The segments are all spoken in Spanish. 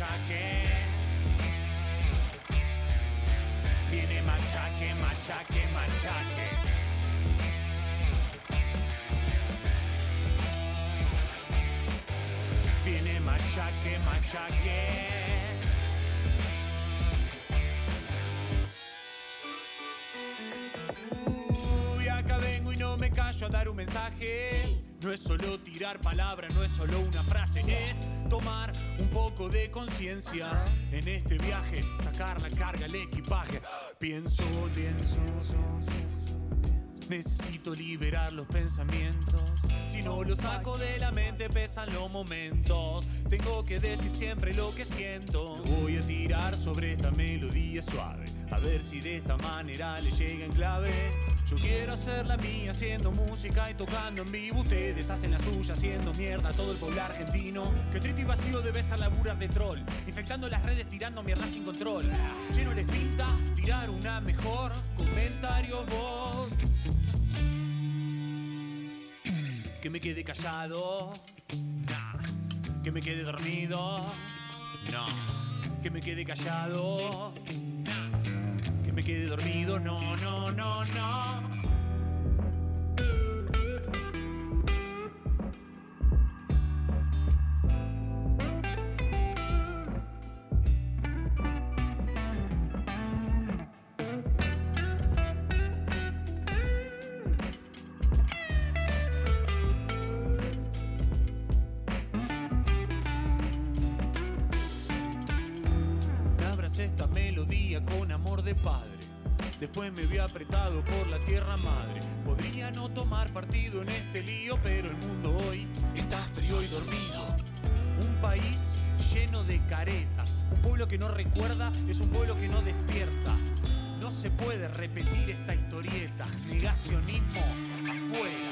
machaque. Viene machaque, machaque, machaque. Viene machaque, machaque. Acá vengo y no me callo a dar un mensaje. No es solo tirar palabras, no es solo una frase, es tomar un poco de conciencia en este viaje, sacar la carga, el equipaje. Pienso, necesito liberar los pensamientos. Si no los saco de la mente pesan los momentos. Tengo que decir siempre lo que siento. Lo voy a tirar sobre esta melodía suave, a ver si de esta manera le llega en clave. Yo quiero hacer la mía haciendo música y tocando en vivo. Ustedes hacen la suya haciendo mierda a todo el pueblo argentino. Que triste y vacío debe ser laburar de troll, infectando las redes tirando mierda sin control. Lleno les pinta tirar una mejor. Comentarios vos. Que me quede callado, nah. Que me quede dormido, no. Que me quede callado, nah. Que me quede dormido, no, no, no, no. Esta melodía con amor de padre. Después me vi apretado por la tierra madre. Podría no tomar partido en este lío, pero el mundo hoy está frío y dormido. Un país lleno de caretas. Un pueblo que no recuerda es un pueblo que no despierta. No se puede repetir esta historieta. Negacionismo afuera.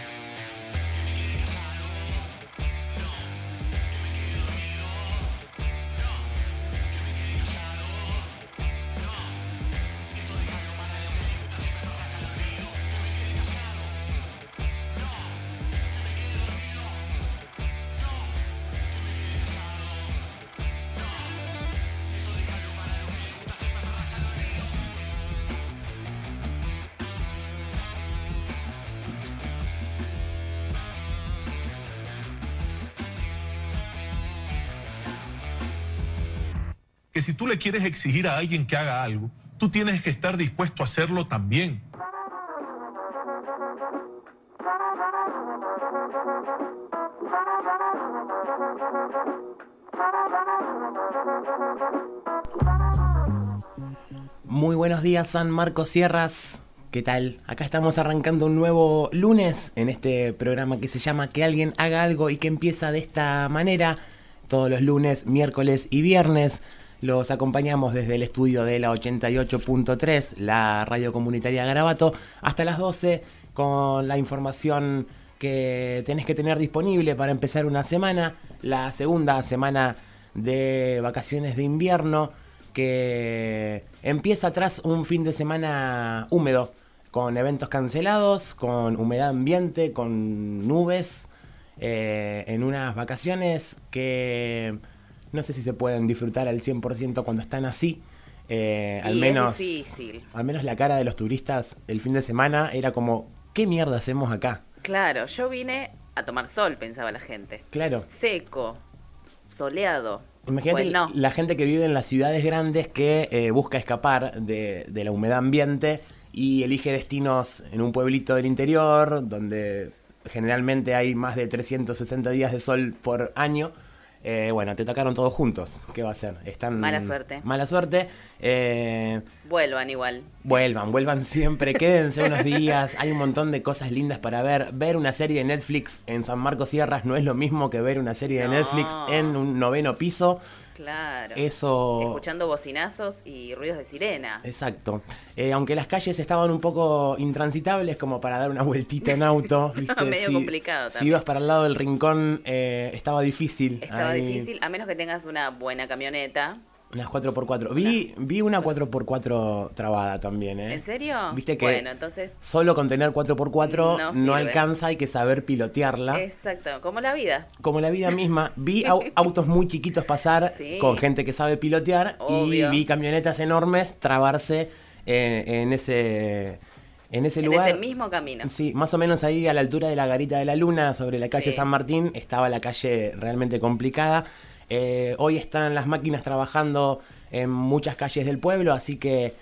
Que si tú le quieres exigir a alguien que haga algo, tú tienes que estar dispuesto a hacerlo también. Muy buenos días, San Marcos Sierras. ¿Qué tal? Acá estamos arrancando un nuevo lunes en este programa que se llama Que alguien haga algo y que empieza de esta manera todos los lunes, miércoles y viernes. Los acompañamos desde el estudio de la 88.3, la radio comunitaria Garabato, hasta las 12 con la información que tenés que tener disponible para empezar una semana, la segunda semana de vacaciones de invierno, que empieza tras un fin de semana húmedo, con eventos cancelados, con humedad ambiente, con nubes, en unas vacaciones que no sé si se pueden disfrutar al 100% cuando están así. Al menos, es difícil. Al menos la cara de los turistas el fin de semana era como, ¿qué mierda hacemos acá? Claro, yo vine a tomar sol, pensaba la gente. Claro. Seco, soleado. Imagínate Pues no. la gente que vive en las ciudades grandes que busca escapar de la humedad ambiente y elige destinos en un pueblito del interior, donde generalmente hay más de 360 días de sol por año. Bueno, te tocaron todos juntos. ¿Qué va a ser? Mala suerte. Mala suerte. Vuelvan igual. Vuelvan siempre. Quédense unos días. Hay un montón de cosas lindas para ver. Ver una serie de Netflix en San Marcos Sierras no es lo mismo que ver una serie de Netflix en un 9º piso. Claro. Eso. Escuchando bocinazos y ruidos de sirena. Exacto. Aunque las calles estaban un poco intransitables como para dar una vueltita en auto. ¿Viste? Medio complicado también. Si ibas para el lado del rincón, estaba difícil. Estaba difícil, a menos que tengas una buena camioneta. Unas 4x4. Vi una 4x4 trabada también, ¿eh? ¿En serio? Viste que bueno, entonces solo con tener 4x4 no no sirve. alcanza, hay que saber pilotearla. exacto, como la vida. Como la vida misma, vi autos muy chiquitos pasar Sí. con gente que sabe pilotear Obvio. y vi camionetas enormes trabarse en ese lugar. En ese mismo camino. Sí, más o menos ahí a la altura de la Garita de la Luna, sobre la calle Sí. San Martín, estaba la calle realmente complicada. Hoy están las máquinas trabajando en muchas calles del pueblo, así que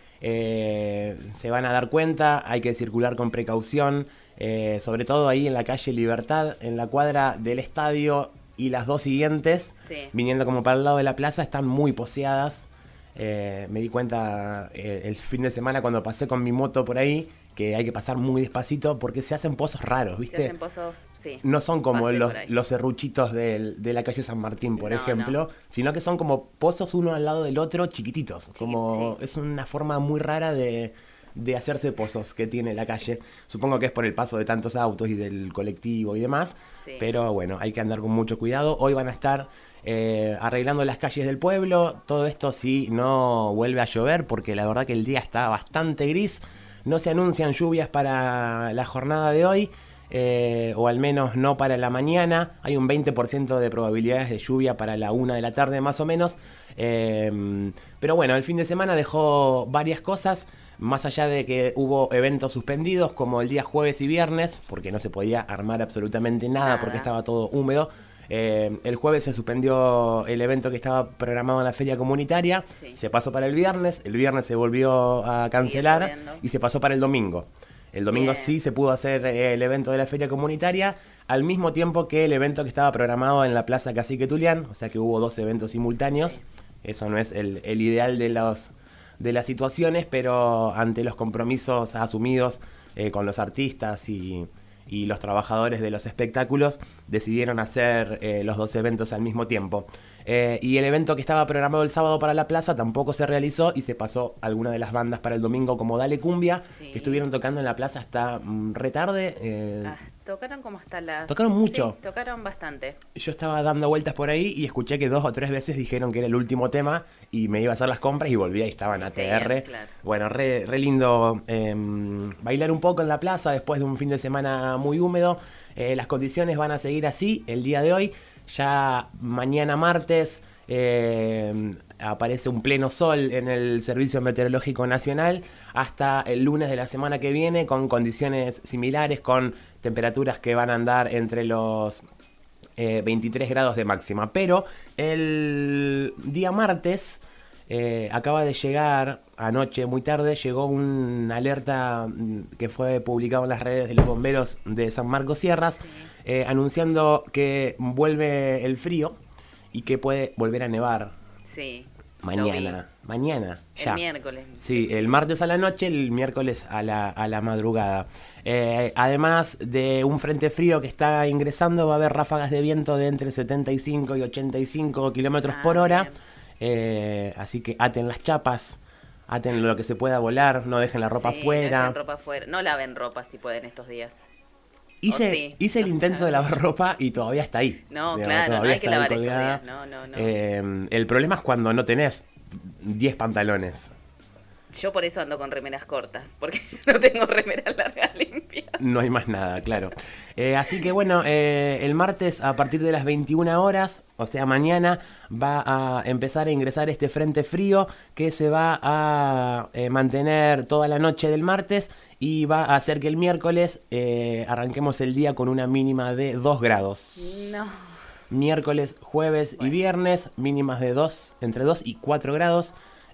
se van a dar cuenta, hay que circular con precaución, sobre todo ahí en la calle Libertad, en la cuadra del estadio y las dos siguientes, Sí. viniendo como para el lado de la plaza, están muy poseadas. Me di cuenta el fin de semana cuando pasé con mi moto por ahí que hay que pasar muy despacito porque se hacen pozos raros, ¿viste? Se hacen pozos, sí. No son como Pasé los, por ahí. los serruchitos de la calle San Martín, por No, ejemplo, sino que son como pozos uno al lado del otro chiquititos. Como sí. es una forma muy rara de hacerse pozos que tiene la calle. Supongo que es por el paso de tantos autos y del colectivo y demás. Sí. Pero bueno, hay que andar con mucho cuidado. Hoy van a estar arreglando las calles del pueblo. Todo esto si no vuelve a llover, porque la verdad que el día está bastante gris. No se anuncian lluvias para la jornada de hoy, o al menos no para la mañana. Hay un 20% de probabilidades de lluvia para la 1 de la tarde más o menos. Pero bueno, el fin de semana dejó varias cosas, más allá de que hubo eventos suspendidos como el día jueves y viernes, porque no se podía armar absolutamente nada porque estaba todo húmedo. El jueves se suspendió el evento que estaba programado en la feria comunitaria, Sí. se pasó para el viernes se volvió a cancelar lloviendo. y se pasó para el domingo. El domingo Bien. sí se pudo hacer el evento de la feria comunitaria al mismo tiempo que el evento que estaba programado en la Plaza Cacique Tulián, o sea que hubo dos eventos simultáneos. Sí. Eso no es el ideal de las situaciones, pero ante los compromisos asumidos con los artistas y los trabajadores de los espectáculos decidieron hacer los dos eventos al mismo tiempo. Y el evento que estaba programado el sábado para la plaza tampoco se realizó y se pasó alguna de las bandas para el domingo como Dale Cumbia, Sí. que estuvieron tocando en la plaza hasta retarde. Tocaron como hasta las... Tocaron mucho. Sí, tocaron bastante. Yo estaba dando vueltas por ahí y escuché que 2 o 3 veces dijeron que era el último tema y me iba a hacer las compras y volvía y estaban Y ATR. seguían, claro. Bueno, re lindo bailar un poco en la plaza después de un fin de semana muy húmedo. Las condiciones van a seguir así el día de hoy. Ya mañana martes aparece un pleno sol en el Servicio Meteorológico Nacional hasta el lunes de la semana que viene con condiciones similares, con temperaturas que van a andar entre los 23 grados de máxima. Pero el día martes acaba de llegar, anoche muy tarde, llegó una alerta que fue publicado en las redes de los bomberos de San Marcos Sierras, anunciando que vuelve el frío y que puede volver a nevar Sí. mañana, ya. El miércoles. Sí, el martes a la noche, el miércoles a la madrugada. Además de un frente frío que está ingresando, va a haber ráfagas de viento de entre 75 y 85 kilómetros por hora. Así que aten las chapas, aten lo que se pueda volar, no dejen la ropa Sí, afuera. no dejen ropa afuera. No laven ropa si pueden estos días. Hice, sí, hice el no intento de sabes. lavar ropa y todavía está ahí. No, Digamos, claro, no todavía hay que está ahí lavar estos colgada. días. No. El problema es cuando no tenés 10 pantalones. Yo por eso ando con remeras cortas, porque yo no tengo remeras largas limpias. No hay más nada, claro. Así que bueno, el martes a partir de las 21 horas, o sea mañana, va a empezar a ingresar este frente frío que se va a mantener toda la noche del martes y va a hacer que el miércoles arranquemos el día con una mínima de 2 grados. No. Miércoles, jueves y viernes, mínimas de entre 2 y 4 grados.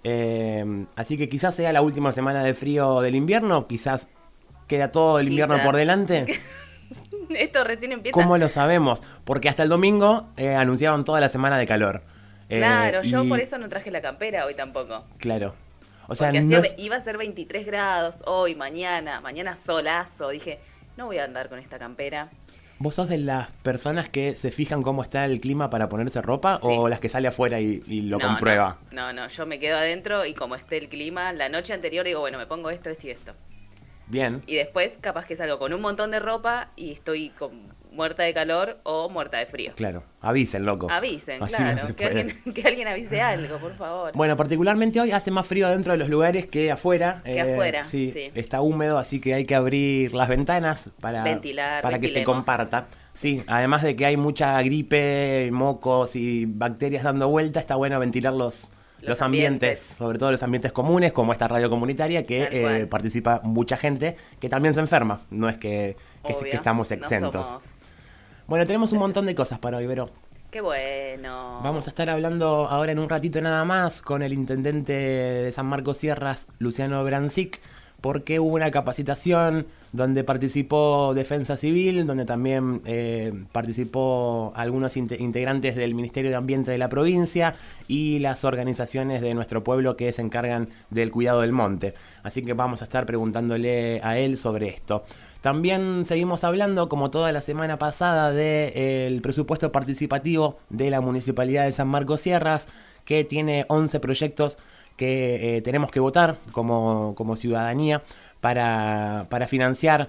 Así que quizás sea la última semana de frío del invierno, quizás queda todo el invierno Quizás. por delante. Esto recién empieza. ¿Cómo lo sabemos? Porque hasta el domingo anunciaban toda la semana de calor. Claro, yo y- por eso no traje la campera hoy tampoco. Claro. O sea, Porque no así es- iba a ser 23 grados hoy, mañana solazo. Dije, no voy a andar con esta campera. ¿Vos sos de las personas que se fijan cómo está el clima para ponerse ropa Sí. o las que sale afuera y lo No, comprueba? No, yo me quedo adentro y como esté el clima, la noche anterior digo, bueno, me pongo esto y esto. Bien. Y después capaz que salgo con un montón de ropa y estoy con muerta de calor o muerta de frío. Claro, avisen, loco. Avisen, Así claro. no se que, puede. alguien avise algo, por favor. Bueno, particularmente hoy hace más frío dentro de los lugares que afuera. Sí. Está húmedo, así que hay que abrir las ventanas para que se comparta. Sí, además de que hay mucha gripe, mocos y bacterias dando vuelta, está bueno ventilar los ambientes, sobre todo los ambientes comunes, como esta radio comunitaria, que participa mucha gente, que también se enferma. No es que estamos exentos. Bueno, tenemos un montón de cosas para hoy, Vero. ¡Qué bueno! Vamos a estar hablando ahora en un ratito nada más con el intendente de San Marcos Sierras, Luciano Brancic, porque hubo una capacitación donde participó Defensa Civil, donde también participó algunos integrantes del Ministerio de Ambiente de la provincia y las organizaciones de nuestro pueblo que se encargan del cuidado del monte. Así que vamos a estar preguntándole a él sobre esto. También seguimos hablando, como toda la semana pasada, del presupuesto participativo de la Municipalidad de San Marcos Sierras, que tiene 11 proyectos que tenemos que votar como ciudadanía para financiar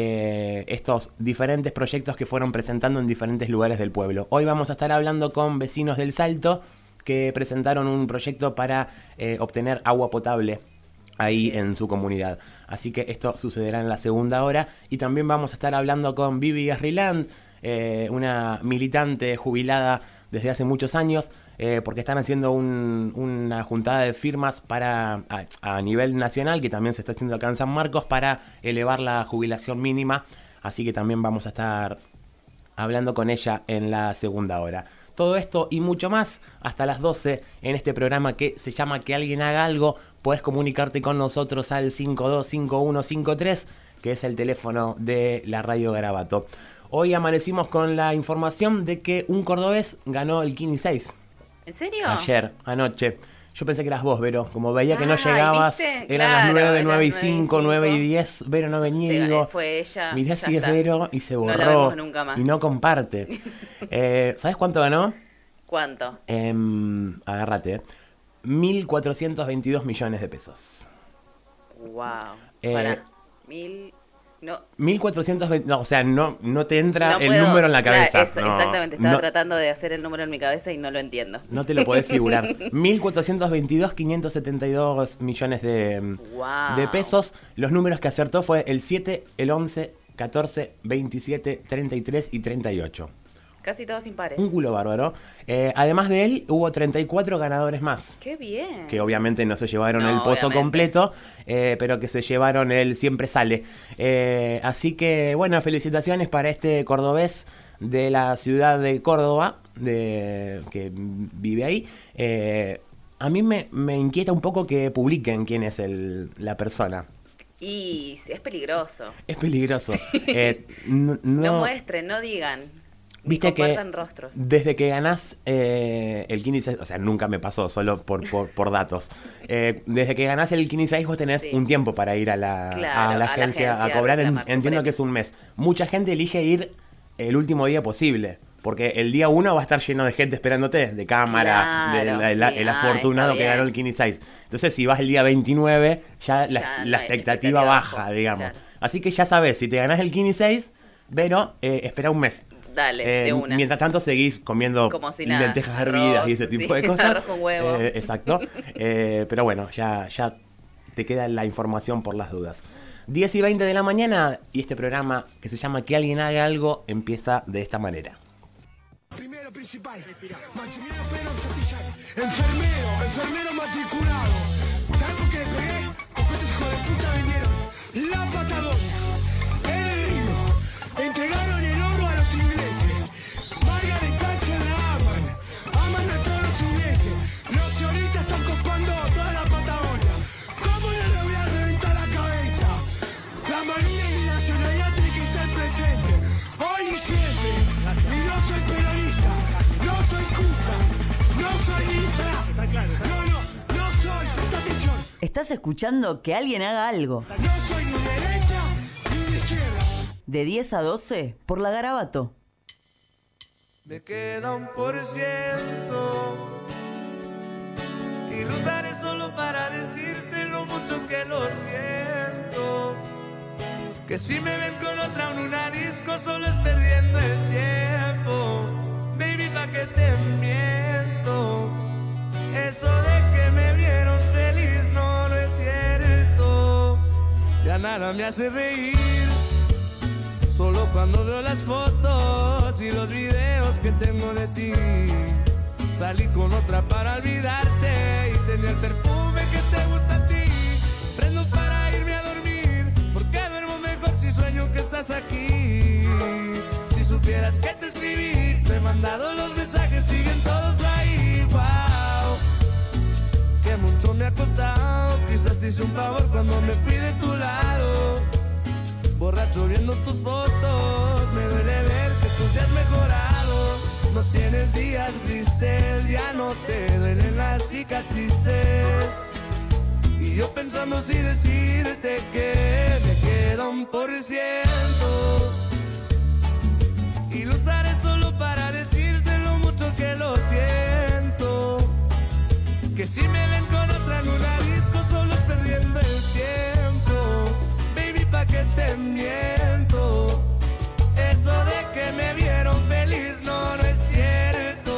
estos diferentes proyectos que fueron presentando en diferentes lugares del pueblo. Hoy vamos a estar hablando con vecinos del Salto que presentaron un proyecto para obtener agua potable ahí en su comunidad. Así que esto sucederá en la segunda hora. Y también vamos a estar hablando con Vivi Asriland, una militante jubilada desde hace muchos años, porque están haciendo una juntada de firmas a nivel nacional, que también se está haciendo acá en San Marcos, para elevar la jubilación mínima. Así que también vamos a estar hablando con ella en la segunda hora. Todo esto y mucho más hasta las 12 en este programa que se llama Que Alguien Haga Algo. Podés comunicarte con nosotros al 525153, que es el teléfono de la Radio Garabato. Hoy amanecimos con la información de que un cordobés ganó el Kini 6. ¿En serio? Ayer, anoche. Yo pensé que eras vos, Vero. Como veía que no llegabas, ¿viste? Eran Claro, las 9 y 5, 9 y 10. Vero no venía y digo, fue ella. mirá si es Vero, y se borró. No la vemos nunca más. Y no comparte. ¿Sabes cuánto ganó? ¿Cuánto? Agárrate. 1.422 millones de pesos. Wow. Para 1.000... No. 1.420, no, o sea, no te entra No el puedo, número en la cabeza. Claro, exactamente, estaba tratando de hacer el número en mi cabeza y no lo entiendo. No te lo podés figurar. 1.422.572 millones de pesos. Los números que acertó fue el 7, el 11, 14, 27, 33 y 38. Casi todos impares. Un culo bárbaro. Además de él, hubo 34 ganadores más. ¡Qué bien! Que obviamente no se llevaron el pozo obviamente. completo, pero que se llevaron el Siempre Sale. Así que, bueno, felicitaciones para este cordobés de la ciudad de Córdoba, que vive ahí. A mí me inquieta un poco que publiquen quién es la persona. Y es peligroso. Es peligroso. Sí. No muestren, no digan. Viste que rostros. desde que ganás el Kini 6, o sea, nunca me pasó, solo por datos. Desde que ganás el Kini 6 vos tenés un tiempo para ir a la agencia a cobrar. Entiendo que es un mes. Mucha gente elige ir el último día posible, porque el día 1 va a estar lleno de gente esperándote, de cámaras, Claro, el afortunado que ganó el Kini 6. Entonces, si vas el día 29, ya la expectativa baja, digamos. Claro. Así que ya sabés, si te ganás el Kini 6, pero espera un mes. Dale, de una. Mientras tanto seguís comiendo como si nada, lentejas hervidas y ese tipo de cosas. Arroz con huevo. Exacto. Pero bueno, ya te queda la información por las dudas. 10 y 20 de la mañana y este programa que se llama Que Alguien Haga Algo empieza de esta manera. Primero principal, Maximiliano Pedro Santillán, enfermero matriculado. ¿Sabes por qué le pegué? Porque estos hijos de puta vendieron la Patagonia, el río, entregaron el oro a los ingleses. Margaret Thatcher la aman a todos los ingleses. Los sionistas están copando toda la Patagonia. ¿Cómo no le voy a reventar la cabeza? La marina y la nacionalidad tienen que estar presentes, hoy y siempre. Y no soy peronista, no soy cuca, no soy hija. No soy, presta atención. Estás escuchando Que Alguien Haga Algo. No soy ni derecha ni de izquierda. De 10 a 12 por la Garabato. Me queda 1% y lo usaré solo para decirte lo mucho que lo siento. Que si me ven con otra en una disco solo es perdiendo el tiempo. Baby, pa' que te miento. Eso de que me vieron feliz no es cierto. Ya nada me hace reír, solo cuando veo las fotos y los videos que tengo de ti. Salí con otra para olvidarte y tenía el perfume que te gusta a ti. Prendo para irme a dormir, porque duermo mejor si sueño que estás aquí. Si supieras que te escribí, te he mandado los mensajes, siguen todos ahí. Wow, que mucho me ha costado. Quizás te hice un favor cuando me fui de tu lado. Borracho viendo tus fotos, me duele ver que tú seas mejorado. No tienes días grises, ya no te duelen las cicatrices. Y yo pensando si decirte que me queda 1%. Y lo usaré solo para decirte lo mucho que lo siento. Que si me ven con otra en una disco solo es perdiendo el tiempo. Baby, pa' que te miento. Eso de que me vieron feliz no es cierto.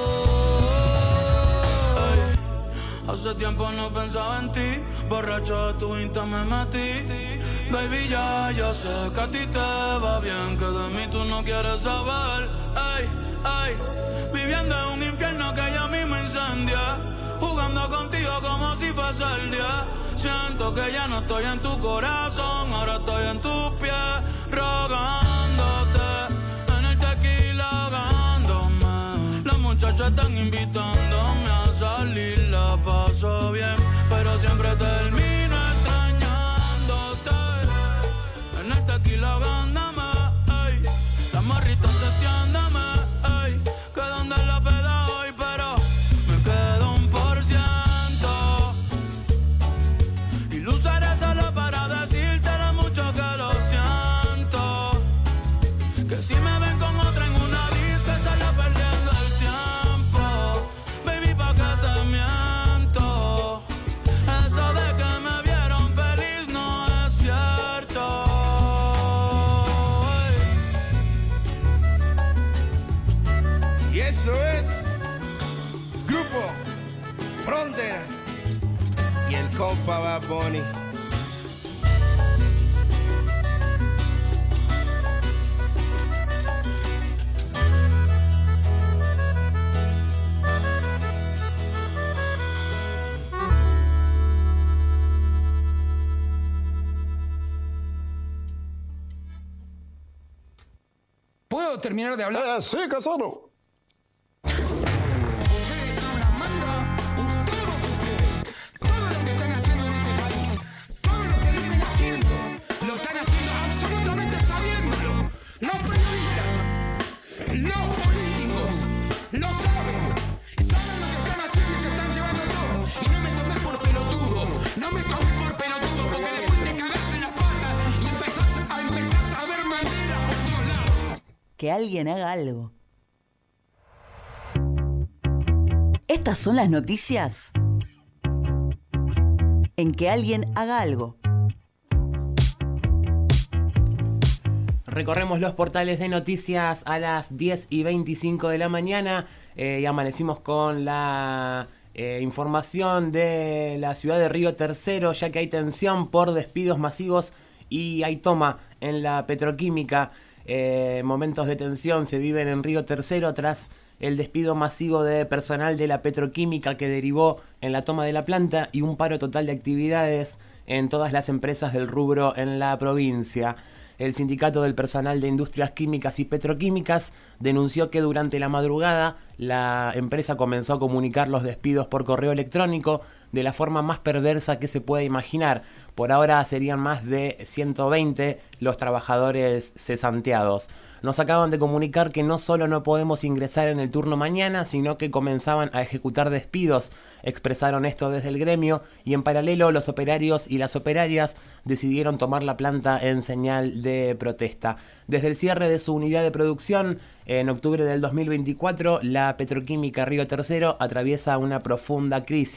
Ay, hace tiempo no pensaba en ti, borracho de tu Insta me metí. Baby, ya sé que a ti te va bien, que de mí tú no quieres saber. Ay, viviendo en un infierno que ya mismo incendia, jugando contigo como si fuese el día. Siento que ya no estoy en tu corazón, ahora estoy en tus pies, rogándote, en el tequila ahogándome. Las muchachas están invitándome a salir, la paso bien, pero siempre termino extrañándote, en el tequila ahogándome. Ey, las morritas testeándome, ey, que donde la peda hoy, pero me quedo 1%. Y lo usaré solo para decirte lo mucho que lo siento. Que si me ven con otra en una disco solo perdiendo el tiempo. Baby, pa' que te miento. Eso de que me vieron feliz no es cierto. Y eso es Grupo Frontera y el compa Bad Bunny. ¿Puedo terminar de hablar? Sí, Casano. Ustedes son la manda, todos ustedes. Todo lo que están haciendo en este país, todo lo que vienen haciendo, lo están haciendo absolutamente sabiéndolo. Los periodistas, los políticos, lo saben. Saben lo que están haciendo y se están llevando todo. Y no me tomes por pelotudo, no me tomes por pelotudo, porque después te cagás en las patas y empezás a ver manera por todos lados. Que alguien haga algo. Estas son las noticias en que alguien haga algo. Recorremos los portales de noticias a las 10:25 de la mañana y amanecimos con la información de la ciudad de Río Tercero, ya que hay tensión por despidos masivos y hay toma en la petroquímica. Momentos de tensión se viven en Río Tercero tras el despido masivo de personal de la petroquímica que derivó en la toma de la planta y un paro total de actividades en todas las empresas del rubro en la provincia. El sindicato del personal de industrias químicas y petroquímicas denunció que durante la madrugada la empresa comenzó a comunicar los despidos por correo electrónico de la forma más perversa que se puede imaginar. Por ahora serían más de 120 los trabajadores cesanteados. Nos acaban de comunicar que no solo no podemos ingresar en el turno mañana, sino que comenzaban a ejecutar despidos. Expresaron esto desde el gremio y en paralelo los operarios y las operarias decidieron tomar la planta en señal de protesta. Desde el cierre de su unidad de producción en octubre del 2024, la petroquímica Río Tercero atraviesa una profunda crisis.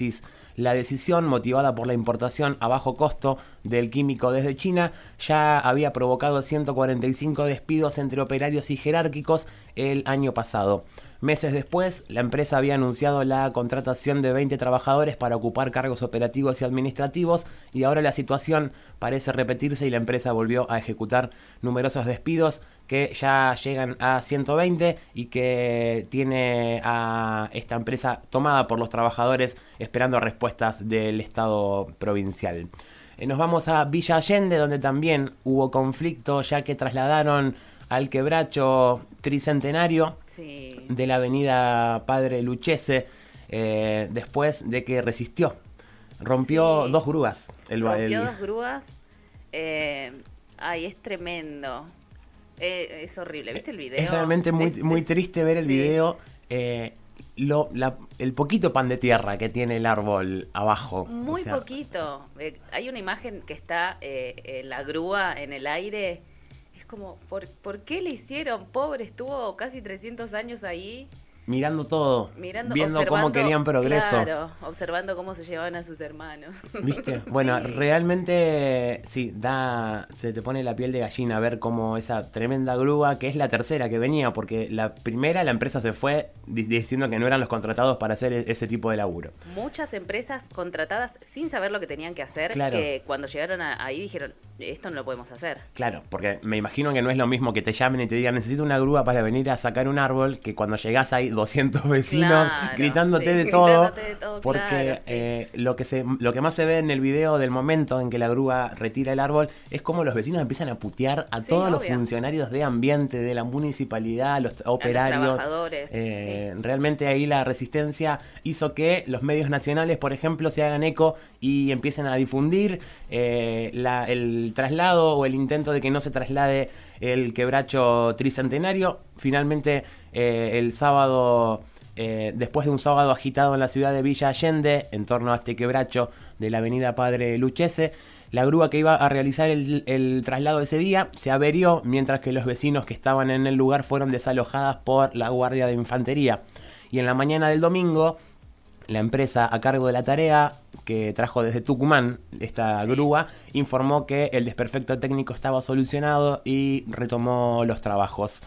La decisión, motivada por la importación a bajo costo del químico desde China, ya había provocado 145 despidos entre operarios y jerárquicos el año pasado. Meses después, la empresa había anunciado la contratación de 20 trabajadores para ocupar cargos operativos y administrativos, y ahora la situación parece repetirse y la empresa volvió a ejecutar numerosos despidos que ya llegan a 120 y que tiene a esta empresa tomada por los trabajadores esperando respuestas del Estado provincial. Nos vamos a Villa Allende, donde también hubo conflicto, ya que trasladaron al quebracho tricentenario de la avenida Padre Lucchese, después de que resistió. Rompió 2 grúas. Rompió 2 grúas. Ay, es tremendo. Es horrible. ¿Viste el video? Es realmente muy triste ver el video. El poquito pan de tierra que tiene el árbol abajo. Muy poquito. Hay una imagen que está la grúa en el aire. Es como, ¿por qué le hicieron? Pobre, estuvo casi 300 años ahí. Mirando todo, viendo cómo querían progreso. Claro, observando cómo se llevaban a sus hermanos. ¿Viste? Bueno, realmente sí, se te pone la piel de gallina ver cómo esa tremenda grúa, que es la tercera que venía, porque la primera, la empresa se fue diciendo que no eran los contratados para hacer ese tipo de laburo. Muchas empresas contratadas sin saber lo que tenían que hacer, claro, que cuando llegaron ahí dijeron, esto no lo podemos hacer. Claro, porque me imagino que no es lo mismo que te llamen y te digan, necesito una grúa para venir a sacar un árbol, que cuando llegás hay 200 vecinos gritándote de todo, porque lo que más se ve en el video del momento en que la grúa retira el árbol es como los vecinos empiezan a putear a todos los funcionarios de ambiente, de la municipalidad, los operarios, los trabajadores. Realmente ahí la resistencia hizo que los medios nacionales, por ejemplo, se hagan eco y empiecen a difundir el traslado o el intento de que no se traslade el quebracho tricentenario. Finalmente el sábado, después de un sábado agitado en la ciudad de Villa Allende en torno a este quebracho de la avenida Padre Lucchese, la grúa que iba a realizar el traslado ese día se averió, mientras que los vecinos que estaban en el lugar fueron desalojadas por la Guardia de Infantería. Y en la mañana del domingo, la empresa a cargo de la tarea, que trajo desde Tucumán esta grúa, informó que el desperfecto técnico estaba solucionado y retomó los trabajos.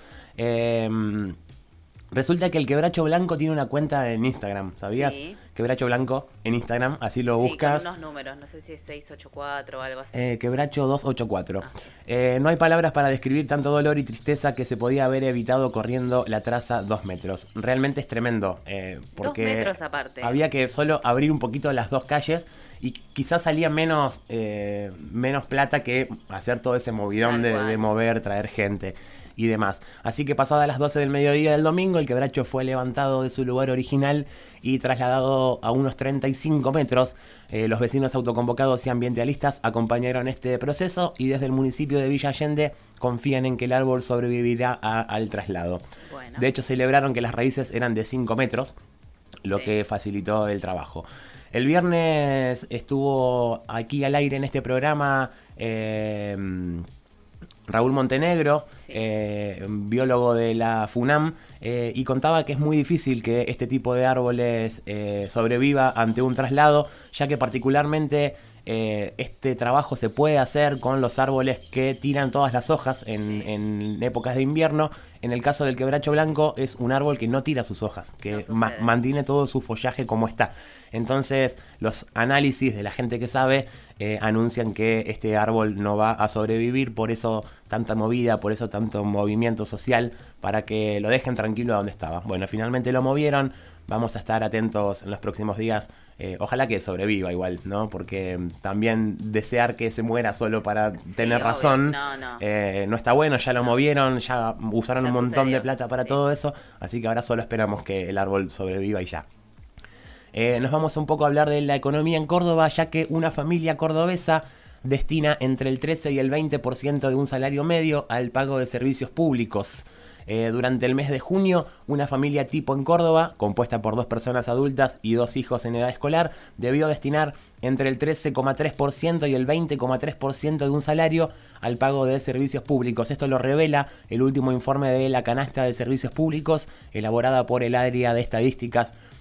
Resulta que el Quebracho Blanco tiene una cuenta en Instagram, ¿sabías? Sí. Quebracho Blanco en Instagram, así lo buscas. Con unos números, no sé si es 684 o algo así. Quebracho 284. No hay palabras para describir tanto dolor y tristeza que se podía haber evitado corriendo la traza 2 metros. Realmente es tremendo, porque 2 metros aparte. Había que solo abrir un poquito las 2 calles y quizás salía menos plata que hacer todo ese movidón de mover, traer gente y demás. Así que pasadas las 12 del mediodía del domingo, el quebracho fue levantado de su lugar original y trasladado a unos 35 metros. Los vecinos autoconvocados y ambientalistas acompañaron este proceso y desde el municipio de Villa Allende confían en que el árbol sobrevivirá al traslado. Bueno. De hecho, celebraron que las raíces eran de 5 metros, lo que facilitó el trabajo. El viernes estuvo aquí al aire en este programa Raúl Montenegro, biólogo de la FUNAM, y contaba que es muy difícil que este tipo de árboles sobreviva ante un traslado, ya que particularmente este trabajo se puede hacer con los árboles que tiran todas las hojas en épocas de invierno. En el caso del quebracho blanco es un árbol que no tira sus hojas, que mantiene todo su follaje como está. Entonces los análisis de la gente que sabe anuncian que este árbol no va a sobrevivir, por eso tanta movida, por eso tanto movimiento social, para que lo dejen tranquilo donde estaba. Bueno, finalmente lo movieron. Vamos a estar atentos en los próximos días. Ojalá que sobreviva igual, ¿no? Porque también desear que se muera solo para tener razón no está bueno. Ya lo movieron, ya usaron un montón de plata para todo eso. Así que ahora solo esperamos que el árbol sobreviva y ya. Nos vamos un poco a hablar de la economía en Córdoba, ya que una familia cordobesa destina entre el 13 y el 20% de un salario medio al pago de servicios públicos. Durante el mes de junio, una familia tipo en Córdoba, compuesta por 2 personas adultas y 2 hijos en edad escolar, debió destinar entre el 13,3% y el 20,3% de un salario al pago de servicios públicos. Esto lo revela el último informe de la canasta de servicios públicos, elaborada por el área de estadísticas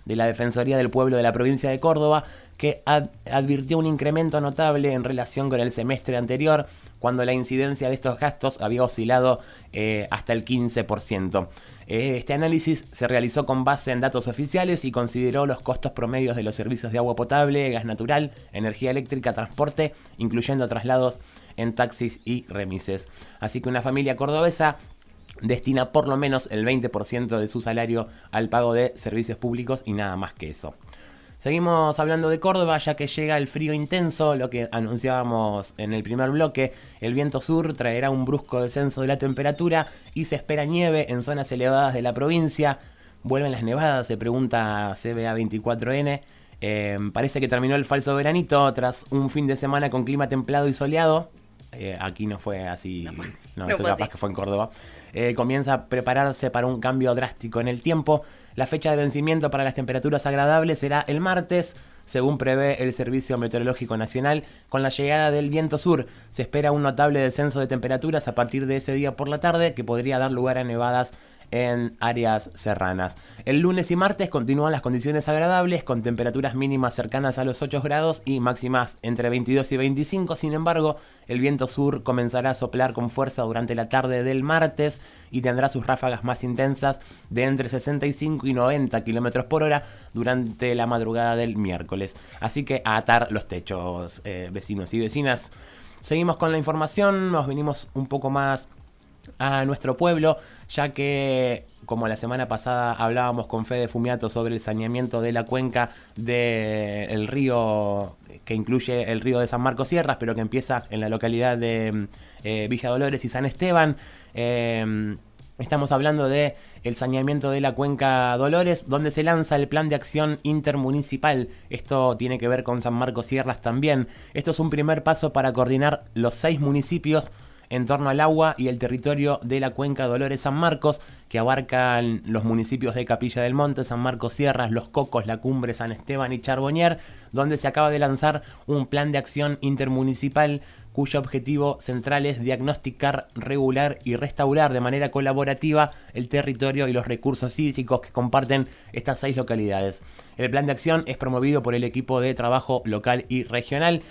de la Defensoría del Pueblo de la provincia de Córdoba, que advirtió un incremento notable en relación con el semestre anterior, cuando la incidencia de estos gastos había oscilado hasta el 15%. Este análisis se realizó con base en datos oficiales y consideró los costos promedios de los servicios de agua potable, gas natural, energía eléctrica, transporte, incluyendo traslados en taxis y remises. Así que una familia cordobesa destina por lo menos el 20% de su salario al pago de servicios públicos y nada más que eso. Seguimos hablando de Córdoba, ya que llega el frío intenso, lo que anunciábamos en el primer bloque. El viento sur traerá un brusco descenso de la temperatura y se espera nieve en zonas elevadas de la provincia. ¿Vuelven las nevadas?, se pregunta CBA24N. Parece que terminó el falso veranito tras un fin de semana con clima templado y soleado. Aquí no fue así, no esto capaz así. Que fue en Córdoba. Comienza a prepararse para un cambio drástico en el tiempo. La fecha de vencimiento para las temperaturas agradables será el martes, según prevé el Servicio Meteorológico Nacional. Con la llegada del viento sur se espera un notable descenso de temperaturas a partir de ese día por la tarde, que podría dar lugar a nevadas en áreas serranas. El lunes y martes continúan las condiciones agradables, con temperaturas mínimas cercanas a los 8 grados y máximas entre 22 y 25. Sin embargo, el viento sur comenzará a soplar con fuerza durante la tarde del martes y tendrá sus ráfagas más intensas de entre 65 y 90 kilómetros por hora durante la madrugada del miércoles. Así que a atar los techos, vecinos y vecinas. Seguimos con la información, nos venimos un poco más a nuestro pueblo, ya que, como la semana pasada hablábamos con Fede Fumiato sobre el saneamiento de la cuenca del río, que incluye el río de San Marcos Sierras, pero que empieza en la localidad de Villa Dolores y San Esteban. Estamos hablando de el saneamiento de la cuenca Dolores, donde se lanza el plan de acción intermunicipal. Esto tiene que ver con San Marcos Sierras también. Esto es un primer paso para coordinar los 6 municipios en torno al agua y el territorio de la cuenca Dolores San Marcos, que abarcan los municipios de Capilla del Monte, San Marcos Sierras, Los Cocos, La Cumbre, San Esteban y Charbonnier, donde se acaba de lanzar un plan de acción intermunicipal cuyo objetivo central es diagnosticar, regular y restaurar de manera colaborativa el territorio y los recursos hídricos que comparten estas 6 localidades. El plan de acción es promovido por el equipo de trabajo local y regional.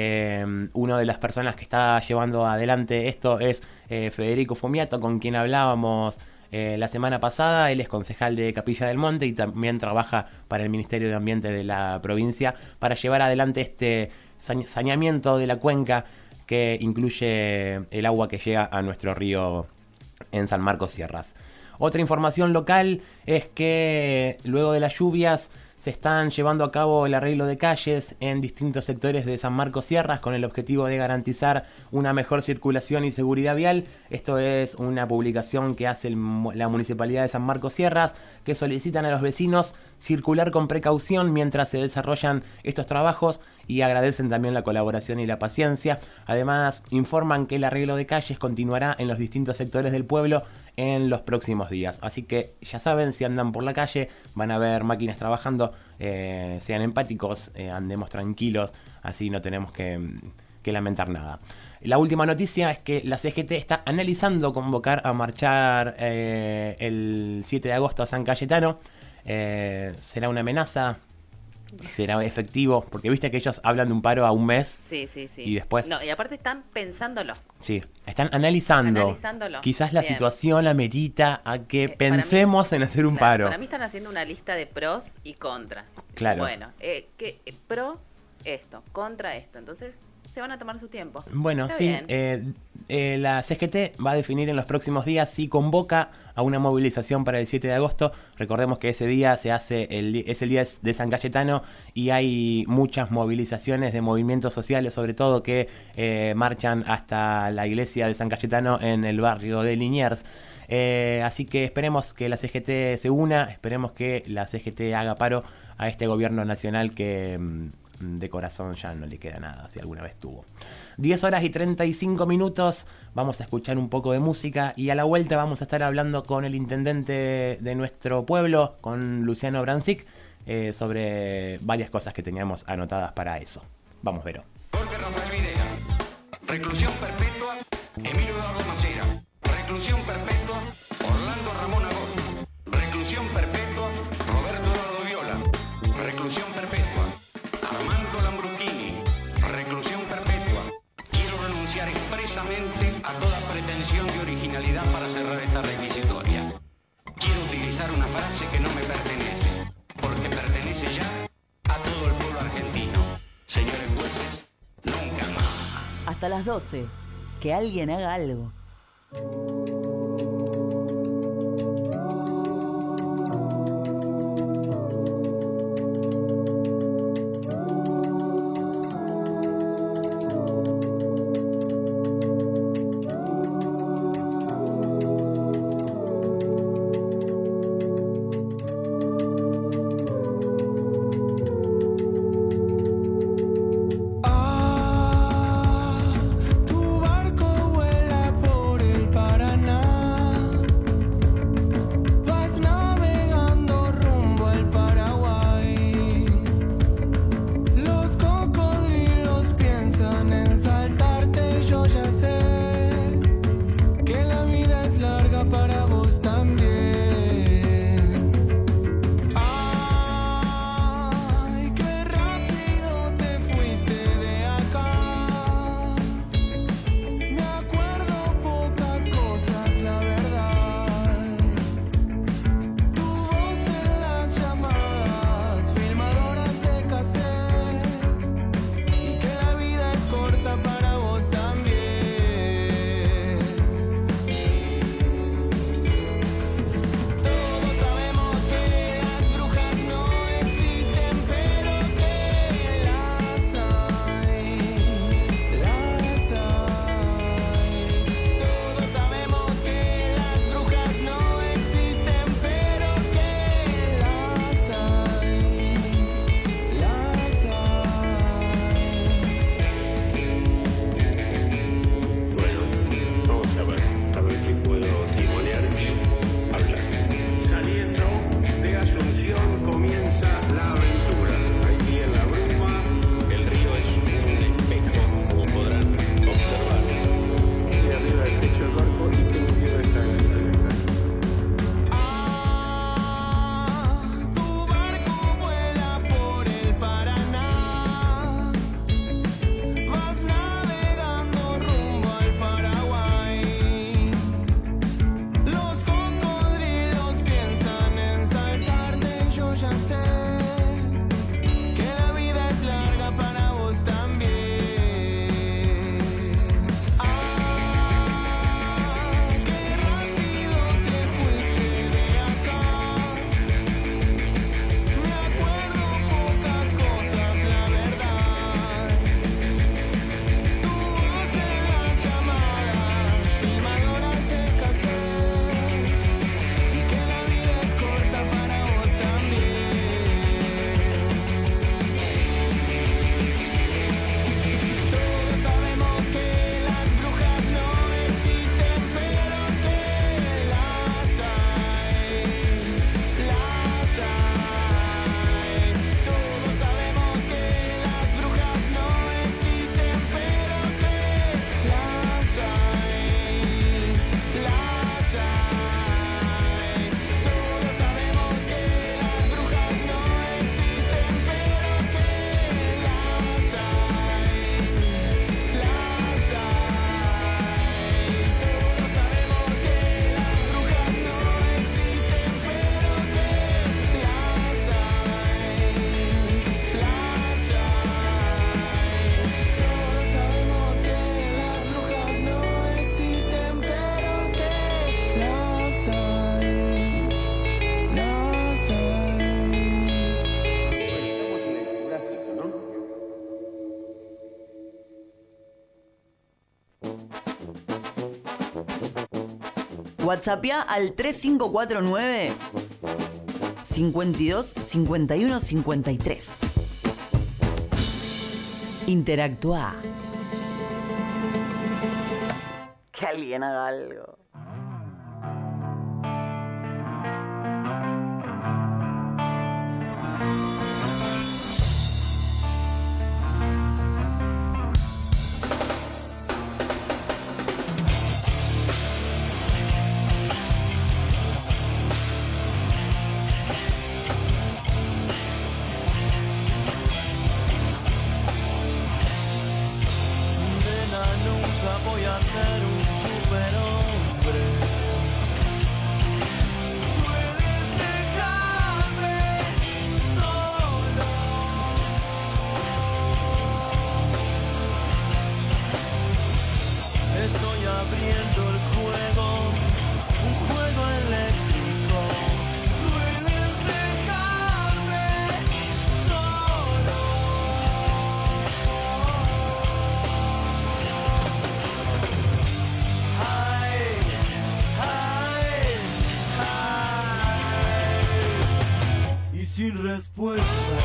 Una de las personas que está llevando adelante esto es Federico Fumiato, con quien hablábamos la semana pasada. Él es concejal de Capilla del Monte y también trabaja para el Ministerio de Ambiente de la provincia para llevar adelante este saneamiento de la cuenca, que incluye el agua que llega a nuestro río en San Marcos Sierras. Otra información local es que luego de las lluvias se están llevando a cabo el arreglo de calles en distintos sectores de San Marcos Sierras con el objetivo de garantizar una mejor circulación y seguridad vial. Esto es una publicación que hace la Municipalidad de San Marcos Sierras, que solicitan a los vecinos circular con precaución mientras se desarrollan estos trabajos y agradecen también la colaboración y la paciencia. Además, informan que el arreglo de calles continuará en los distintos sectores del pueblo en los próximos días. Así que ya saben, si andan por la calle van a ver máquinas trabajando, sean empáticos, andemos tranquilos, así no tenemos que lamentar nada. La última noticia es que la CGT está analizando convocar a marchar el 7 de agosto a San Cayetano. ¿Será una amenaza? ¿Será efectivo? Porque viste que ellos hablan de un paro a un mes. Sí. Y después... No, y aparte están pensándolo. Sí, están analizándolo. Quizás la situación amerita a que pensemos en hacer un paro. Para mí están haciendo una lista de pros y contras. Claro. Bueno, pro esto, contra esto. Entonces se van a tomar su tiempo. Bueno, está sí. La CGT va a definir en los próximos días si convoca a una movilización para el 7 de agosto. Recordemos que ese día es el día de San Cayetano y hay muchas movilizaciones de movimientos sociales, sobre todo que marchan hasta la iglesia de San Cayetano en el barrio de Liniers. Así que esperemos que la CGT se una, esperemos que la CGT haga paro a este gobierno nacional que de corazón ya no le queda nada, si alguna vez tuvo. 10 horas y 35 minutos, vamos a escuchar un poco de música y a la vuelta vamos a estar hablando con el intendente de nuestro pueblo, con Luciano Brancic, sobre varias cosas que teníamos anotadas para eso. Vamos, Vero. Jorge Rafael Videla, reclusión perpetua, Emilio Eduardo Macera, reclusión perpetua, Orlando Ramón Agosto, reclusión perpetua, Roberto Eduardo Viola. reclusión perpetua. Armando Lambrusquini, reclusión perpetua. Quiero renunciar expresamente a toda pretensión de originalidad para cerrar esta requisitoria. Quiero utilizar una frase que no me pertenece, porque pertenece ya a todo el pueblo argentino. Señores jueces, nunca más. Hasta las 12. Que alguien haga algo. WhatsAppea al 3549 52 51 53. Interactúa. Que alguien haga algo. a ser un superhombre. Sueles dejarme solo. Estoy abriendo el juego, un juego eléctrico. Sueles dejarme solo. Ay, ay, ay. Y sin respuesta.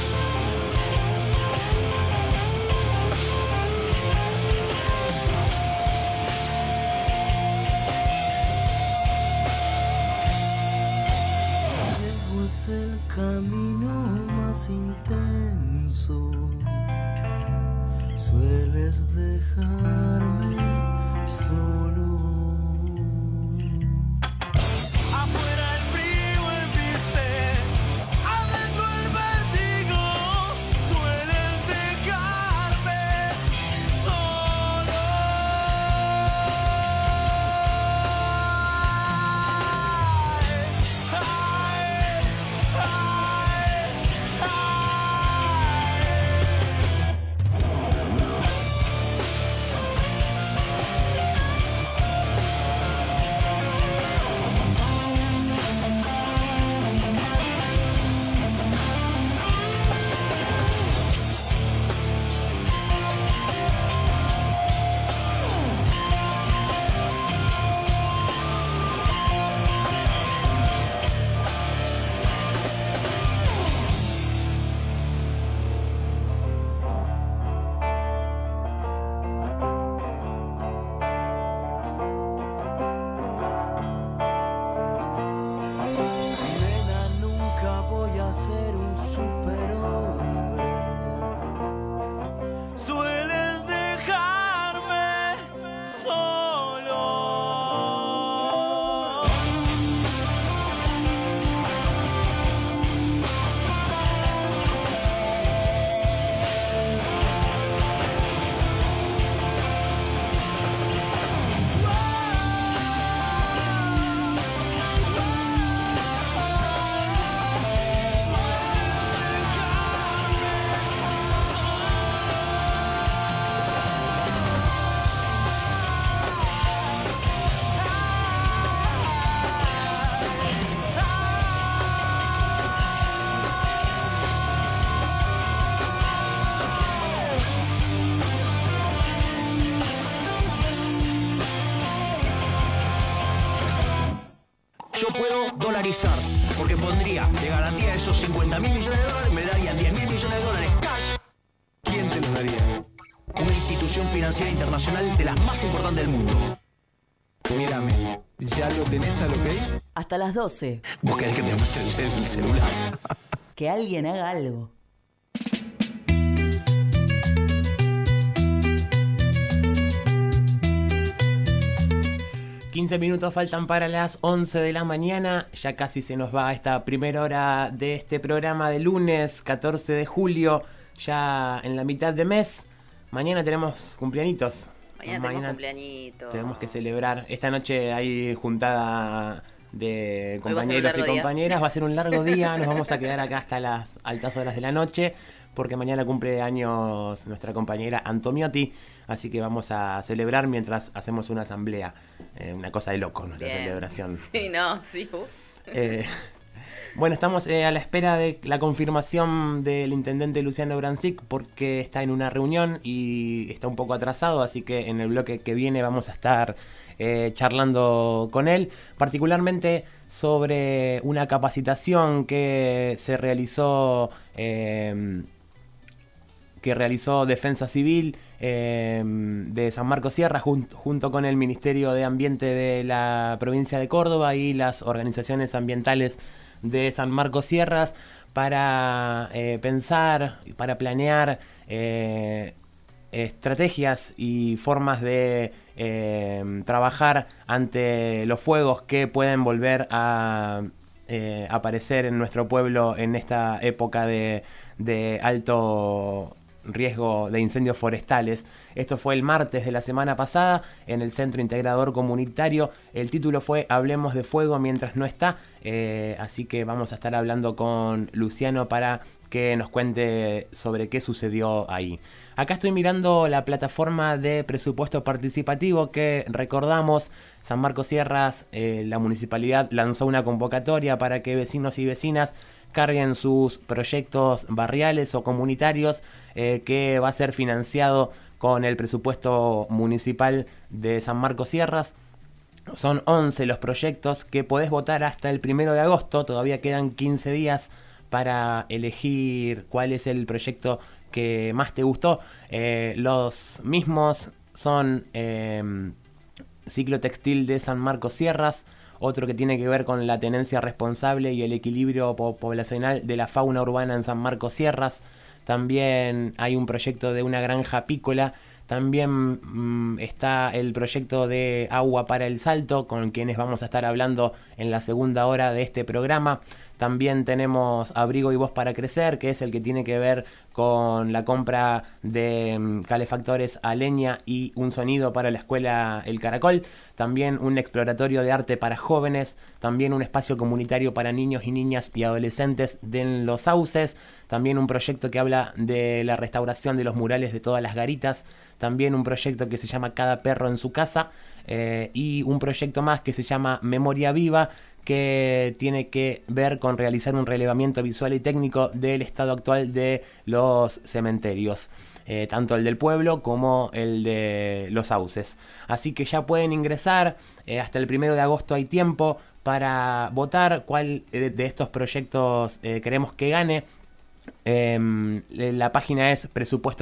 Es el camino más intenso. Sueles dejarme solo. Afuera el frío embiste, adentro el vértigo. Sueles dejarme solo. Nena, nunca voy a ser un superhombre. Sueles dejarme solo. Yo puedo dolarizar, porque pondría de garantía esos 50.000 millones de dólares, me darían 10.000 millones de dólares cash. ¿Quién te los daría? Una institución financiera internacional de las más importantes del mundo. Mírame, ¿ya lo tenés al ok? Hasta las 12. ¿Vos querés que te muestre el celular? Que alguien haga algo. Minutos faltan para las 11 de la mañana. Ya casi se nos va esta primera hora de este programa de lunes 14 de julio. Ya en la mitad de mes. Mañana tenemos cumpleañitos. Mañana tenemos cumpleañitos. Tenemos que celebrar. Esta noche hay juntada de Hoy va a ser un compañeros y largo día. compañeras. Va a ser un largo día. Nos vamos a quedar acá hasta las altas horas de la noche, porque mañana cumple años nuestra compañera Antomiotti. Así que vamos a celebrar mientras hacemos una asamblea. Una cosa de loco nuestra Bien. celebración. Sí, no, sí. Bueno, estamos a la espera de la confirmación del intendente Luciano Brancic, porque está en una reunión y está un poco atrasado, así que en el bloque que viene vamos a estar charlando con él, particularmente sobre una capacitación que se realizó Defensa Civil de San Marcos Sierra junto con el Ministerio de Ambiente de la provincia de Córdoba y las organizaciones ambientales de San Marcos Sierras para pensar y para planear estrategias y formas de trabajar ante los fuegos que pueden volver a aparecer en nuestro pueblo en esta época de alto riesgo de incendios forestales. Esto fue el martes de la semana pasada en el Centro Integrador Comunitario. El título fue Hablemos de fuego mientras no está, así que vamos a estar hablando con Luciano para que nos cuente sobre qué sucedió ahí. Acá estoy mirando la plataforma de presupuesto participativo que recordamos, San Marcos Sierras, la municipalidad lanzó una convocatoria para que vecinos y vecinas carguen sus proyectos barriales o comunitarios, que va a ser financiado con el presupuesto municipal de San Marcos Sierras. Son 11 los proyectos que podés votar hasta el 1 de agosto, todavía quedan 15 días para elegir cuál es el proyecto que más te gustó. Los mismos son Ciclo Textil de San Marcos Sierras, otro que tiene que ver con la tenencia responsable y el equilibrio poblacional de la fauna urbana en San Marcos Sierras. También hay un proyecto de una granja apícola. También está el proyecto de Agua para el Salto, con quienes vamos a estar hablando en la segunda hora de este programa. También tenemos Abrigo y Voz para Crecer, que es el que tiene que ver con la compra de calefactores a leña y un sonido para la escuela El Caracol. También un exploratorio de arte para jóvenes. También un espacio comunitario para niños y niñas y adolescentes de Los Sauces. También un proyecto que habla de la restauración de los murales de todas las garitas. También un proyecto que se llama Cada perro en su casa. Y un proyecto más que se llama Memoria Viva, que tiene que ver con realizar un relevamiento visual y técnico del estado actual de los cementerios, tanto el del pueblo como el de Los Sauces. Así que ya pueden ingresar, hasta el 1 de agosto hay tiempo para votar cuál de estos proyectos queremos que gane. La página es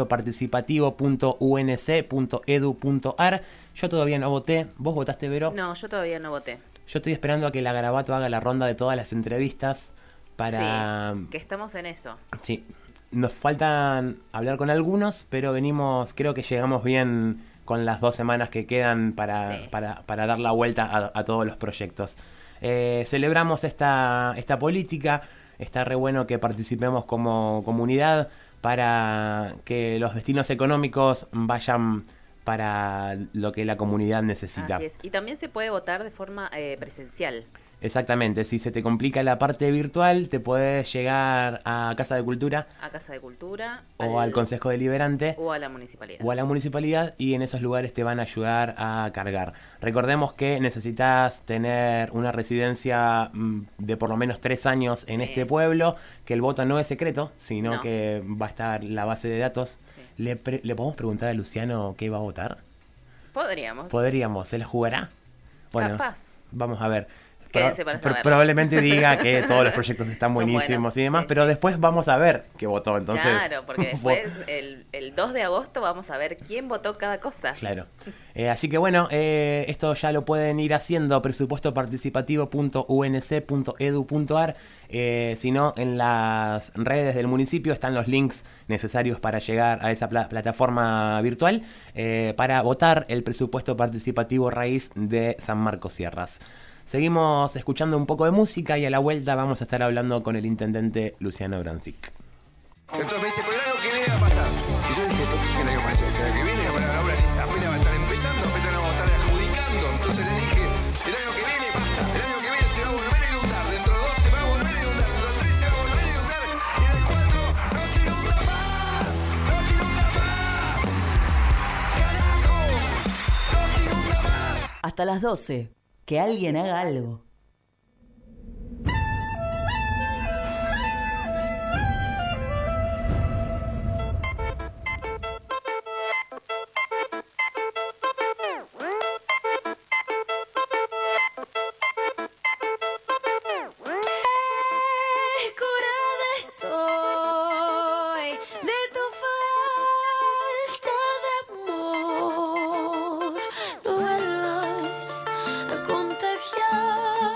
presupuestoparticipativo.unc.edu.ar. Yo todavía no voté. ¿Vos votaste, Vero? No, yo todavía no voté. Yo estoy esperando a que la Garabato haga la ronda de todas las entrevistas para... Sí, que estamos en eso. Sí, nos faltan hablar con algunos, pero creo que llegamos bien con las 2 semanas que quedan para dar la vuelta a todos los proyectos. Celebramos esta política. Está re bueno que participemos como comunidad para que los destinos económicos vayan para lo que la comunidad necesita. Así es. Y también se puede votar de forma presencial. Exactamente. Si se te complica la parte virtual, te puedes llegar a Casa de Cultura. A Casa de Cultura. O al Consejo Deliberante. O a la municipalidad. O a la municipalidad, y en esos lugares te van a ayudar a cargar. Recordemos que necesitas tener una residencia de por lo menos 3 años en este pueblo, que el voto no es secreto, sino que va a estar la base de datos. Sí. ¿Le podemos preguntar a Luciano qué va a votar? Podríamos. ¿Se la jugará? Bueno, capaz. Vamos a ver. Quédense para saberlo. Probablemente diga que todos los proyectos están buenísimos y demás, pero después vamos a ver qué votó. Entonces, claro, porque después el 2 de agosto vamos a ver quién votó cada cosa. Claro. Así que bueno, esto ya lo pueden ir haciendo, presupuestoparticipativo.unc.edu.ar. Si no, en las redes del municipio están los links necesarios para llegar a esa plataforma virtual para votar el presupuesto participativo raíz de San Marcos Sierras. Seguimos escuchando un poco de música y a la vuelta vamos a estar hablando con el intendente Luciano Brancic. Entonces me dice, pero el año que viene va a pasar. Y yo dije, ¿qué el año que viene? La obra apenas va a estar empezando, apenas vamos a estar adjudicando. Entonces le dije, el año que viene basta. El año que viene se va a volver a inundar. Dentro de 2 se va a volver a inundar. Dentro de 3 se va a volver a inundar. Y en el 4 no se inunda más. No se inunda más. Carajo. No se inunda más. Hasta las 12. Que alguien haga algo. Contagiar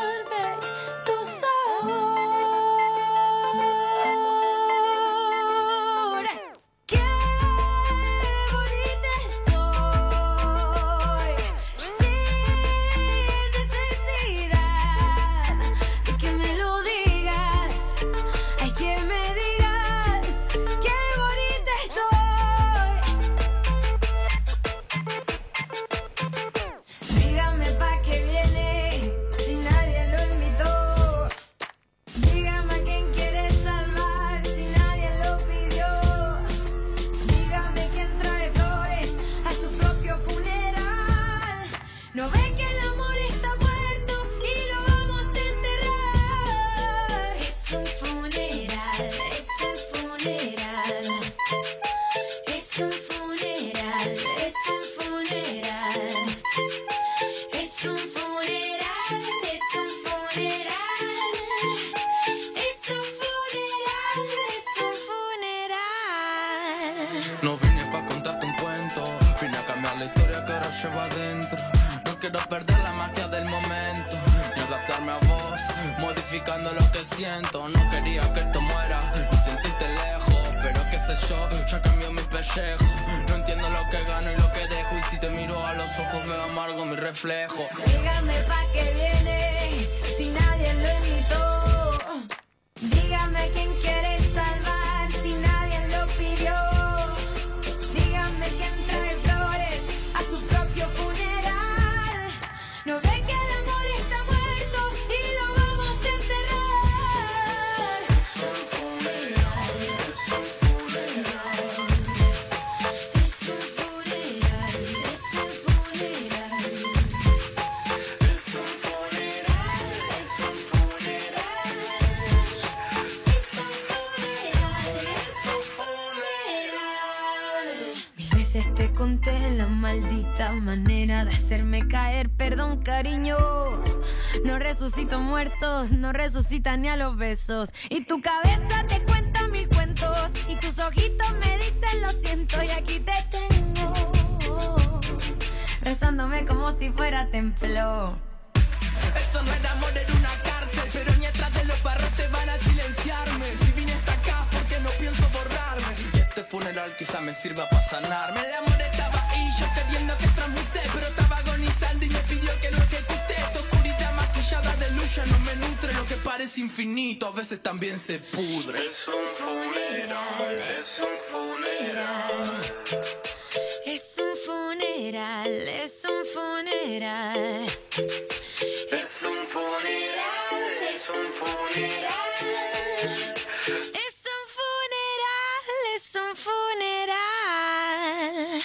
llevo adentro. No quiero perder la magia del momento, ni adaptarme a vos, modificando lo que siento. No quería que esto muera, ni sentirte lejos, pero qué sé yo, ya cambió mi pellejo. No entiendo lo que gano y lo que dejo, y si te miro a los ojos veo amargo mi reflejo. Dígame pa' qué viene, si nadie lo invitó. Dígame quién quiere salvar, si nadie lo pidió. Dígame quién trae flores a su propio funeral. No ve que el amor está muerto y lo vamos a enterrar. Es un funeral, es un funeral. Es un funeral, es un funeral. Es un funeral, es un funeral. Es un funeral, es un funeral. Mil veces te conté la maldita manera de hacerme caer. Perdón, cariño. No resucito muertos, no resucitan ni a los besos. Y tu cabeza te cuenta mil cuentos, y tus ojitos me dicen lo siento. Y aquí te tengo, rezándome como si fuera templo. Eso no era amor, era una cárcel, pero ni atrás de los barrotes van a silenciarme. Si vine hasta acá porque no pienso borrarme, y este funeral quizá me sirva para sanarme. El amor estaba ahí, yo queriendo que transmute, pero estaba agonizando y me pidió que lo ejecute. Esta oscuridad maquillada de luz ya no me nutre. Lo que parece infinito a veces también se pudre. Es un funeral, es un funeral. Es un funeral, es un funeral. Es un funeral, es un funeral. Es un funeral, es un funeral.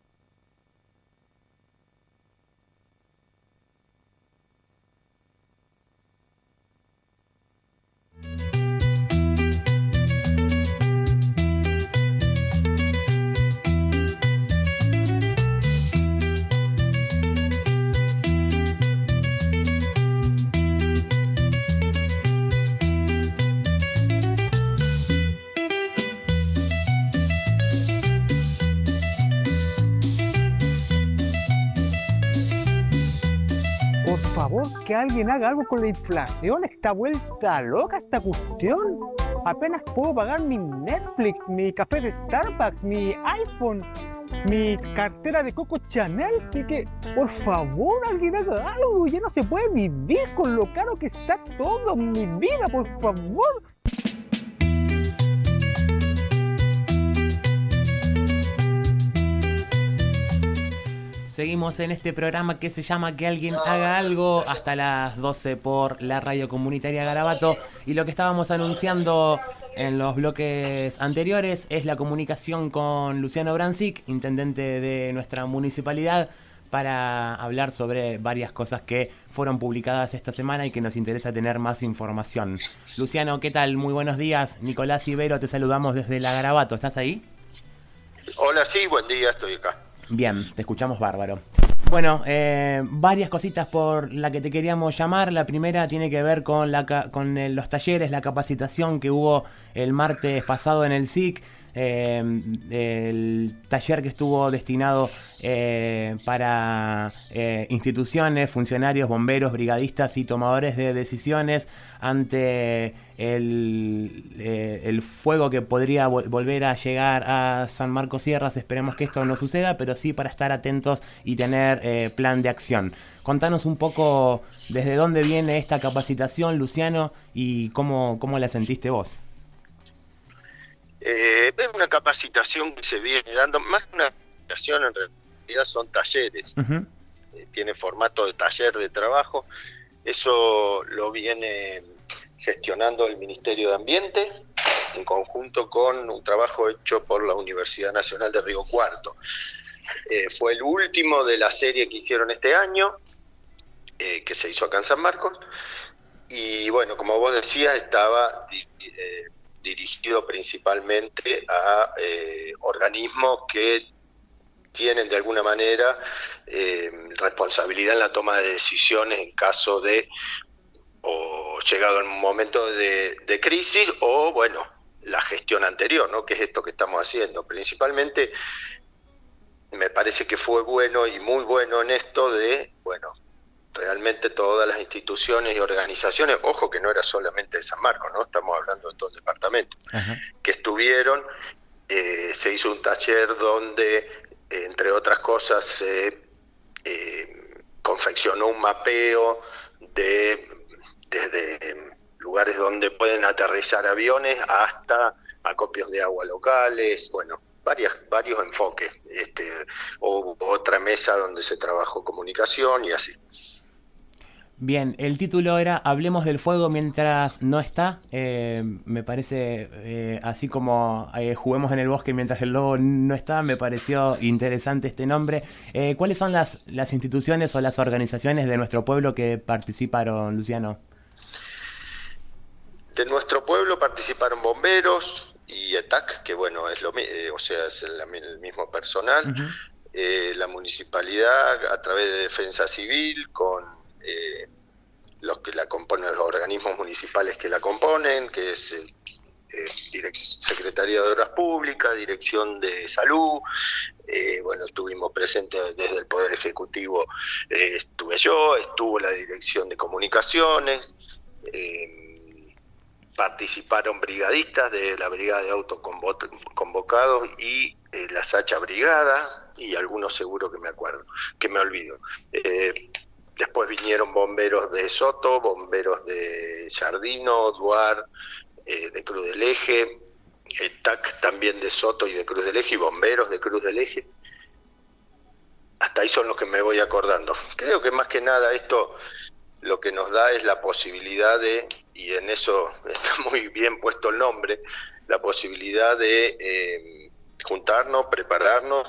Por favor, que alguien haga algo con la inflación. Está vuelta loca esta cuestión. Apenas puedo pagar mi Netflix, mi café de Starbucks, mi iPhone, mi cartera de Coco Chanel. Así que, por favor, alguien haga algo. Ya no se puede vivir con lo caro que está todo en mi vida, por favor. Seguimos en este programa que se llama Que alguien haga algo hasta las 12 por la radio comunitaria Garabato. Y lo que estábamos anunciando en los bloques anteriores es la comunicación con Luciano Brancic, intendente de nuestra municipalidad, para hablar sobre varias cosas que fueron publicadas esta semana y que nos interesa tener más información. Luciano, ¿qué tal? Muy buenos días. Nicolás Ibero, te saludamos desde la Garabato. ¿Estás ahí? Hola, sí, buen día, estoy acá. Bien, te escuchamos bárbaro. Bueno, varias cositas por la que te queríamos llamar. La primera tiene que ver con los talleres, la capacitación que hubo el martes pasado en el SIC. El taller que estuvo destinado para instituciones, funcionarios, bomberos, brigadistas y tomadores de decisiones ante el fuego que podría volver a llegar a San Marcos Sierras. Esperemos que esto no suceda, pero sí para estar atentos y tener plan de acción. Contanos un poco desde dónde viene esta capacitación, Luciano, y cómo la sentiste vos. Es una capacitación que se viene dando, más que una capacitación en realidad son talleres. Uh-huh. Tiene formato de taller de trabajo. Eso lo viene gestionando el Ministerio de Ambiente en conjunto con un trabajo hecho por la Universidad Nacional de Río Cuarto. Fue el último de la serie que hicieron este año, que se hizo acá en San Marcos, y bueno, como vos decías, estaba dirigido principalmente a organismos que tienen de alguna manera responsabilidad en la toma de decisiones en caso de, o llegado en un momento de crisis, o bueno, la gestión anterior, ¿no? Que es esto que estamos haciendo. Principalmente me parece que fue bueno y muy bueno en esto de, bueno, realmente todas las instituciones y organizaciones, ojo que no era solamente de San Marcos, ¿no? Estamos hablando de todo el departamento, que estuvieron, se hizo un taller donde, entre otras cosas, se confeccionó un mapeo desde lugares donde pueden aterrizar aviones hasta acopios de agua locales, bueno, varios enfoques. Hubo otra mesa donde se trabajó comunicación y así. Bien, el título era Hablemos del fuego mientras no está. Me parece, así como Juguemos en el bosque mientras el lobo no está, me pareció interesante este nombre. ¿Cuáles son las instituciones o las organizaciones de nuestro pueblo que participaron, Luciano? De nuestro pueblo participaron bomberos y ETAC, que bueno, es es el mismo personal. La municipalidad a través de Defensa Civil con los que la componen, los organismos municipales que la componen, que es Secretaría de Obras Públicas, Dirección de Salud, bueno, estuvimos presentes desde el Poder Ejecutivo, estuve yo, estuvo la Dirección de Comunicaciones, participaron brigadistas de la Brigada de Autoconvocados y la Sacha Brigada, y algunos seguro que me olvido. Después vinieron bomberos de Soto, bomberos de Jardino, Duar, de Cruz del Eje, TAC también de Soto y de Cruz del Eje, y bomberos de Cruz del Eje. Hasta ahí son los que me voy acordando. Creo que más que nada esto lo que nos da es la posibilidad de, y en eso está muy bien puesto el nombre, la posibilidad de juntarnos, prepararnos,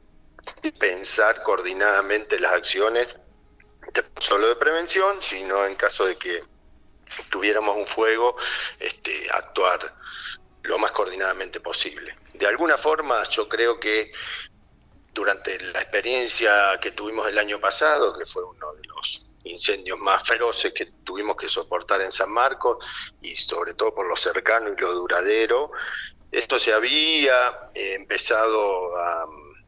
pensar coordinadamente las acciones, no solo de prevención, sino en caso de que tuviéramos un fuego, actuar lo más coordinadamente posible. De alguna forma, yo creo que durante la experiencia que tuvimos el año pasado, que fue uno de los incendios más feroces que tuvimos que soportar en San Marcos, y sobre todo por lo cercano y lo duradero, esto se había empezado a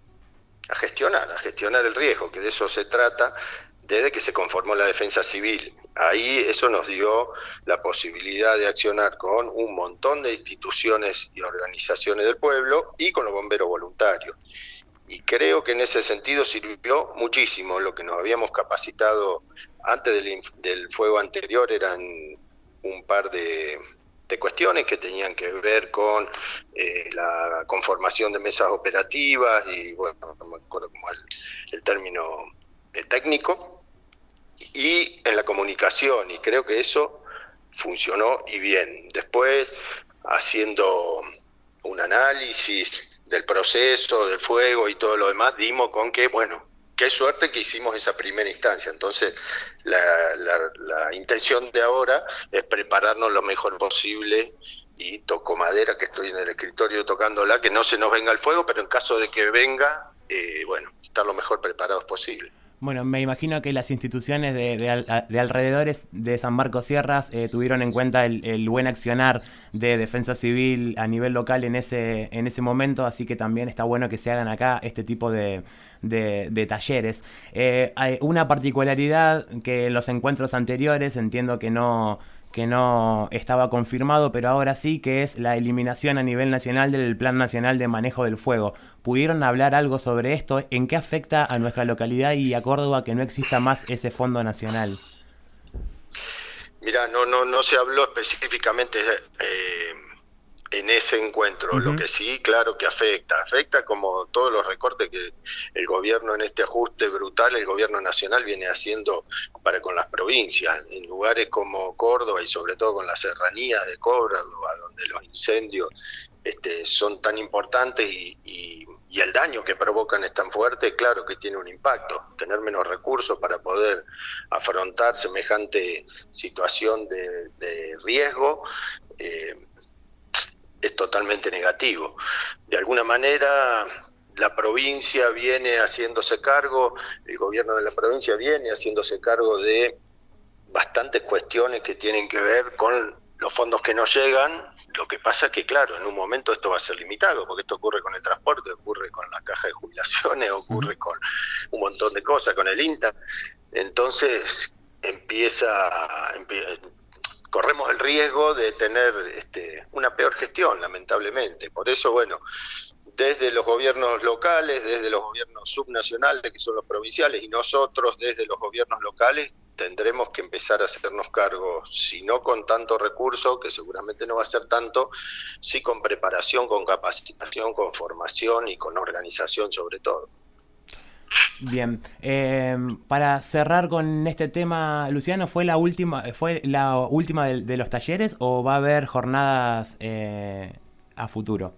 gestionar el riesgo, que de eso se trata, desde que se conformó la Defensa Civil. Ahí eso nos dio la posibilidad de accionar con un montón de instituciones y organizaciones del pueblo y con los bomberos voluntarios. Y creo que en ese sentido sirvió muchísimo. Lo que nos habíamos capacitado antes del fuego anterior eran un par de cuestiones que tenían que ver con la conformación de mesas operativas y, bueno, no me acuerdo cómo es el término técnico, y en la comunicación, y creo que eso funcionó y bien. Después, haciendo un análisis del proceso, del fuego y todo lo demás, dimos con que, bueno, qué suerte que hicimos esa primera instancia. Entonces, la intención de ahora es prepararnos lo mejor posible, y toco madera, que estoy en el escritorio tocándola, que no se nos venga el fuego, pero en caso de que venga, bueno, estar lo mejor preparados posible. Bueno, me imagino que las instituciones de alrededores de San Marcos Sierras tuvieron en cuenta el buen accionar de Defensa Civil a nivel local en ese momento, así que también está bueno que se hagan acá este tipo de talleres. Hay una particularidad que en los encuentros anteriores entiendo que no estaba confirmado, pero ahora sí, que es la eliminación a nivel nacional del Plan Nacional de Manejo del Fuego. ¿Pudieron hablar algo sobre esto? ¿En qué afecta a nuestra localidad y a Córdoba que no exista más ese fondo nacional? Mirá, no se habló específicamente en ese encuentro. Lo que sí, claro que afecta como todos los recortes que el gobierno, en este ajuste brutal, el gobierno nacional viene haciendo para con las provincias, en lugares como Córdoba y sobre todo con las serranías de Córdoba, donde los incendios son tan importantes y el daño que provocan es tan fuerte. Claro que tiene un impacto. Tener menos recursos para poder afrontar semejante situación de riesgo es totalmente negativo. De alguna manera, la provincia viene haciéndose cargo, el gobierno de la provincia viene haciéndose cargo de bastantes cuestiones que tienen que ver con los fondos que no llegan. Lo que pasa es que, claro, en un momento esto va a ser limitado, porque esto ocurre con el transporte, ocurre con la caja de jubilación, licitaciones, ocurre con un montón de cosas, con el INTA. Entonces corremos el riesgo de tener una peor gestión, lamentablemente. Por eso, bueno, desde los gobiernos locales, desde los gobiernos subnacionales, que son los provinciales, y nosotros desde los gobiernos locales, tendremos que empezar a hacernos cargo, si no con tanto recurso, que seguramente no va a ser tanto, sí con preparación, con capacitación, con formación y con organización sobre todo. Bien, para cerrar con este tema, Luciano, ¿fue la última de los talleres o va a haber jornadas a futuro?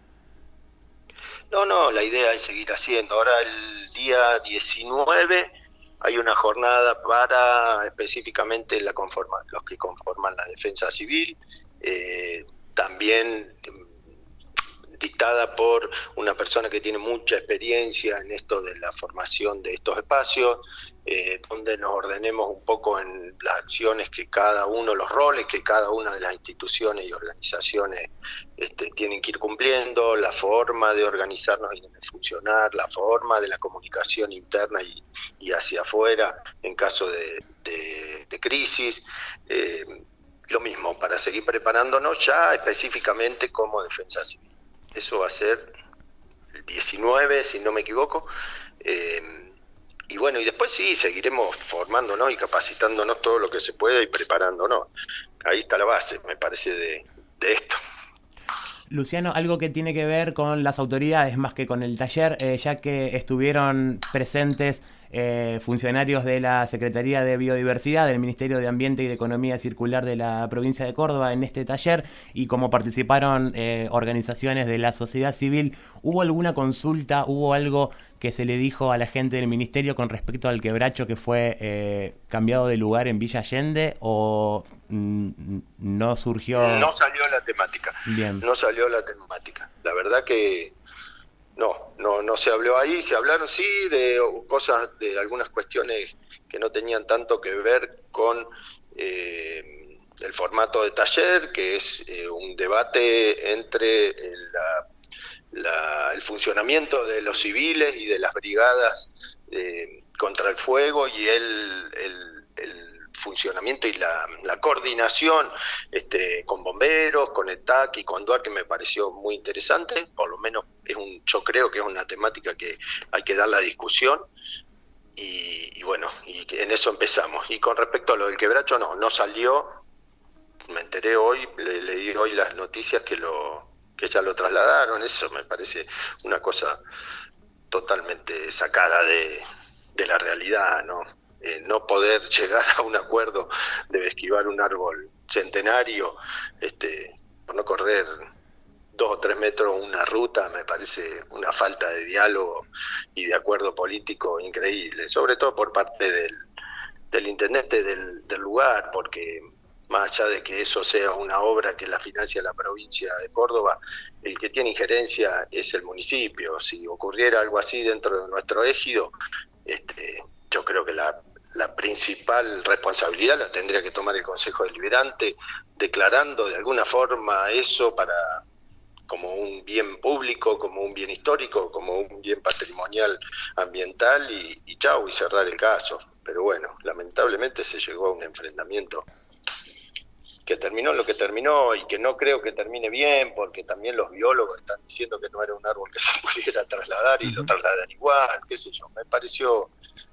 No, la idea es seguir haciendo. Ahora el día 19 hay una jornada para específicamente los que conforman la defensa civil, también dictada por una persona que tiene mucha experiencia en esto de la formación de estos espacios, donde nos ordenemos un poco en las acciones que cada uno, los roles que cada una de las instituciones y organizaciones tienen que ir cumpliendo, la forma de organizarnos y de funcionar, la forma de la comunicación interna y hacia afuera en caso de crisis. Lo mismo, para seguir preparándonos ya específicamente como defensa civil. Eso va a ser el 19, si no me equivoco. Y bueno, y después sí, seguiremos formándonos y capacitándonos todo lo que se pueda y preparándonos. Ahí está la base, me parece, de esto. Luciano, algo que tiene que ver con las autoridades más que con el taller, ya que estuvieron presentes funcionarios de la Secretaría de Biodiversidad, del Ministerio de Ambiente y de Economía Circular de la provincia de Córdoba en este taller, y como participaron organizaciones de la sociedad civil, ¿hubo alguna consulta, hubo algo que se le dijo a la gente del ministerio con respecto al quebracho que fue cambiado de lugar en Villa Allende, o no surgió? No salió la temática. Bien. No salió la temática. La verdad que no se habló ahí. Se hablaron sí de cosas, de algunas cuestiones que no tenían tanto que ver con el formato de taller, que es un debate entre el funcionamiento de los civiles y de las brigadas contra el fuego y el funcionamiento y la coordinación con bomberos, con el TAC y con DUAR, que me pareció muy interesante. Por lo menos yo creo que es una temática que hay que dar la discusión, y bueno, y en eso empezamos. Y con respecto a lo del quebracho, no salió. Me enteré hoy, leí hoy las noticias que ya lo trasladaron. Eso me parece una cosa totalmente sacada de la realidad, ¿no? No poder llegar a un acuerdo de esquivar un árbol centenario, por no correr 2 o 3 metros una ruta, me parece una falta de diálogo y de acuerdo político increíble, sobre todo por parte del intendente del lugar, porque más allá de que eso sea una obra que la financia la provincia de Córdoba, el que tiene injerencia es el municipio. Si ocurriera algo así dentro de nuestro ejido, yo creo que la principal responsabilidad la tendría que tomar el Consejo Deliberante, declarando de alguna forma eso como un bien público, como un bien histórico, como un bien patrimonial ambiental, y chau, y cerrar el caso. Pero bueno, lamentablemente se llegó a un enfrentamiento que terminó lo que terminó, y que no creo que termine bien, porque también los biólogos están diciendo que no era un árbol que se pudiera trasladar y lo trasladan igual, qué sé yo. Me pareció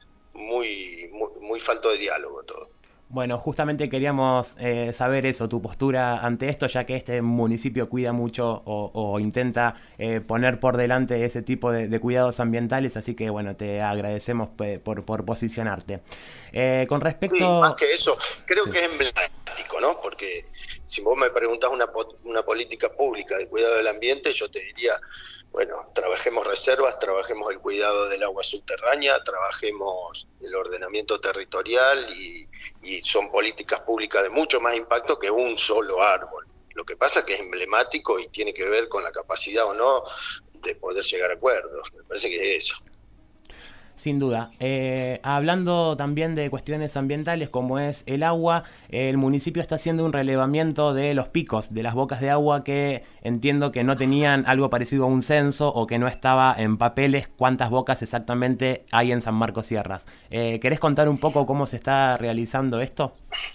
muy falto de diálogo todo. Bueno, justamente queríamos saber eso, tu postura ante esto, ya que este municipio cuida mucho o intenta poner por delante ese tipo de cuidados ambientales, así que bueno, te agradecemos por posicionarte. Con respecto... Sí, más que eso, creo que es emblemático, ¿no? Porque si vos me preguntás una política pública de cuidado del ambiente, yo te diría, bueno, trabajemos reservas, trabajemos el cuidado del agua subterránea, trabajemos el ordenamiento territorial, y son políticas públicas de mucho más impacto que un solo árbol. Lo que pasa es que es emblemático y tiene que ver con la capacidad o no de poder llegar a acuerdos. Me parece que es eso. Sin duda. Hablando también de cuestiones ambientales como es el agua, el municipio está haciendo un relevamiento de los picos, de las bocas de agua que entiendo que no tenían algo parecido a un censo o que no estaba en papeles cuántas bocas exactamente hay en San Marcos Sierras. ¿Querés contar un poco cómo se está realizando esto?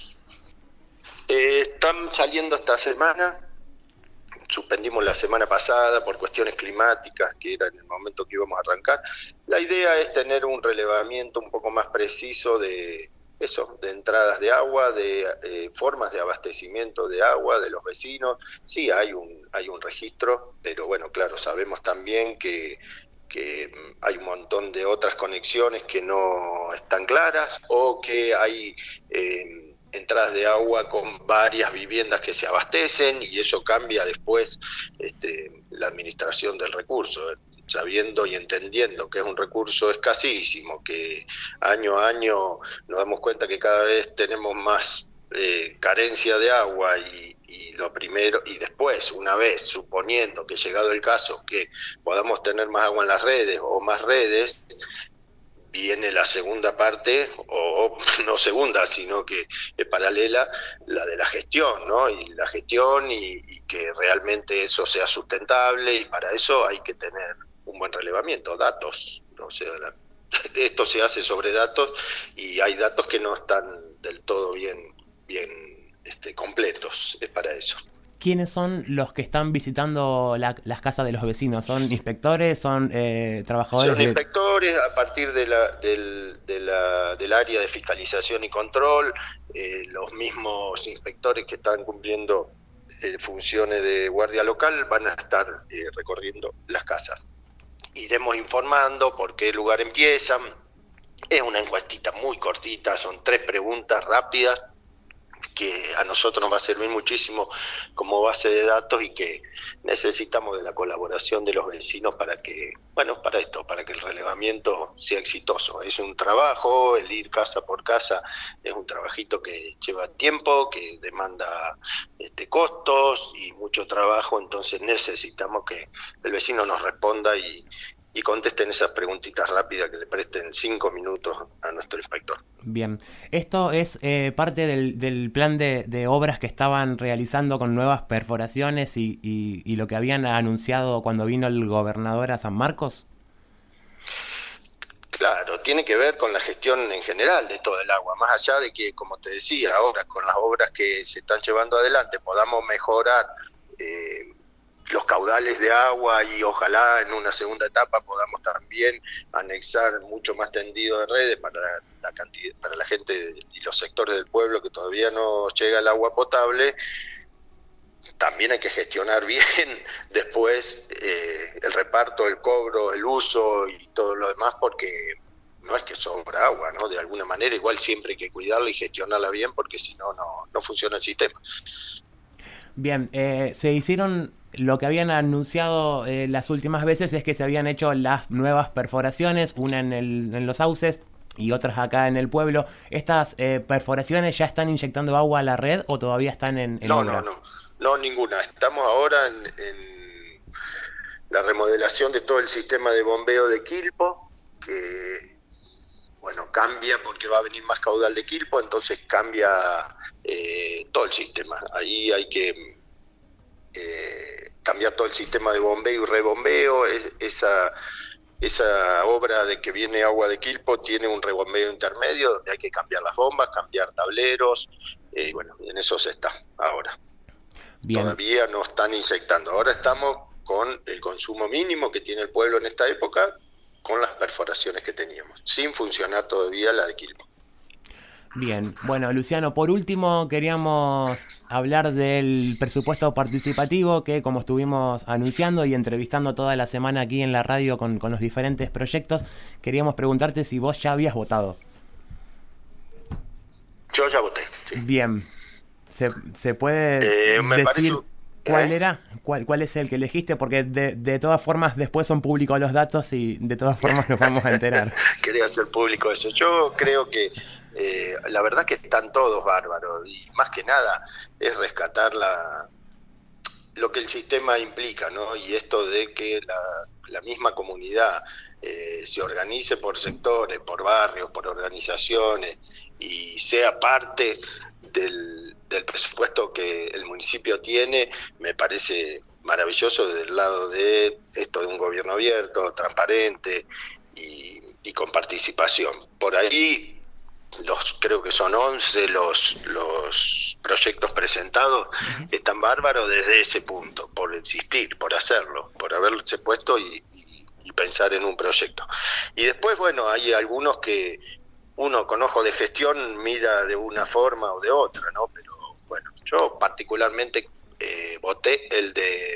Están saliendo esta semana. Suspendimos la semana pasada por cuestiones climáticas, que era en el momento que íbamos a arrancar. La idea es tener un relevamiento un poco más preciso de eso, de entradas de agua, de formas de abastecimiento de agua de los vecinos. Sí, hay un registro, pero bueno, claro, sabemos también que hay un montón de otras conexiones que no están claras o que hay entradas de agua con varias viviendas que se abastecen y eso cambia después la administración del recurso, sabiendo y entendiendo que es un recurso escasísimo, que año a año nos damos cuenta que cada vez tenemos más carencia de agua y lo primero, y después, una vez, suponiendo que llegado el caso que podamos tener más agua en las redes o más redes, viene la segunda parte, o no segunda, sino que es paralela, la de la gestión, ¿no? Y la gestión y que realmente eso sea sustentable, y para eso hay que tener un buen relevamiento, datos, o sea, esto se hace sobre datos y hay datos que no están del todo bien completos, es para eso. ¿Quiénes son los que están visitando las casas de los vecinos? ¿Son inspectores? ¿Son trabajadores? Son inspectores a partir del área de fiscalización y control, los mismos inspectores que están cumpliendo funciones de guardia local van a estar recorriendo las casas. Iremos informando por qué lugar empiezan. Es una encuestita muy cortita, son 3 preguntas rápidas, que a nosotros nos va a servir muchísimo como base de datos y que necesitamos de la colaboración de los vecinos para que, bueno, para que el relevamiento sea exitoso. Es un trabajo, el ir casa por casa es un trabajito que lleva tiempo, que demanda costos y mucho trabajo, entonces necesitamos que el vecino nos responda y contesten esas preguntitas rápidas que le presten 5 minutos a nuestro inspector. Bien, esto es parte del plan de obras que estaban realizando con nuevas perforaciones y lo que habían anunciado cuando vino el gobernador a San Marcos. Claro, tiene que ver con la gestión en general de todo el agua, más allá de que, como te decía, ahora con las obras que se están llevando adelante podamos mejorar los caudales de agua y ojalá en una segunda etapa podamos también anexar mucho más tendido de redes para la gente y los sectores del pueblo que todavía no llega el agua potable. También hay que gestionar bien después el reparto, el cobro, el uso y todo lo demás, porque no es que sobra agua, ¿no? De alguna manera igual siempre hay que cuidarla y gestionarla bien, porque si no, no funciona el sistema. Bien, se hicieron, lo que habían anunciado las últimas veces es que se habían hecho las nuevas perforaciones, una en los sauces y otras acá en el pueblo. ¿Estas perforaciones ya están inyectando agua a la red o todavía están en obra? No, ninguna. Estamos ahora en la remodelación de todo el sistema de bombeo de Quilpo, que, bueno, cambia porque va a venir más caudal de Quilpo, entonces cambia todo el sistema. Ahí hay que cambiar todo el sistema de bombeo y rebombeo. Esa obra de que viene agua de Quilpo tiene un rebombeo intermedio donde hay que cambiar las bombas, cambiar tableros, bueno, en eso se está ahora. Bien. Todavía no están inyectando, ahora estamos con el consumo mínimo que tiene el pueblo en esta época, con las perforaciones que teníamos, sin funcionar todavía la de Quilpo. Bien, bueno, Luciano, por último queríamos hablar del presupuesto participativo que, como estuvimos anunciando y entrevistando toda la semana aquí en la radio con los diferentes proyectos, queríamos preguntarte si vos ya habías votado. Yo ya voté, sí. Bien, ¿se puede decir cuál era? ¿Cuál es el que elegiste? Porque de todas formas después son públicos los datos y de todas formas nos vamos a enterar. Quería hacer público eso. Yo creo que la verdad que están todos bárbaros y más que nada es rescatar lo que el sistema implica, ¿no? Y esto de que la misma comunidad se organice por sectores, por barrios, por organizaciones y sea parte del presupuesto que el municipio tiene, me parece maravilloso desde el lado de esto de un gobierno abierto, transparente y con participación. Por ahí creo que son 11 los proyectos presentados, están bárbaros desde ese punto, por insistir, por hacerlo, por haberse puesto y pensar en un proyecto. Y después, bueno, hay algunos que uno con ojo de gestión mira de una forma o de otra, ¿no? Pero bueno, yo particularmente voté el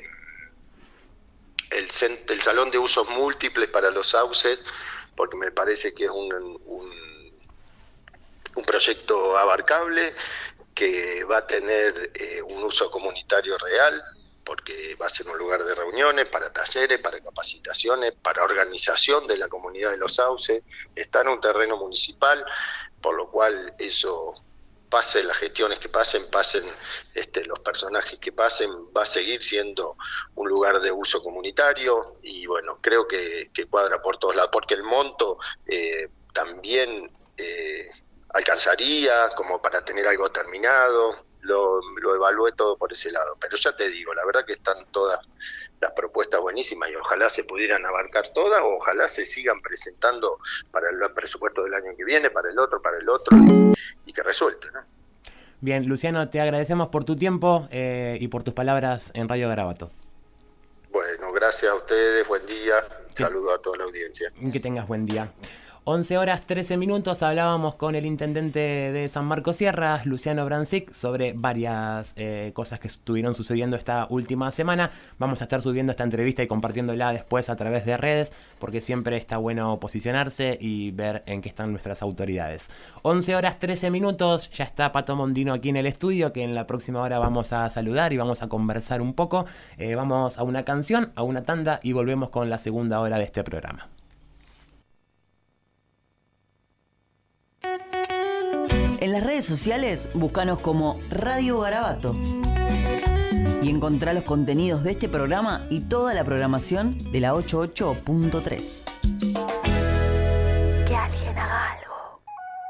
salón de usos múltiples para los sauces, porque me parece que es un proyecto abarcable, que va a tener un uso comunitario real, porque va a ser un lugar de reuniones, para talleres, para capacitaciones, para organización de la comunidad de los sauces. Está en un terreno municipal, por lo cual eso, pasen las gestiones que pasen los personajes que pasen, va a seguir siendo un lugar de uso comunitario. Y bueno, creo que cuadra por todos lados, porque el monto también alcanzaría como para tener algo terminado. Lo evalué todo por ese lado, pero ya te digo, la verdad que están todas las propuestas buenísimas y ojalá se pudieran abarcar todas, o ojalá se sigan presentando para el presupuesto del año que viene, para el otro y que resuelte, ¿no? Bien, Luciano, te agradecemos por tu tiempo y por tus palabras en Radio Garabato. Bueno, gracias a ustedes, buen día, saludo a toda la audiencia. Que tengas buen día. 11:13, hablábamos con el intendente de San Marcos Sierras, Luciano Brancic, sobre varias cosas que estuvieron sucediendo esta última semana. Vamos a estar subiendo esta entrevista y compartiéndola después a través de redes, porque siempre está bueno posicionarse y ver en qué están nuestras autoridades. 11:13, ya está Pato Mondino aquí en el estudio, que en la próxima hora vamos a saludar y vamos a conversar un poco. Vamos a una canción, a una tanda y volvemos con la segunda hora de este programa. En las redes sociales, búscanos como Radio Garabato y encontrá los contenidos de este programa y toda la programación de la 88.3. Que alguien haga algo.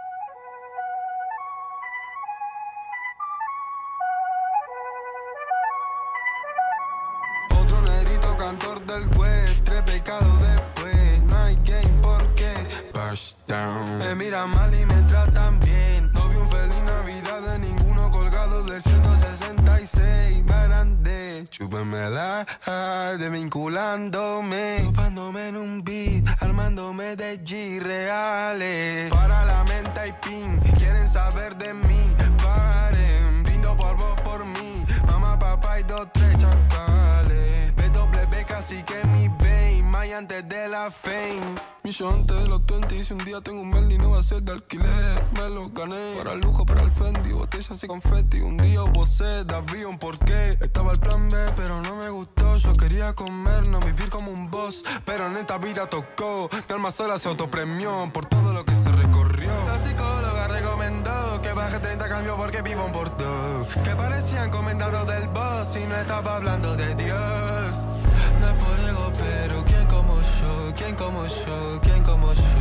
Otro negrito cantor del web, 3 pecados después, no hay game porque me mira mal y me tratan bien. No vi un feliz Navidad de ninguno colgado del 166. Me agrandé, chúpenmela, desvinculándome, topándome en un beat, armándome de G reales. Para la mente hay pin, quieren saber de mí, paren, brindo por vos, por mí, mamá, papá y 2, 3 chacales. BW casi que mi babe, my antes de la fame. Yo antes de los 20, y si un día tengo un Bentley no va a ser de alquiler. Me lo gané, para el lujo, para el Fendi, botellas y confeti. Un día hubo sed, avión, ¿por qué? Estaba el plan B, pero no me gustó. Yo quería comer, no vivir como un boss, pero en esta vida tocó. Mi alma sola se autopremió por todo lo que se recorrió. La psicóloga recomendó que baje 30 cambios porque vivo en Bordeaux. Que parecían comentarios del boss y no estaba hablando de Dios. No es por ego, pero ¿quién como yo? ¿Quién como yo? ¿Quién como yo?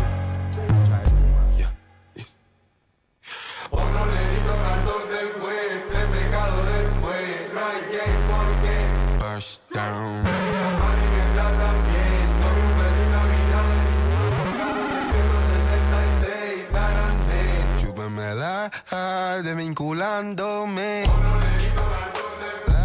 Otro negrito cantor del web, 3 pecados del web, no hay game porque Push down. Me mira mal y me tratan bien, no vi un feliz Navidad de ninguno, 166, me agrandé, chúpenmela, desvinculándome. Otro negrito cantor del web.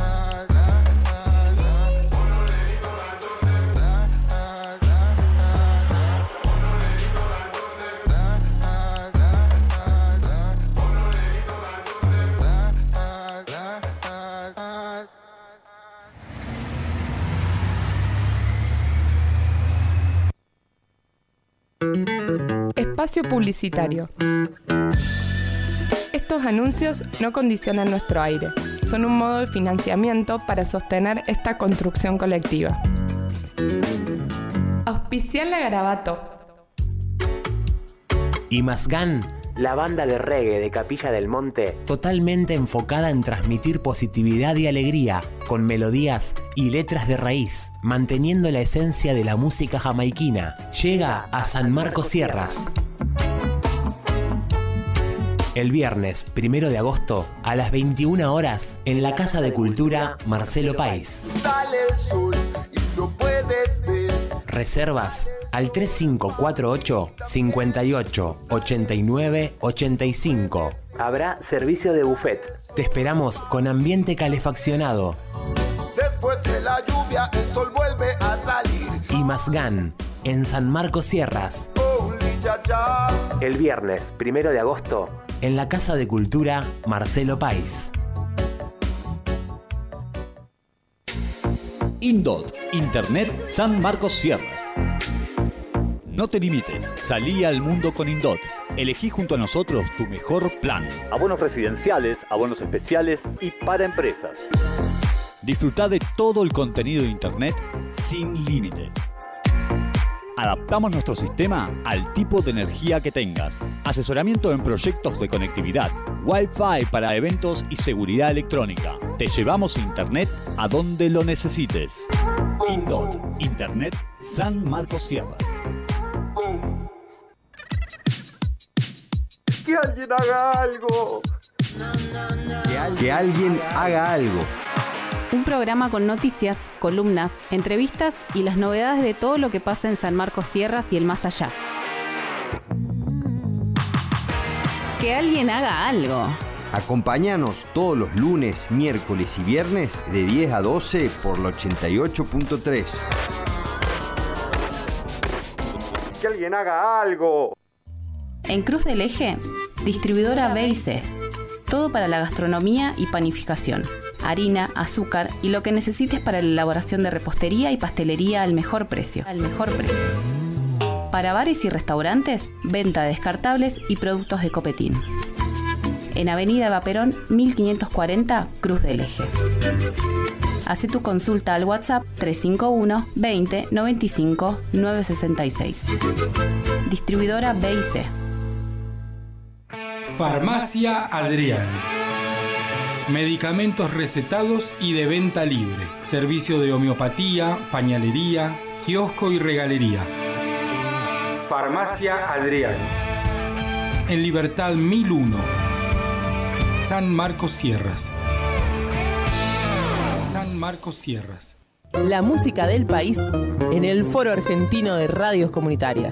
Espacio publicitario. Estos anuncios no condicionan nuestro aire, son un modo de financiamiento para sostener esta construcción colectiva. Auspiciar la Garabato. IMASGAN, la banda de reggae de Capilla del Monte, totalmente enfocada en transmitir positividad y alegría, con melodías y letras de raíz, manteniendo la esencia de la música jamaiquina. Llega a San Marcos Sierras. El viernes 1 de agosto a las 21 horas en la Casa de Cultura Marcelo Páez. Sale el sol y lo puedes ver. Reservas al 3548 58 89 85. Habrá servicio de buffet. Te esperamos con ambiente calefaccionado. Después de la lluvia el sol vuelve a salir. Y Mazgán, en San Marcos Sierras. El viernes 1 de agosto en la Casa de Cultura Marcelo Páez. Indot, Internet San Marcos Sierras. No te limites, salí al mundo con Indot. Elegí junto a nosotros tu mejor plan. Abonos residenciales, abonos especiales y para empresas. Disfruta de todo el contenido de Internet sin límites. Adaptamos nuestro sistema al tipo de energía que tengas. Asesoramiento en proyectos de conectividad, Wi-Fi para eventos y seguridad electrónica. Te llevamos Internet a donde lo necesites. Indot, Internet San Marcos Sierras. Que alguien haga algo. Que alguien haga algo. Un programa con noticias, columnas, entrevistas y las novedades de todo lo que pasa en San Marcos Sierras y el más allá. Que alguien haga algo. Acompáñanos todos los lunes, miércoles y viernes de 10 a 12 por la 88.3. Que alguien haga algo. En Cruz del Eje, distribuidora B&C. Todo para la gastronomía y panificación. Harina, azúcar y lo que necesites para la elaboración de repostería y pastelería al mejor precio. Para bares y restaurantes, venta de descartables y productos de Copetín. En Avenida Eva Perón, 1540, Cruz del Eje. Haz tu consulta al WhatsApp 351 20 95 966. Distribuidora B&C. Farmacia Adrián. Medicamentos recetados y de venta libre. Servicio de homeopatía, pañalería, kiosco y regalería. Farmacia Adrián. En Libertad 1001. San Marcos Sierras. San Marcos Sierras. La música del país en el Foro Argentino de Radios Comunitarias.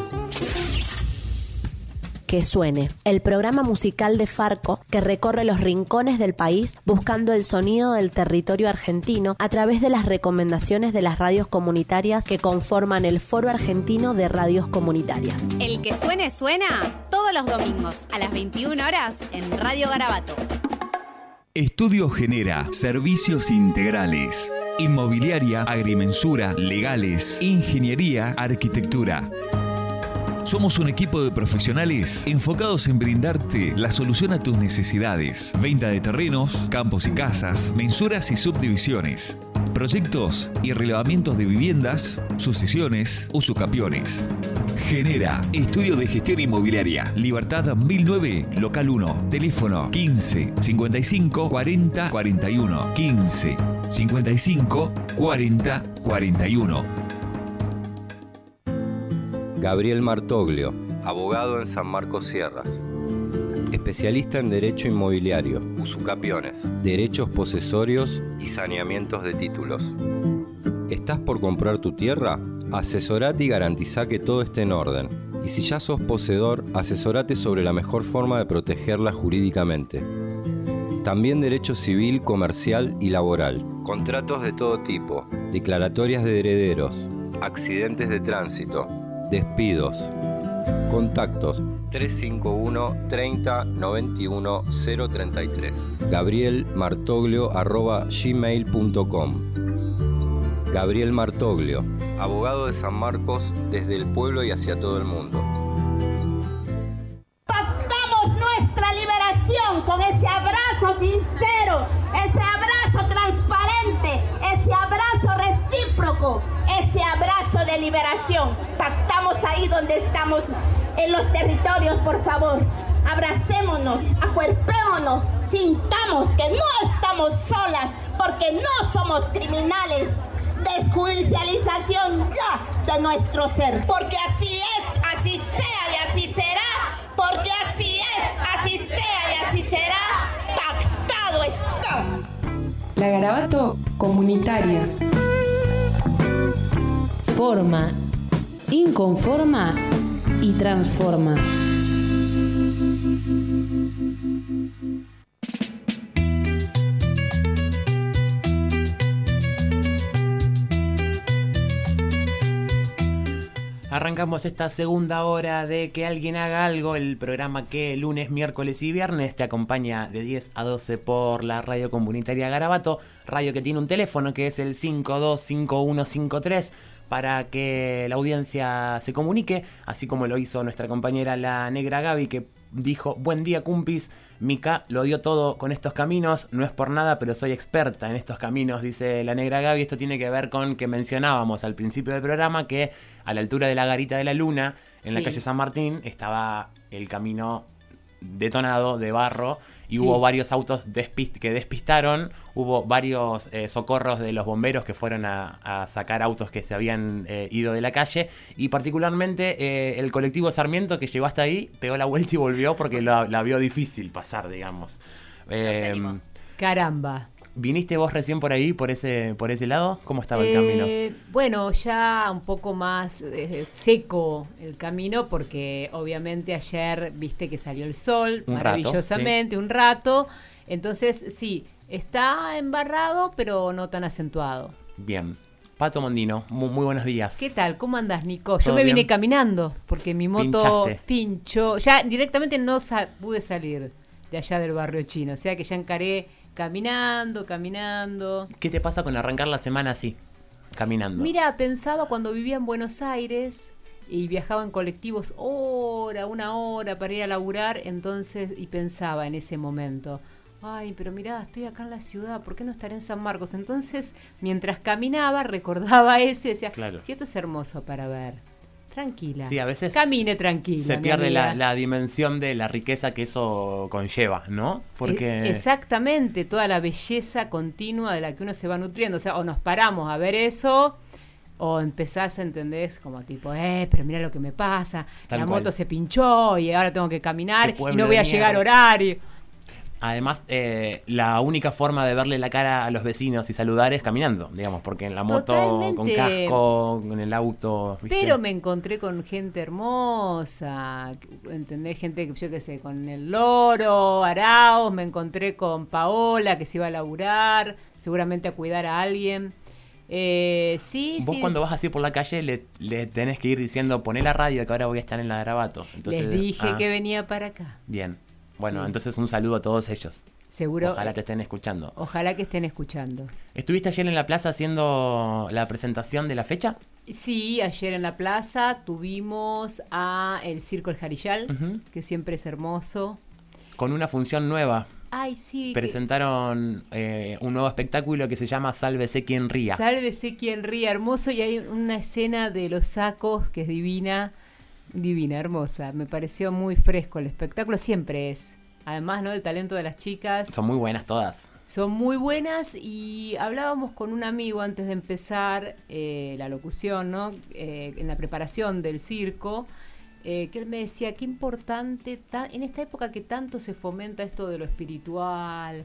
Que suene, el programa musical de Farco que recorre los rincones del país buscando el sonido del territorio argentino a través de las recomendaciones de las radios comunitarias que conforman el Foro Argentino de Radios Comunitarias. El que suene suena todos los domingos a las 21 horas en Radio Garabato. Estudio Genera, servicios integrales. Inmobiliaria, agrimensura, legales, ingeniería, arquitectura. Somos un equipo de profesionales enfocados en brindarte la solución a tus necesidades. Venta de terrenos, campos y casas, mensuras y subdivisiones. Proyectos y relevamientos de viviendas, sucesiones, usucapiones. Genera, estudio de gestión inmobiliaria. Libertad 1009, local 1. Teléfono 15 55 40 41. 15 55 40 41. Gabriel Martoglio, abogado en San Marcos Sierras. Especialista en Derecho Inmobiliario, usucapiones, derechos posesorios y saneamientos de títulos. ¿Estás por comprar tu tierra? Asesorate y garantizá que todo esté en orden. Y si ya sos poseedor, asesorate sobre la mejor forma de protegerla jurídicamente. También derecho civil, comercial y laboral. Contratos de todo tipo, declaratorias de herederos, accidentes de tránsito, despidos. Contactos 351 30 91 033. gabrielmartoglio@gmail.com. Gabriel Martoglio, abogado de San Marcos desde el pueblo y hacia todo el mundo. Pactamos nuestra liberación con ese abrazo sincero, ese abrazo transparente, ese abrazo recíproco, ese abrazo de liberación. Pactamos ahí donde estamos, en los territorios, por favor. Abracémonos, acuerpémonos, sintamos que no estamos solas porque no somos criminales. Desjudicialización ya de nuestro ser, porque así es, así sea y así será, porque así es, así sea y así será, pactado está. La Garabato comunitaria. Forma, inconforma y transforma. Arrancamos esta segunda hora de Que Alguien Haga Algo, el programa que lunes, miércoles y viernes te acompaña de 10 a 12 por la radio comunitaria Garabato, radio que tiene un teléfono que es el 525153 para que la audiencia se comunique, así como lo hizo nuestra compañera la negra Gaby, que dijo: buen día, cumpis, Mica lo dio todo con estos caminos, no es por nada, pero soy experta en estos caminos, dice la negra Gaby. Esto tiene que ver con que mencionábamos al principio del programa que a la altura de la Garita de la Luna, en la calle San Martín, estaba el camino detonado de barro y hubo varios autos que despistaron, hubo varios socorros de los bomberos que fueron a sacar autos que se habían ido de la calle, y particularmente el colectivo Sarmiento, que llegó hasta ahí, pegó la vuelta y volvió porque la vio difícil pasar, digamos. Caramba. ¿Viniste vos recién por ahí, por ese lado? ¿Cómo estaba el camino? Bueno, ya un poco más seco el camino, porque obviamente ayer viste que salió el sol, maravillosamente, un rato. Entonces, sí, está embarrado, pero no tan acentuado. Bien. Pato Mondino, muy buenos días. ¿Qué tal? ¿Cómo andás, Nico? Yo me vine caminando, porque mi moto pinchó. Ya directamente no pude salir de allá del barrio chino, o sea que ya encaré caminando. ¿Qué te pasa con arrancar la semana así, caminando? Mira, pensaba cuando vivía en Buenos Aires y viajaba en colectivos una hora para ir a laburar, entonces, y pensaba en ese momento, ay, pero mirá, estoy acá en la ciudad, ¿por qué no estaré en San Marcos? Entonces, mientras caminaba, recordaba eso y decía, claro, si esto es hermoso para ver. Tranquila. Sí, a veces camine tranquila. Se pierde la dimensión de la riqueza que eso conlleva, ¿no? Porque exactamente, toda la belleza continua de la que uno se va nutriendo. O sea, o nos paramos a ver eso, o empezás, ¿entendés? Como tipo, pero mira lo que me pasa. La moto se pinchó y ahora tengo que caminar y no voy a llegar a horario. Además, la única forma de verle la cara a los vecinos y saludar es caminando, digamos, porque en la moto, totalmente, con casco, con el auto, ¿viste? Pero me encontré con gente hermosa, ¿entendés? Gente, yo qué sé, con el Loro, Arauz, me encontré con Paola, que se iba a laburar, seguramente a cuidar a alguien. Vos cuando vas así por la calle le tenés que ir diciendo, poné la radio que ahora voy a estar en la Garabato. Entonces, les dije que venía para acá. Bien. Bueno, entonces un saludo a todos ellos. Seguro. Ojalá te estén escuchando. Ojalá que estén escuchando. ¿Estuviste ayer en la plaza haciendo la presentación de la fecha? Sí, ayer en la plaza tuvimos a el Circo El Jarillal, que siempre es hermoso. Con una función nueva. Ay, sí. Presentaron un nuevo espectáculo que se llama Sálvese quien ría. Sálvese quien ría, hermoso. Y hay una escena de los sacos que es divina, hermosa. Me pareció muy fresco el espectáculo, siempre es. Además, ¿no? El talento de las chicas. Son muy buenas todas. Son muy buenas, y hablábamos con un amigo antes de empezar la locución, ¿no? En la preparación del circo, que él me decía qué importante, en esta época que tanto se fomenta esto de lo espiritual.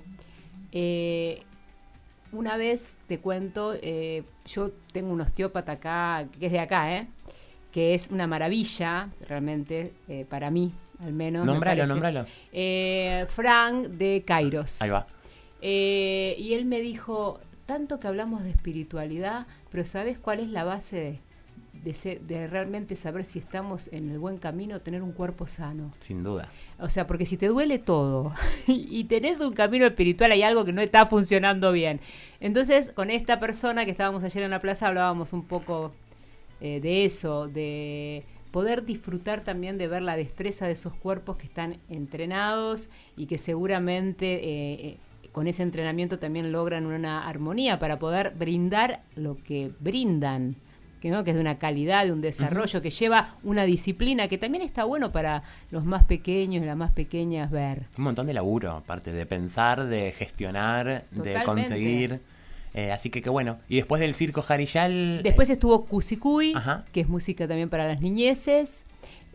Una vez, te cuento, yo tengo un osteópata acá, que es de acá, que es una maravilla, realmente, para mí, al menos. Nómbralo. Frank de Kairos. Ahí va. Y él me dijo, tanto que hablamos de espiritualidad, pero ¿sabes cuál es la base de realmente saber si estamos en el buen camino? Tener un cuerpo sano. Sin duda. O sea, porque si te duele todo y tenés un camino espiritual, hay algo que no está funcionando bien. Entonces, con esta persona que estábamos ayer en la plaza, hablábamos un poco de eso, de poder disfrutar también de ver la destreza de esos cuerpos que están entrenados y que seguramente con ese entrenamiento también logran una armonía para poder brindar lo que brindan, ¿no? Que es de una calidad, de un desarrollo, que lleva una disciplina que también está bueno para los más pequeños y las más pequeñas ver. Un montón de laburo, aparte de pensar, de gestionar, Totalmente. de conseguir. Así que qué bueno. Y después del circo Jarillal... Después estuvo Cusicuy, que es música también para las niñeces,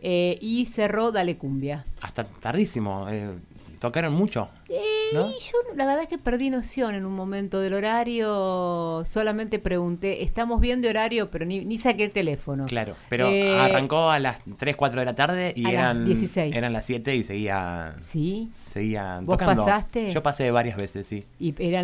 y cerró Dale Cumbia. Hasta tardísimo. Tocaron mucho, ¿no? Y yo la verdad es que perdí noción en un momento del horario. Solamente pregunté, estamos bien de horario, pero ni saqué el teléfono. Claro, pero arrancó a las 3, 4 de la tarde y a eran las 16. Eran las 7 y seguía ¿Vos tocando. pasaste? Yo pasé varias veces, sí. Y eran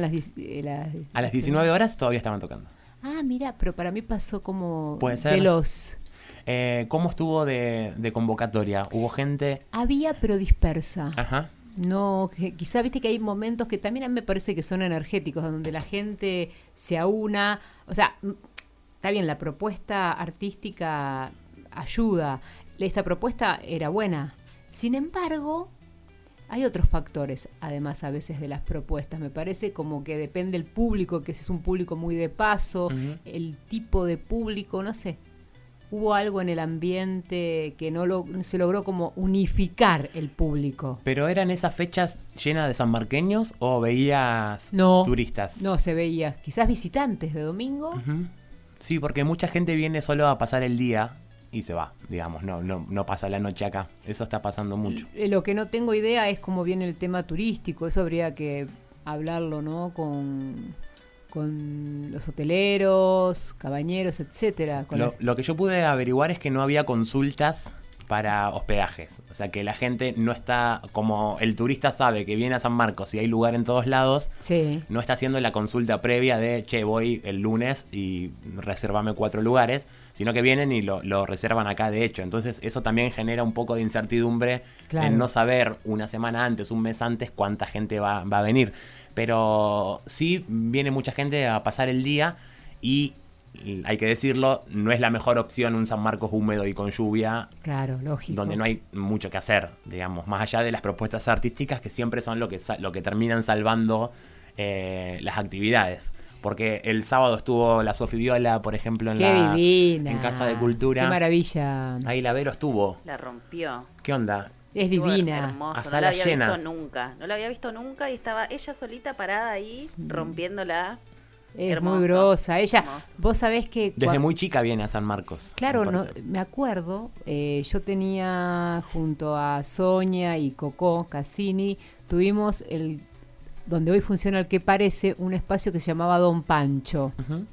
a las 19 horas todavía estaban tocando. Ah, mira, pero para mí pasó como Puede ser. veloz. ¿Cómo estuvo de convocatoria? ¿Hubo gente? Había, pero dispersa. Ajá. No, quizá viste que hay momentos que también a mí me parece que son energéticos, donde la gente se aúna. O sea, está bien, la propuesta artística ayuda. Esta propuesta era buena. Sin embargo, hay otros factores, además, a veces de las propuestas. Me parece como que depende el público, que si es un público muy de paso, el tipo de público, no sé. Hubo algo en el ambiente que no se logró como unificar el público. ¿Pero eran esas fechas llenas de sanmarqueños o veías turistas? No, se veía. Quizás visitantes de domingo. Sí, porque mucha gente viene solo a pasar el día y se va, digamos. No pasa la noche acá. Eso está pasando mucho. Lo que no tengo idea es cómo viene el tema turístico. Eso habría que hablarlo, ¿no? Con los hoteleros, cabañeros, etcétera. Sí. Lo que yo pude averiguar es que no había consultas para hospedajes. O sea, que la gente no está, como el turista sabe que viene a San Marcos y hay lugar en todos lados, no está haciendo la consulta previa de, che, voy el lunes y reservame 4 lugares, sino que vienen y lo reservan acá de hecho. Entonces eso también genera un poco de incertidumbre en no saber una semana antes, un mes antes, cuánta gente va a venir. Pero sí viene mucha gente a pasar el día y, hay que decirlo, no es la mejor opción un San Marcos húmedo y con lluvia. Claro, lógico. Donde no hay mucho que hacer, digamos, más allá de las propuestas artísticas que siempre son lo que terminan salvando las actividades. Porque el sábado estuvo la Sofi Viola, por ejemplo, en Casa de Cultura. ¡Qué maravilla! Ahí la Vero estuvo. La rompió. ¿Qué onda? Es divina. Hermoso. A No sala la había llena. visto nunca. No la había visto nunca y estaba ella solita parada ahí, rompiéndola. Es Hermoso. muy grosa. Ella, Hermoso. vos sabés que... Desde muy chica viene a San Marcos. Claro, me acuerdo, yo tenía junto a Sonia y Coco Cassini, tuvimos donde hoy funciona el que parece, un espacio que se llamaba Don Pancho.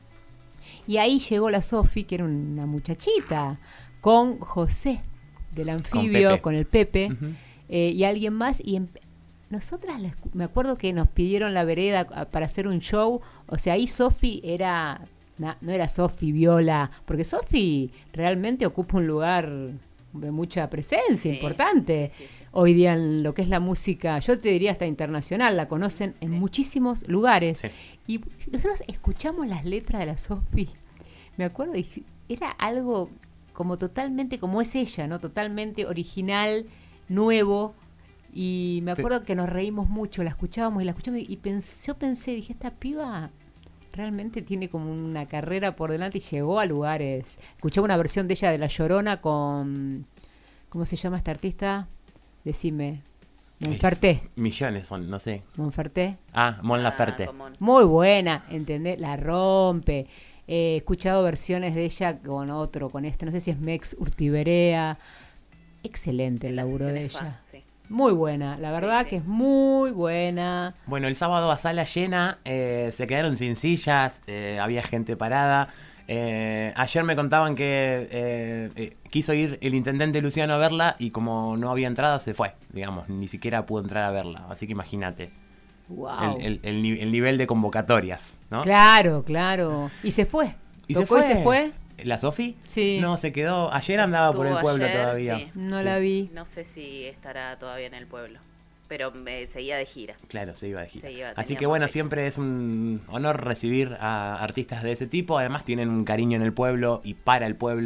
Y ahí llegó la Sofi, que era una muchachita, con José del Anfibio, con el Pepe, y alguien más, y nosotras me acuerdo que nos pidieron la vereda para hacer un show. O sea, ahí Sofi era... no era Sofi Viola, porque Sofi realmente ocupa un lugar de mucha presencia, importante. Sí. Hoy día en lo que es la música, yo te diría hasta internacional, la conocen en muchísimos lugares. Sí. Y nosotros escuchamos las letras de la Sofi. Me acuerdo, era algo como totalmente, como es ella, ¿no? Totalmente original, nuevo. Y me acuerdo que nos reímos mucho, la escuchábamos y yo pensé, dije, esta piba realmente tiene como una carrera por delante y llegó a lugares. Escuché una versión de ella de La Llorona con... ¿Cómo se llama esta artista? Decime. Monferté. Millones son, no sé. Monferté. Mon Laferte. Muy buena, ¿entendés? La rompe. He escuchado versiones de ella con no sé si es Mex Urtiberea. Excelente el laburo de ella. Muy buena, la verdad que es muy buena. Bueno, el sábado a sala llena, se quedaron sin sillas, había gente parada. Ayer me contaban que quiso ir el intendente Luciano a verla y como no había entrada se fue, digamos, ni siquiera pudo entrar a verla. Así que imagínate. Wow. El nivel de convocatorias, ¿no? Claro. Y se fue. ¿Y se fue? ¿La Sofi? Sí. No, se quedó. Ayer andaba por el pueblo todavía. Sí. No la vi. No sé si estará todavía en el pueblo. Pero seguía de gira. Claro, se iba de gira. Así que bueno, siempre es un honor recibir a artistas de ese tipo. Además tienen un cariño en el pueblo y para el pueblo.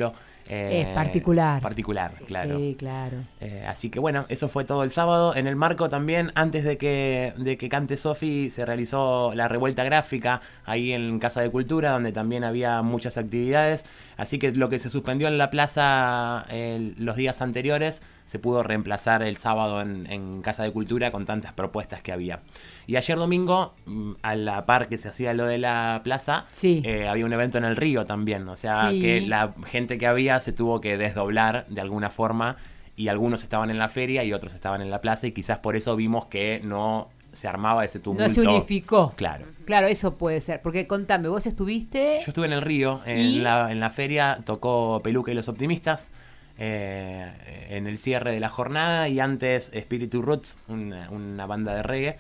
Es particular. Particular, claro. Sí, claro. Así que bueno, eso fue todo el sábado. En el marco también, antes de que cante Sofi, se realizó la revuelta gráfica ahí en Casa de Cultura, donde también había muchas actividades. Así que lo que se suspendió en la plaza los días anteriores se pudo reemplazar el sábado en Casa de Cultura con tantas propuestas que había. Y ayer domingo, a la par que se hacía lo de la plaza, había un evento en el río también. O sea, que la gente que había se tuvo que desdoblar de alguna forma y algunos estaban en la feria y otros estaban en la plaza y quizás por eso vimos que no se armaba ese tumulto. No se unificó. Claro. Claro, eso puede ser. Porque contame, ¿vos estuviste? Yo estuve en el río, en la feria tocó Peluca y los Optimistas, en el cierre de la jornada, y antes Spiritu Roots, una banda de reggae.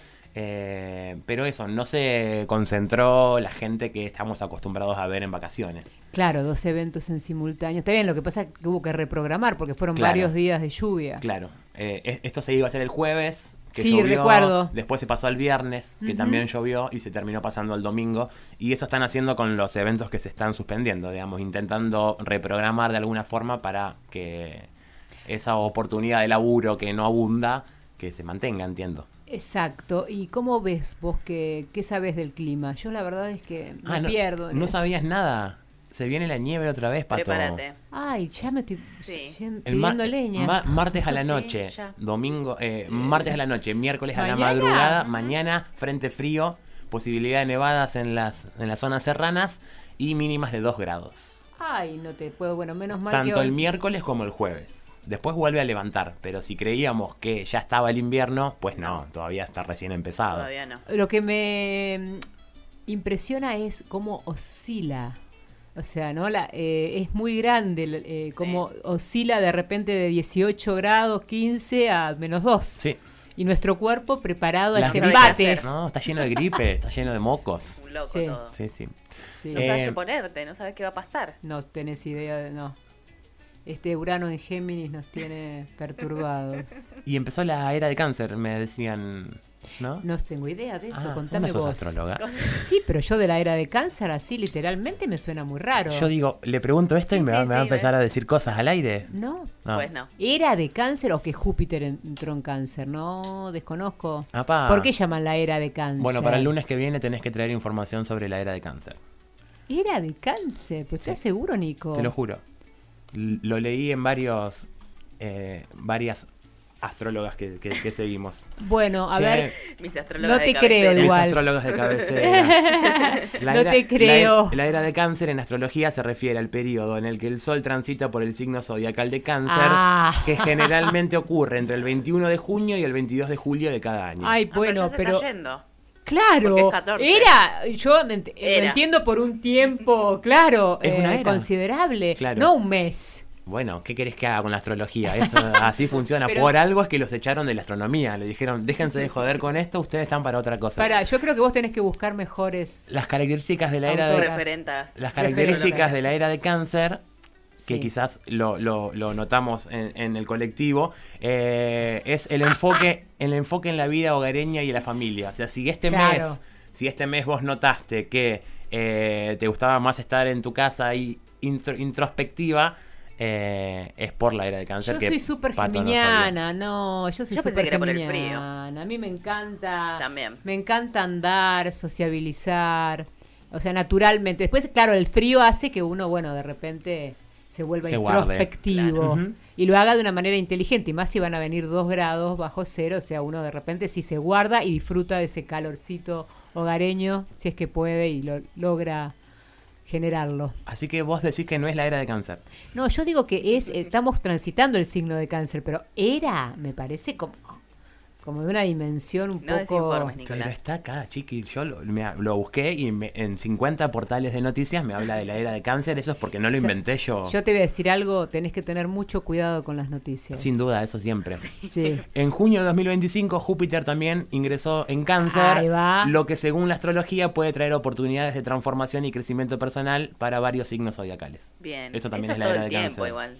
Pero eso, no se concentró la gente que estamos acostumbrados a ver en vacaciones. Claro, 2 eventos en simultáneo. Está bien, lo que pasa es que hubo que reprogramar porque fueron varios días de lluvia. Claro, esto se iba a hacer el jueves, que sí, llovió, recuerdo. Después se pasó al viernes, que también llovió, y se terminó pasando al domingo. Y eso están haciendo con los eventos que se están suspendiendo, digamos, intentando reprogramar de alguna forma para que esa oportunidad de laburo que no abunda, que se mantenga, entiendo. Exacto. ¿Y cómo ves vos qué sabés del clima? Yo la verdad es que me pierdo. No sabías nada. Se viene la nieve otra vez, Pato. Prepárate. Ay, ya me estoy pidiendo leña. Martes a la noche, domingo, martes a la noche, miércoles a la madrugada, mañana frente frío, posibilidad de nevadas en las zonas serranas y mínimas de 2 grados. Ay, no te puedo, bueno, menos mal Tanto que hoy. el miércoles como el jueves. Después vuelve a levantar, pero si creíamos que ya estaba el invierno, pues no, todavía está recién empezado. Todavía no. Lo que me impresiona es cómo oscila. O sea, ¿no? Es muy grande cómo oscila de repente de 18 grados, 15 a -2. Sí. Y nuestro cuerpo preparado al gripe, embate. No, está lleno de gripe, está lleno de mocos. Un loco todo. Sí, sí. No sabes qué ponerte, no sabes qué va a pasar. No tenés idea, no. Este Urano en Géminis nos tiene perturbados. Y empezó la era de Cáncer, me decían, ¿no? No tengo idea de eso, contame ¿no sos vos. astróloga? Sí, pero yo de la era de Cáncer así literalmente me suena muy raro. Yo digo, le pregunto esto y me va a empezar a decir cosas al aire. No, pues no. ¿Era de Cáncer o que Júpiter entró en Cáncer? No, desconozco. Apá. ¿Por qué llaman la era de Cáncer? Bueno, para el lunes que viene tenés que traer información sobre la era de Cáncer. ¿Era de Cáncer? ¿Pues estás seguro, Nico? Te lo juro. Lo leí en varias astrólogas que seguimos. Bueno, a ver, mis astrólogas no te creo igual. Mis astrólogas de cabecera. No te creo. La era de Cáncer en astrología se refiere al periodo en el que el Sol transita por el signo zodiacal de Cáncer, que generalmente ocurre entre el 21 de junio y el 22 de julio de cada año. Ay, bueno, pero ya se está yendo. Claro, es 14. Yo lo entiendo por un tiempo, claro, Es una era. Considerable, Claro. no un mes. Bueno, ¿qué querés que haga con la astrología? Eso así funciona. Pero- Por algo es que los echaron de la astronomía. Le dijeron, déjense de joder con esto, ustedes están para otra cosa. Pará, yo creo que vos tenés que buscar mejores Las características de la era de referentas. las características de la era de Cáncer, que Sí. quizás lo notamos en el colectivo, es el enfoque en la vida hogareña y en la familia. O sea, si este mes vos notaste que te gustaba más estar en tu casa y introspectiva, es por la era de Cáncer. Yo que soy súper Pato no geminiana, sabía. yo soy Yo pensé súper que era por el geminiana. frío. A mí me encanta. También. Me encanta andar, sociabilizar. O sea, naturalmente. Después, claro, el frío hace que uno, bueno, de repente se vuelva Se guarde. introspectivo. Claro. Ujú. Y lo haga de una manera inteligente. Y más si van a venir 2 grados bajo cero. O sea, uno de repente sí se guarda y disfruta de ese calorcito hogareño, si es que puede y logra generarlo. Así que vos decís que no es la era de Cáncer. No, yo digo que estamos transitando el signo de Cáncer, pero me parece como de una dimensión un No poco... desinformes, Nicolás. Pero está acá, chiqui. Yo lo busqué y en 50 portales de noticias me habla de la era de Cáncer. Eso es porque no lo inventé yo. Yo te voy a decir algo, tenés que tener mucho cuidado con las noticias. Sin duda, eso siempre. Sí. En junio de 2025, Júpiter también ingresó en Cáncer, Ahí va. lo que según la astrología puede traer oportunidades de transformación y crecimiento personal para varios signos zodiacales. Bien. Eso también Eso es la todo era el de tiempo Cáncer. igual.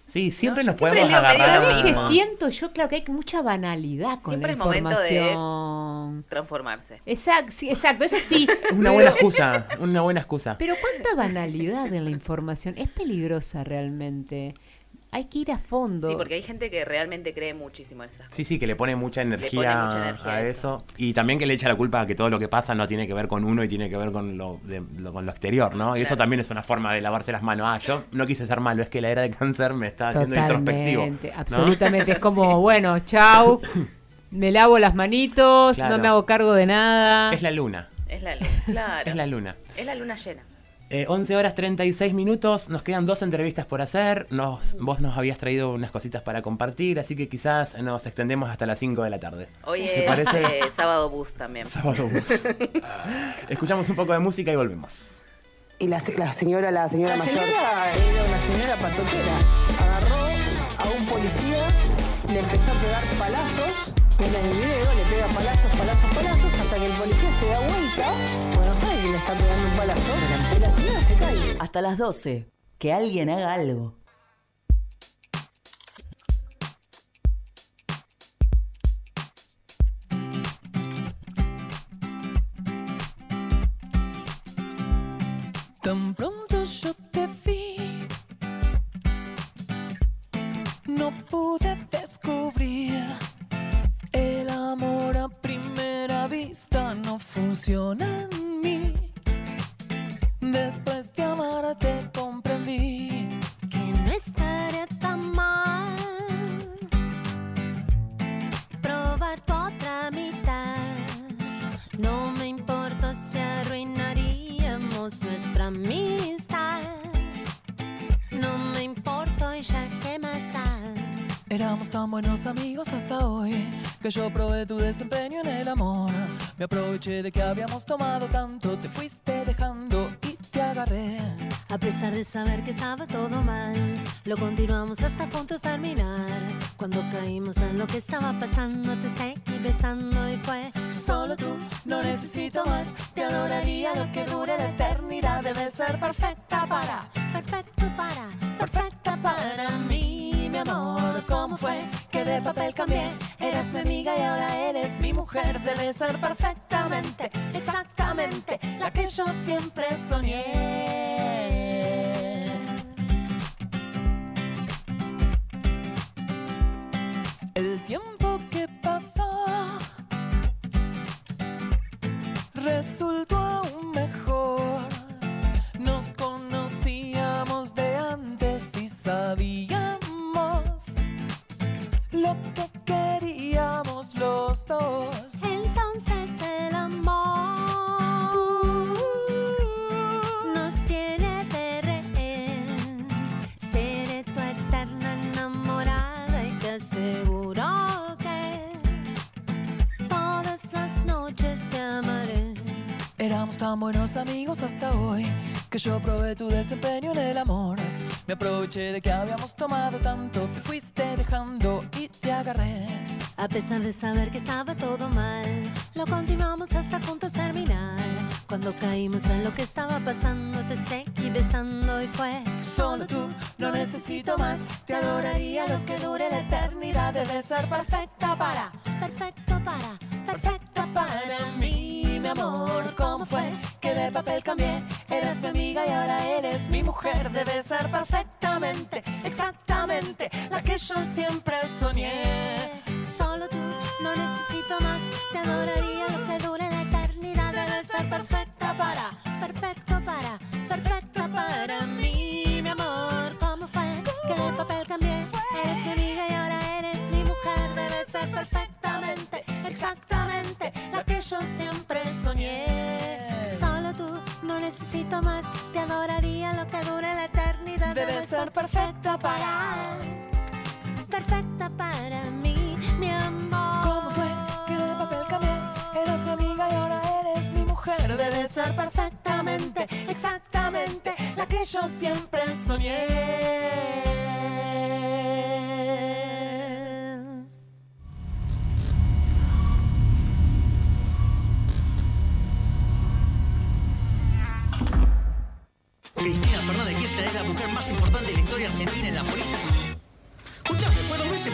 Sí, siempre No, nos yo siempre podemos leo medio agarrar. lo Es que mismo. siento yo, claro, que hay mucha banalidad con Siempre la es momento información. de transformarse. Exacto, sí, exacto, eso sí. Una buena excusa, una buena excusa. Pero cuánta banalidad en la información. Es peligrosa realmente. Hay que ir a fondo. Sí, porque hay gente que realmente cree muchísimo en esas cosas. Sí, que le pone mucha energía, mucha energía a a eso. Y también que le echa la culpa a que todo lo que pasa no tiene que ver con uno y tiene que ver con lo exterior, ¿no? Y eso también es una forma de lavarse las manos. Yo no quise ser malo, es que la era de cáncer me está haciendo introspectivo. ¿No? Absolutamente. Es como, bueno, chau, me lavo las manitos, Claro. no me hago cargo de nada. Es la luna. Es la luna, claro. Es la luna. Es la luna llena. 11 horas 36 minutos, nos quedan 2 entrevistas por hacer, vos nos habías traído unas cositas para compartir, así que quizás nos extendemos hasta las 5 de la tarde. Hoy ¿Te es parece? sábado bus también. Sábado bus. Escuchamos un poco de música y volvemos. Y la señora La mayor. señora era una señora patotera. Agarró a un policía, le empezó a pegar palazos. En el video le pega palazos, hasta que el policía se da vuelta. Bueno, sabe que le está pegando un palazo. Y la señora se cae. Hasta las 12. Que alguien haga algo. Tan pronto yo te vi, no pude descubrir el amor a primera vista, no funciona en mí. Después de amarte comprendí que no estaría tan mal probar tu otra mitad. No me importa si arruinaríamos nuestra amistad. No me importa y ya que más da. Éramos tan buenos amigos hasta hoy que yo probé tu desempeño en el amor. Me aproveché de que habíamos tomado tanto, te fuiste dejando y te agarré. A pesar de saber que estaba todo mal, lo continuamos hasta juntos terminar. Cuando caímos en lo que estaba pasando, te seguí besando y fue solo tú, no necesito más. Te adoraría lo que dure la eternidad. Debes ser perfecta para mí, mi amor. ¿Cómo fue que de papel cambié? Eras mi amiga y ahora eres mi mujer. Debes ser perfectamente, exactamente la que yo siempre soñé. El tiempo que pasó resultó aún mejor. Nos conocíamos de antes y sabíamos lo que queríamos los dos. entonces el amor nos tiene de rehén. Seré tu eterna enamorada y te aseguro que todas las noches te amaré. Éramos tan buenos amigos hasta hoy que yo probé tu desempeño en el amor. Me aproveché de que habíamos tomado tanto, te fuiste dejando y te agarré. A pesar de saber que estaba todo mal, lo continuamos hasta juntos terminar. Cuando caímos en lo que estaba pasando, te seguí besando y fue solo tú, no necesito más. Te adoraría lo que dure la eternidad. Debes ser perfecta para mí, mi amor. ¿Cómo fue que de papel cambié? Eras mi amiga y ahora eres mi mujer. Debes ser perfectamente, exactamente la que yo siempre soñé. solo tú, no necesito más. Te adoraría lo que dure la eternidad. Debes ser perfecta para mí, mi amor. ¿Cómo fue que de papel cambié? Eres mi amiga y ahora eres mi mujer. Debes ser perfectamente, exactamente la que yo siempre soñé. Solo tú, no necesito más. Te adoraría lo que dure la eternidad. Debes ser perfecta para mí, mi amor. ¿Cómo fue que de papel cambié? Eras mi amiga y ahora eres mi mujer. Debes ser perfectamente, exactamente la que yo siempre soñé. Cristina Fernández de Kirchner es la mujer más importante de la historia argentina en la política.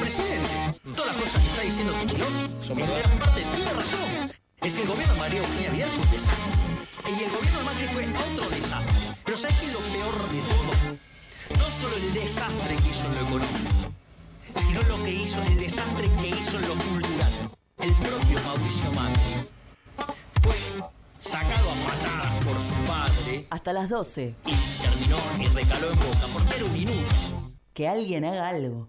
presidente. Todas las cosas que está diciendo Kicillof, en gran parte tiene razón. Es el gobierno de María Eugenia Vidal fue un desastre. Y el gobierno de Macri fue otro desastre. Pero ¿sabes qué es lo peor de todo? No solo el desastre que hizo en lo económico, sino lo que hizo, el desastre que hizo en lo cultural. El propio Mauricio Macri fue sacado a patadas por su padre. Hasta las 12. Y terminó y recaló en Boca porque era un inútil. Que alguien haga algo.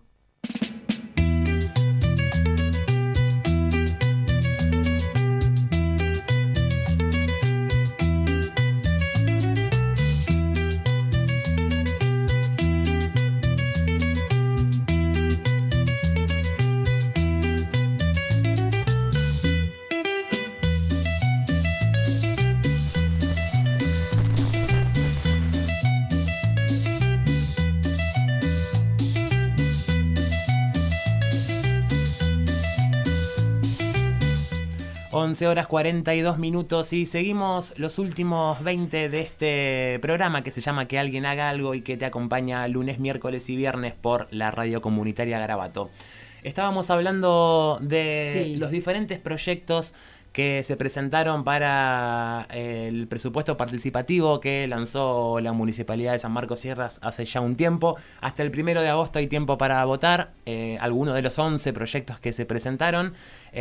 Horas 42 minutos y seguimos los últimos 20 de este programa que se llama Que alguien haga algo y que te acompaña lunes, miércoles y viernes por la radio comunitaria Garabato. Estábamos hablando de los diferentes proyectos que se presentaron para el presupuesto participativo que lanzó la Municipalidad de San Marcos Sierras hace ya un tiempo. Hasta el 1 de agosto hay tiempo para votar algunos de los 11 proyectos que se presentaron.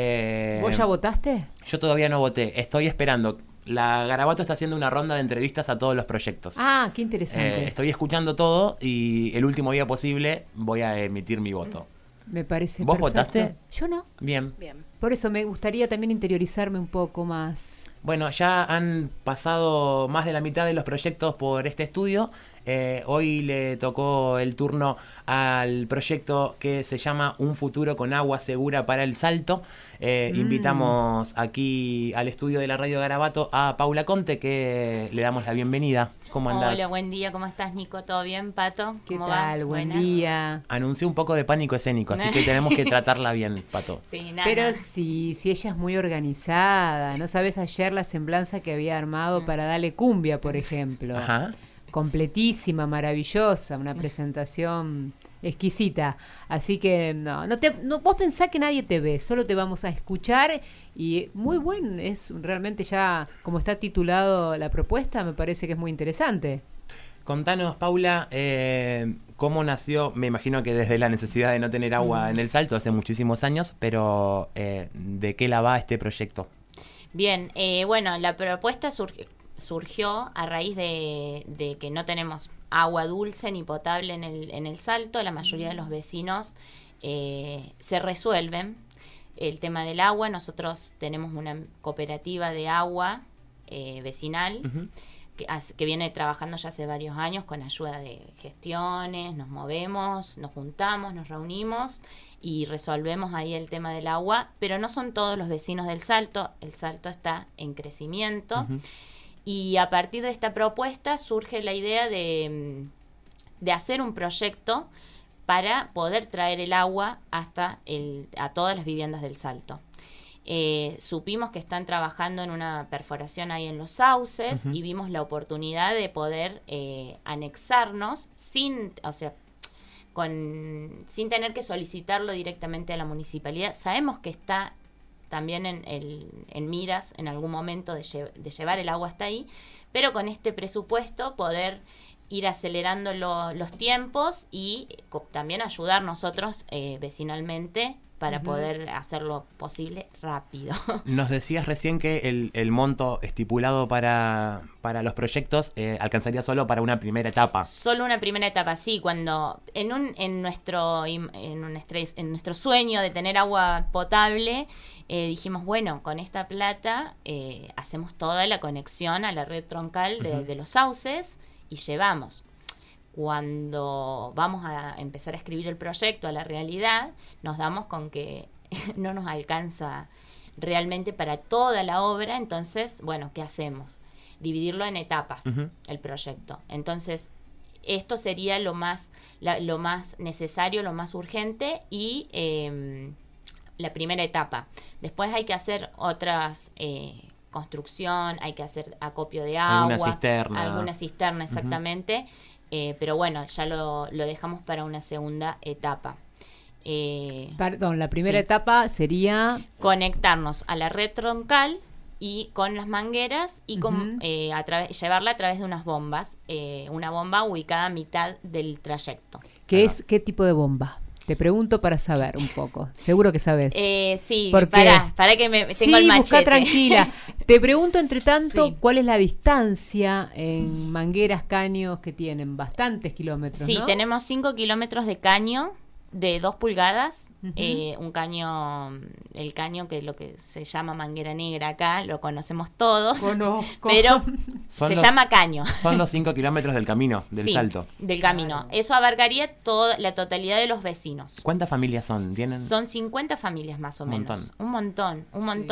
¿Vos ya votaste? Yo todavía no voté, estoy esperando. La Garabato está haciendo una ronda de entrevistas a todos los proyectos. Ah, qué interesante. Estoy escuchando todo y el último día posible voy a emitir mi voto. Me parece ¿Vos perfecto. votaste? Yo no. Bien. Por eso me gustaría también interiorizarme un poco más. Bueno, ya han pasado más de la mitad de los proyectos por este estudio. Hoy le tocó el turno al proyecto que se llama Un futuro con agua segura para el Salto. Invitamos aquí al estudio de la Radio Garabato a Paula Conte, que le damos la bienvenida. ¿Cómo andás? Hola, buen día, ¿cómo estás, Nico? ¿Todo bien, Pato? ¿Qué ¿Cómo tal? va? Buen Buena. día. Anunció un poco de pánico escénico, así que tenemos que tratarla bien, Pato. Sí, nada. Pero sí, ella es muy organizada. ¿No sabes ayer la semblanza que había armado para Dale Cumbia, por ejemplo? Ajá. Completísima, maravillosa, una presentación exquisita. Así que vos pensás que nadie te ve, solo te vamos a escuchar y muy bueno, es realmente ya como está titulado la propuesta, me parece que es muy interesante. Contanos, Paula, cómo nació, me imagino que desde la necesidad de no tener agua en el Salto hace muchísimos años, pero ¿de qué la va este proyecto? Bien, bueno, la propuesta surgió a raíz de que no tenemos agua dulce ni potable en el Salto. La mayoría de los vecinos se resuelven el tema del agua. Nosotros tenemos una cooperativa de agua vecinal que viene trabajando ya hace varios años con ayuda de gestiones. Nos movemos, nos juntamos, nos reunimos y resolvemos ahí el tema del agua, pero no son todos los vecinos del Salto. El Salto está en crecimiento. Y a partir de esta propuesta surge la idea de hacer un proyecto para poder traer el agua hasta a todas las viviendas del Salto. Supimos que están trabajando en una perforación ahí en los sauces y vimos la oportunidad de poder anexarnos sin tener que solicitarlo directamente a la municipalidad. Sabemos que está también en miras en algún momento de llevar el agua hasta ahí, pero con este presupuesto poder ir acelerando los tiempos y también ayudar nosotros vecinalmente para poder hacerlo posible rápido. Nos decías recién que el monto estipulado para los proyectos alcanzaría solo para una primera etapa. Solo una primera etapa, sí. Cuando en nuestro sueño de tener agua potable, dijimos, bueno, con esta plata hacemos toda la conexión a la red troncal de los sauces y llevamos. Cuando vamos a empezar a escribir el proyecto a la realidad, nos damos con que no nos alcanza realmente para toda la obra. Entonces, bueno, ¿qué hacemos? Dividirlo en etapas, el proyecto. Entonces, esto sería lo más necesario, lo más urgente y la primera etapa. Después hay que hacer otras construcción, hay que hacer acopio de agua. Alguna cisterna, exactamente. Pero bueno, ya lo dejamos para una segunda etapa. Perdón, la primera etapa sería conectarnos a la red troncal y con las mangueras y llevarla a través de unas bombas, una bomba ubicada a mitad del trayecto. ¿Qué tipo de bomba? Te pregunto para saber un poco. Seguro que sabes. Sí, para que tengo el machete. Busca tranquila. Te pregunto, entre tanto, ¿cuál es la distancia en mangueras, caños que tienen? Bastantes kilómetros, Sí, ¿no? tenemos 5 kilómetros de caño de 2 pulgadas. Un caño, el caño que es lo que se llama manguera negra acá, lo conocemos todos. Conozco. Pero se llama caño. Son los 5 kilómetros del camino, del salto. Del camino. Eso abarcaría toda la totalidad de los vecinos. ¿Cuántas familias son? ¿Tienen? Son 50 familias más o menos. Un montón.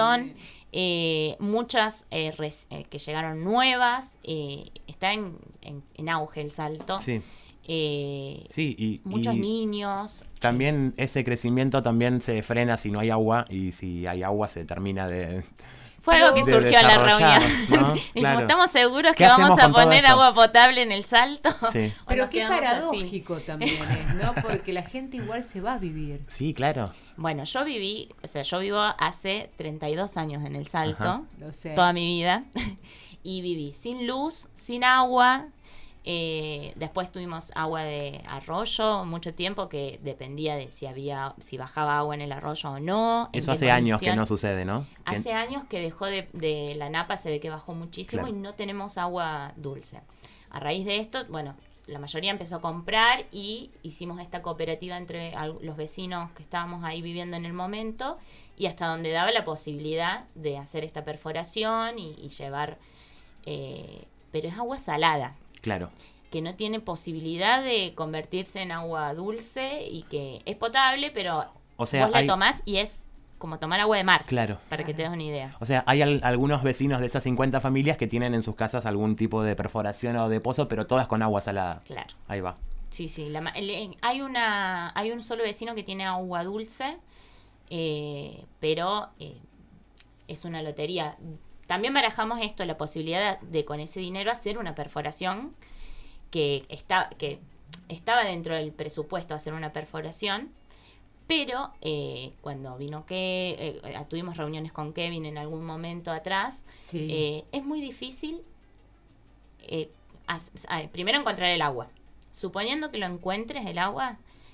Muchas que llegaron nuevas. Está en auge el salto. Sí. Muchos niños. También ese crecimiento también se frena si no hay agua, y si hay agua se termina de... Fue algo que surgió en la reunión. ¿No? Dijimos, Claro. ¿estamos seguros que vamos a poner agua potable en el salto? Sí. Pero nos qué quedamos paradójico también es, ¿no? Porque la gente igual se va a vivir. Sí, claro. Bueno, yo vivo hace 32 años en el salto, Ajá. Lo sé. toda mi vida, y viví sin luz, sin agua. Después tuvimos agua de arroyo mucho tiempo, que dependía de si bajaba agua en el arroyo o no. Eso hace años que no sucede, ¿no? Hace años que dejó de la napa, se ve que bajó muchísimo, Claro. y no tenemos agua dulce. A raíz de esto, bueno, la mayoría empezó a comprar y hicimos esta cooperativa entre los vecinos que estábamos ahí viviendo en el momento, y hasta donde daba la posibilidad de hacer esta perforación y llevar... pero es agua salada. Claro. Que no tiene posibilidad de convertirse en agua dulce y que es potable, pero vos la tomás y es como tomar agua de mar. Claro. Para que te des una idea. O sea, hay algunos vecinos de esas 50 familias que tienen en sus casas algún tipo de perforación o de pozo, pero todas con agua salada. Claro. Ahí va. Sí. Hay un solo vecino que tiene agua dulce, pero es una lotería. También barajamos la posibilidad de con ese dinero hacer una perforación que estaba dentro del presupuesto, hacer una perforación, pero cuando vino tuvimos reuniones con Kevin en algún momento atrás, es muy difícil primero encontrar el agua. Suponiendo que lo encuentres el agua,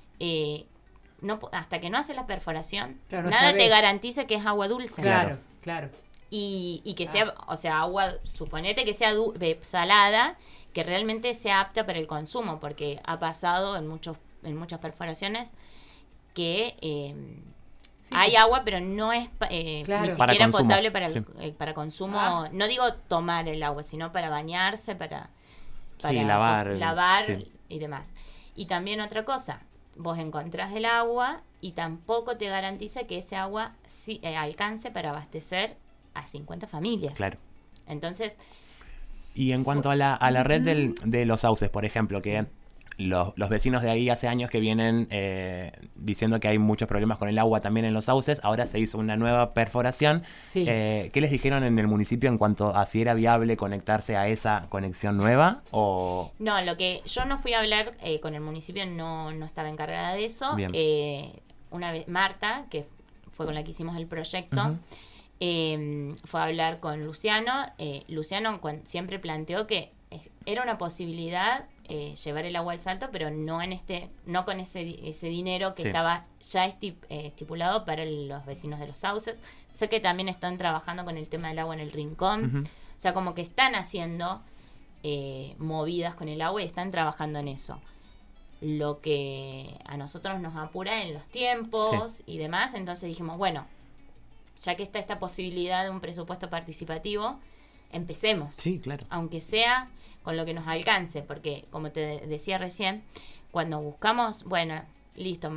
hasta que no haces la perforación, Claro, no nada sabés. te garantiza que es agua dulce. Claro. Y que sea, o sea, agua, suponete que sea salada, que realmente sea apta para el consumo, porque ha pasado en muchas perforaciones que hay agua, pero no es ni siquiera para consumo. potable para consumo. No digo tomar el agua, sino para bañarse, para lavar y demás. Y también otra cosa, vos encontrás el agua y tampoco te garantiza que ese agua alcance para abastecer a 50 familias. Claro. Entonces... Y en cuanto a la red de los sauces, por ejemplo, que los vecinos de ahí hace años que vienen diciendo que hay muchos problemas con el agua también en los sauces, ahora se hizo una nueva perforación. Sí. ¿Qué les dijeron en el municipio en cuanto a si era viable conectarse a esa conexión nueva? O... No, yo no fui a hablar con el municipio, no estaba encargada de eso. Bien. Una vez Marta, que fue con la que hicimos el proyecto, fue a hablar con Luciano. Luciano siempre planteó que era una posibilidad llevar el agua al salto, pero no con ese dinero que estaba ya estipulado para los vecinos de los sauces. Sé que también están trabajando con el tema del agua en el rincón. O sea, como que están haciendo movidas con el agua y están trabajando en eso. Lo que a nosotros nos apura en los tiempos y demás, entonces dijimos, bueno, ya que está esta posibilidad de un presupuesto participativo, empecemos. Sí, claro. Aunque sea con lo que nos alcance, porque como te decía recién, cuando buscamos, bueno, listo,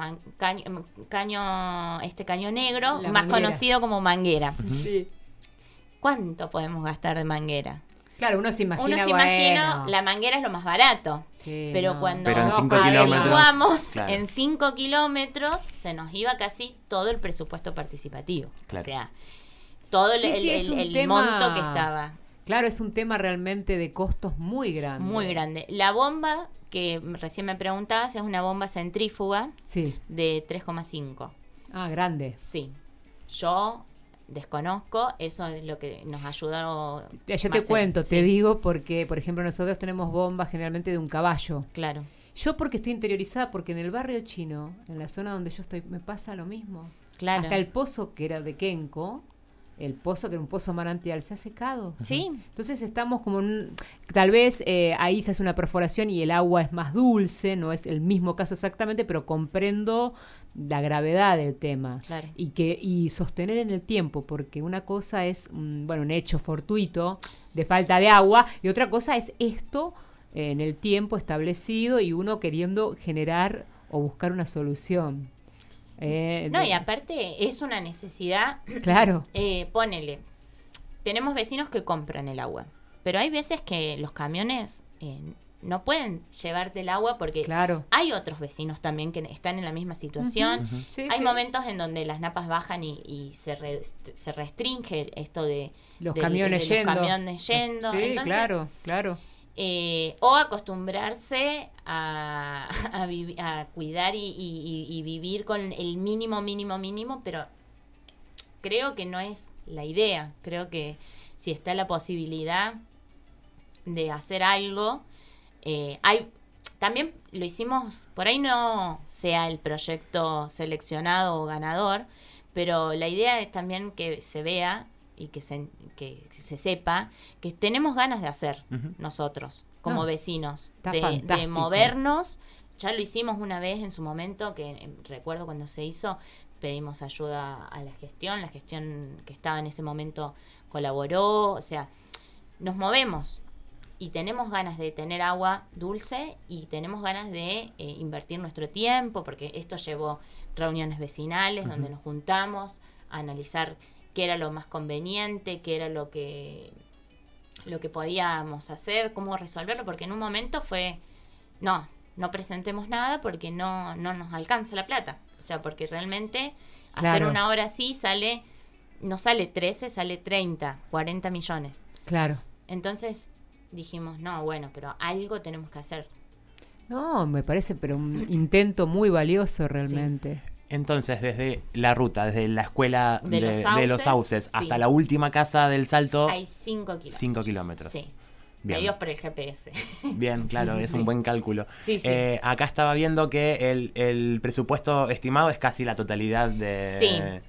caño negro, La más manguera. conocido como manguera. Sí. ¿Cuánto podemos gastar de manguera? Claro, uno se imagina, Imagina, la manguera es lo más barato. Sí, pero no. cuando Pero en 5 averiguamos claro. en 5 kilómetros, se nos iba casi todo el presupuesto participativo. Claro. O sea, todo Sí, sí, es un el tema- monto que estaba. Claro, es un tema realmente de costos muy grande. Muy grande. La bomba que recién me preguntabas, es una bomba centrífuga de 3,5. Ah, grande. Sí. Yo desconozco, eso es lo que nos ayudó. Yo te cuento, te digo, porque, por ejemplo, nosotros tenemos bombas generalmente de un caballo. Claro. Yo porque estoy interiorizada, porque en el barrio chino, en la zona donde yo estoy, me pasa lo mismo. Claro. Hasta el pozo que era de Kenko, el pozo que era un pozo manantial, se ha secado. Sí. Entonces estamos como tal vez ahí se hace una perforación y el agua es más dulce, no es el mismo caso exactamente, pero comprendo la gravedad del tema. Claro. Y sostener en el tiempo, porque una cosa es un hecho fortuito de falta de agua y otra cosa es esto en el tiempo establecido y uno queriendo generar o buscar una solución. Y aparte es una necesidad. Claro. Ponele, tenemos vecinos que compran el agua, pero hay veces que los camiones no pueden llevarte el agua porque hay otros vecinos también que están en la misma situación. Hay momentos en donde las napas bajan y se restringe esto de los camiones yendo. Sí, entonces, claro. O acostumbrarse a cuidar y vivir con el mínimo, pero creo que no es la idea. Creo que si está la posibilidad de hacer algo, también lo hicimos, por ahí no sea el proyecto seleccionado o ganador, pero la idea es también que se vea y que se sepa que tenemos ganas de hacer nosotros como vecinos, de movernos. Ya lo hicimos una vez en su momento, que recuerdo cuando se hizo, pedimos ayuda a la gestión que estaba en ese momento colaboró, o sea, nos movemos y tenemos ganas de tener agua dulce y tenemos ganas de invertir nuestro tiempo, porque esto llevó reuniones vecinales donde nos juntamos a analizar qué era lo más conveniente, qué era lo que podíamos hacer, cómo resolverlo, porque en un momento fue, no presentemos nada porque no nos alcanza la plata. O sea, porque realmente hacer una obra así no sale 13, sale 30, 40 millones. Claro. Entonces dijimos, pero algo tenemos que hacer. No, me parece, pero un intento muy valioso realmente. Sí. Entonces, desde la ruta, desde la escuela de los Sauces hasta sí. la última casa del Salto... Hay 5 kilómetros. 5 kilómetros. Sí. Bien. Medios por el GPS. Bien, claro, es un buen cálculo. Sí, sí. Acá estaba viendo que el presupuesto estimado es casi la totalidad de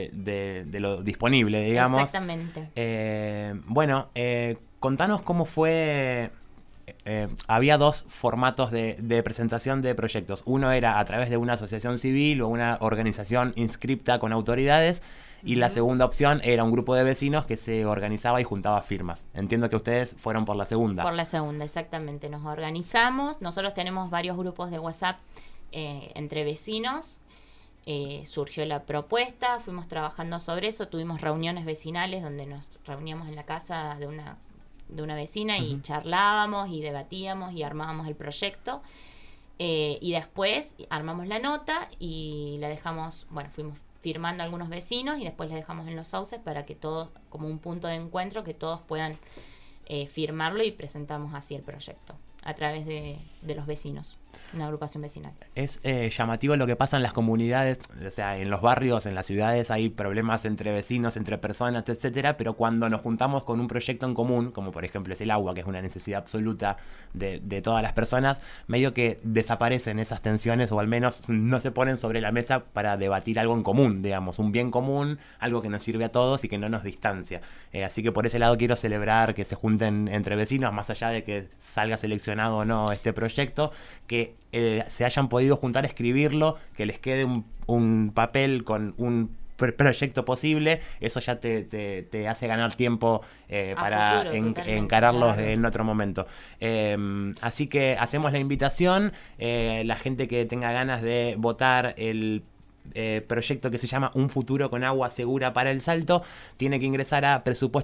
lo disponible, digamos. Exactamente. Contanos cómo fue... había dos formatos de presentación de proyectos. Uno era a través de una asociación civil o una organización inscripta con autoridades, y la segunda opción era un grupo de vecinos que se organizaba y juntaba firmas. Entiendo que ustedes fueron por la segunda. Por la segunda, exactamente. Nos organizamos. Nosotros tenemos varios grupos de WhatsApp entre vecinos. Surgió la propuesta, fuimos trabajando sobre eso, tuvimos reuniones vecinales donde nos reuníamos en la casa de una vecina y charlábamos y debatíamos y armábamos el proyecto, y después armamos la nota y la dejamos, fuimos firmando a algunos vecinos y después la dejamos en los sauces para que todos, como un punto de encuentro, que todos puedan firmarlo, y presentamos así el proyecto a través de los vecinos, una agrupación vecinal. Es llamativo lo que pasa en las comunidades, o sea, en los barrios, en las ciudades hay problemas entre vecinos, entre personas, etcétera, pero cuando nos juntamos con un proyecto en común, como por ejemplo es el agua, que es una necesidad absoluta de todas las personas, medio que desaparecen esas tensiones, o al menos no se ponen sobre la mesa para debatir algo en común, digamos, un bien común, algo que nos sirve a todos y que no nos distancia. Así que por ese lado quiero celebrar que se junten entre vecinos, más allá de que salga seleccionado o no este proyecto, que se hayan podido juntar, escribirlo, que les quede un papel con un proyecto posible. Eso ya te hace ganar tiempo para encararlos en otro momento. Así que hacemos la invitación, la gente que tenga ganas de votar el proyecto que se llama Un futuro con agua segura para el Salto, tiene que ingresar a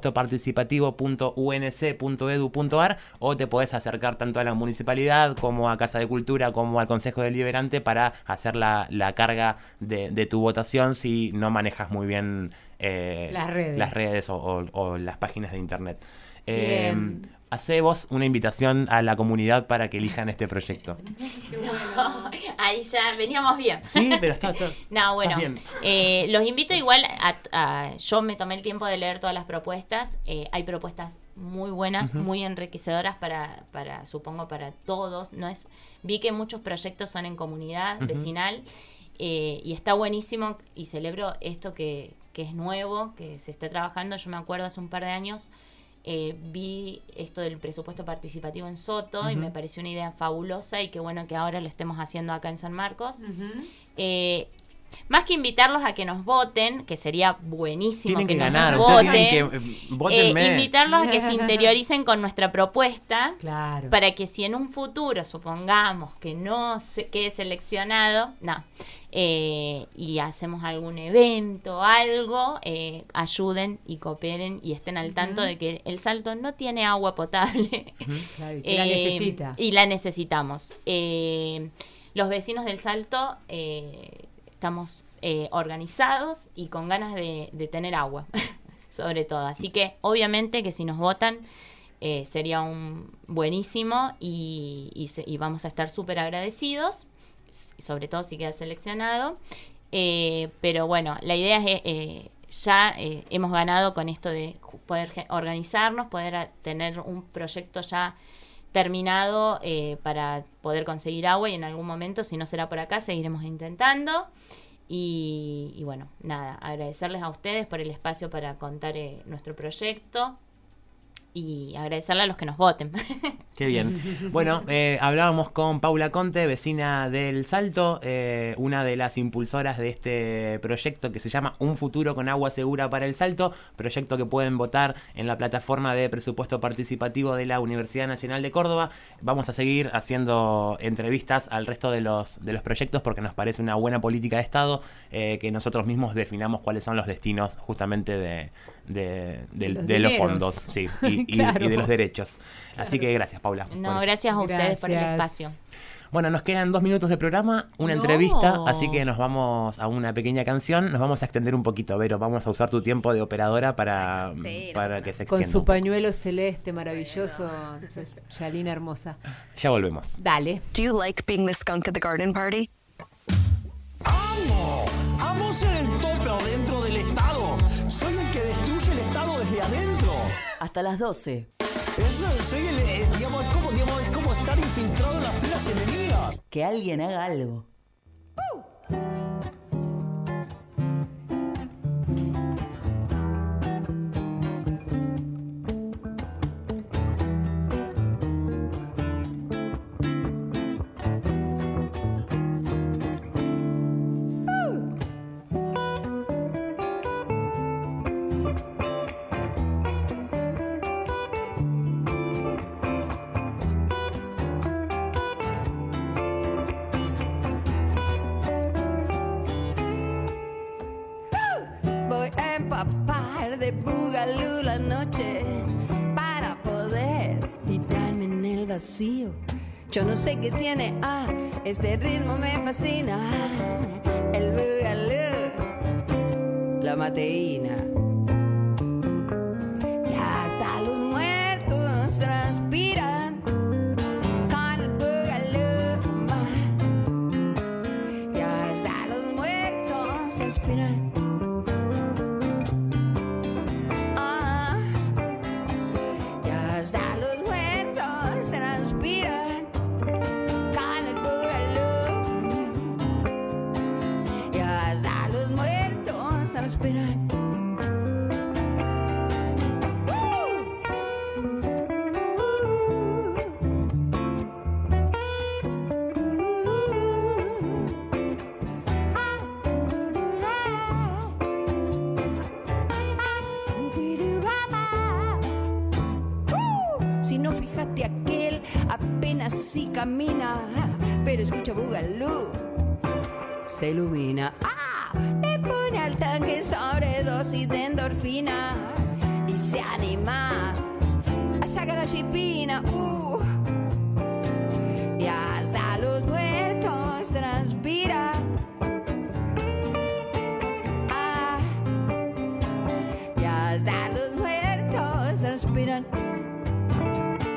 presupuestoparticipativo.unc.edu.ar, o te podés acercar tanto a la municipalidad como a Casa de Cultura como al Consejo Deliberante para hacer la carga de tu votación si no manejas muy bien las redes o las páginas de internet. hacé vos una invitación a la comunidad para que elijan este proyecto. No, ahí ya veníamos bien. Sí, pero está no, bueno, bien. Los invito igual yo me tomé el tiempo de leer todas las propuestas. Hay propuestas muy buenas, muy enriquecedoras para supongo para todos. Vi que muchos proyectos son en comunidad vecinal, y está buenísimo, y celebro esto que es nuevo, que se está trabajando. Yo me acuerdo hace un par de años vi esto del presupuesto participativo en Soto, y me pareció una idea fabulosa, y qué bueno que ahora lo estemos haciendo acá en San Marcos. Más que invitarlos a que nos voten, que sería buenísimo, tienen que nos ganar, voten, tienen que votenme. Invitarlos a que se interioricen con nuestra propuesta, claro, para que si en un futuro supongamos que no se quede seleccionado, y hacemos algún evento, algo, ayuden y cooperen y estén al tanto de que el Salto no tiene agua potable. Claro, y que la necesita. Y la necesitamos. Los vecinos del Salto estamos organizados y con ganas de tener agua, sobre todo. Así que obviamente que si nos votan sería un buenísimo, y vamos a estar súper agradecidos, sobre todo si queda seleccionado. Pero bueno, la idea es ya hemos ganado con esto de poder organizarnos, poder tener un proyecto ya terminado para poder conseguir agua, y en algún momento, si no será por acá, seguiremos intentando. Y bueno, nada, agradecerles a ustedes por el espacio para contar nuestro proyecto, y agradecerle a los que nos voten. Qué bien. Bueno, hablábamos con Paula Conte, vecina del Salto, una de las impulsoras de este proyecto que se llama Un Futuro con Agua Segura para el Salto, proyecto que pueden votar en la plataforma de presupuesto participativo de la Universidad Nacional de Córdoba. Vamos a seguir haciendo entrevistas al resto de los proyectos, porque nos parece una buena política de Estado que nosotros mismos definamos cuáles son los destinos justamente de los fondos, sí, claro, y de los derechos. Así que gracias, Paula. No, gracias a ustedes por el espacio. Bueno, nos quedan 2 minutos de programa, una entrevista, así que nos vamos a una pequeña canción. Nos vamos a extender un poquito, Vero. Vamos a usar tu tiempo de operadora para que se extienda. Con su pañuelo celeste maravilloso, Yalina hermosa. Ya volvemos. Dale. Do you like being the skunk at the garden party? ¡Amo ser el tope adentro del Estado! ¡Soy el que destruye el Estado desde adentro! Hasta las 12. Soy el, digamos, es como estar infiltrado en las filas enemigas. Que alguien haga algo. De bugalú la noche para poder quitarme en el vacío. Yo no sé qué tiene, este ritmo me fascina. El bugalú, la mateína. Y hasta los muertos transpiran con el bugalú. Y hasta los muertos transpiran. Si no, fíjate aquel apenas sí camina, pero escucha bugalú, se ilumina. Le pone al tanque sobredosis de endorfina y se anima a sacar la chipina. Y hasta los muertos transpira. Y hasta los muertos transpiran.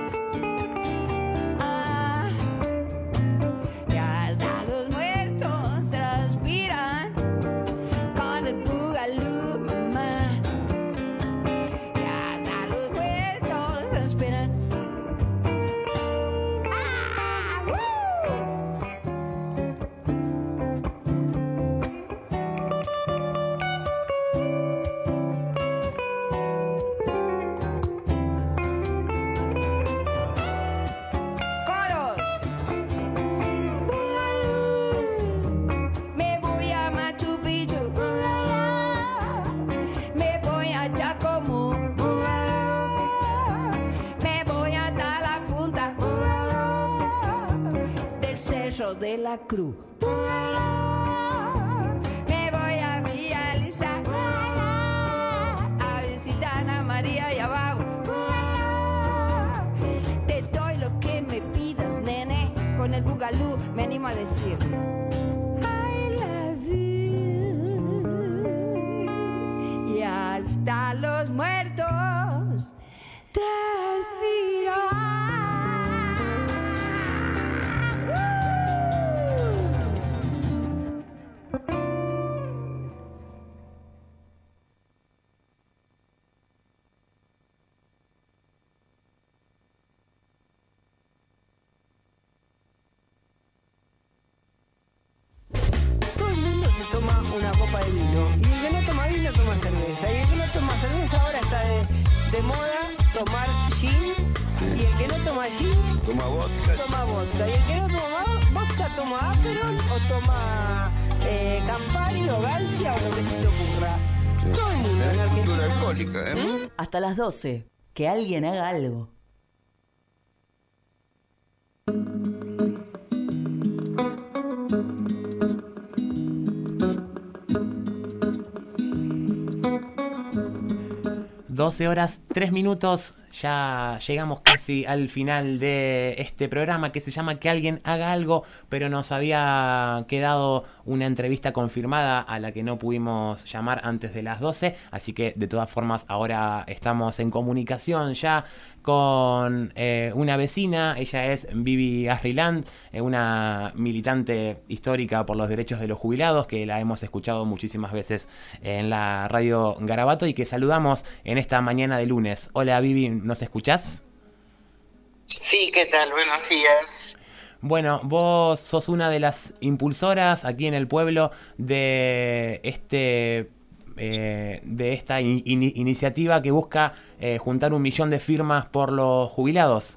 de la Cruz. Me voy a Villa Elisa a visitar a Ana María y abajo. Te doy lo que me pidas, nene. Con el bugalú me animo a decir I love you. Y hasta los muertos transpiran. Todo el mundo se toma una copa de vino y el que no toma vino toma cerveza y el que no toma cerveza ahora está de moda tomar gin y el que no toma gin toma vodka y el que no toma vodka toma Aperol o toma Campari o Gancia o lo que se te ocurra. Todo el mundo en Argentina. Alcohólica, Hasta las 12. Que alguien haga algo. (12:03). Ya llegamos casi al final de este programa que se llama Que alguien haga algo, pero nos había quedado una entrevista confirmada a la que no pudimos llamar antes de las 12, así que de todas formas ahora estamos en comunicación ya con una vecina. Ella es Vivi Asriland, una militante histórica por los derechos de los jubilados, que la hemos escuchado muchísimas veces en la radio Garabato y que saludamos en esta mañana de lunes. Hola Vivi, ¿nos escuchás? Sí, ¿qué tal? Buenos días. Bueno, vos sos una de las impulsoras aquí en el pueblo de esta iniciativa que busca juntar 1 millón de firmas por los jubilados.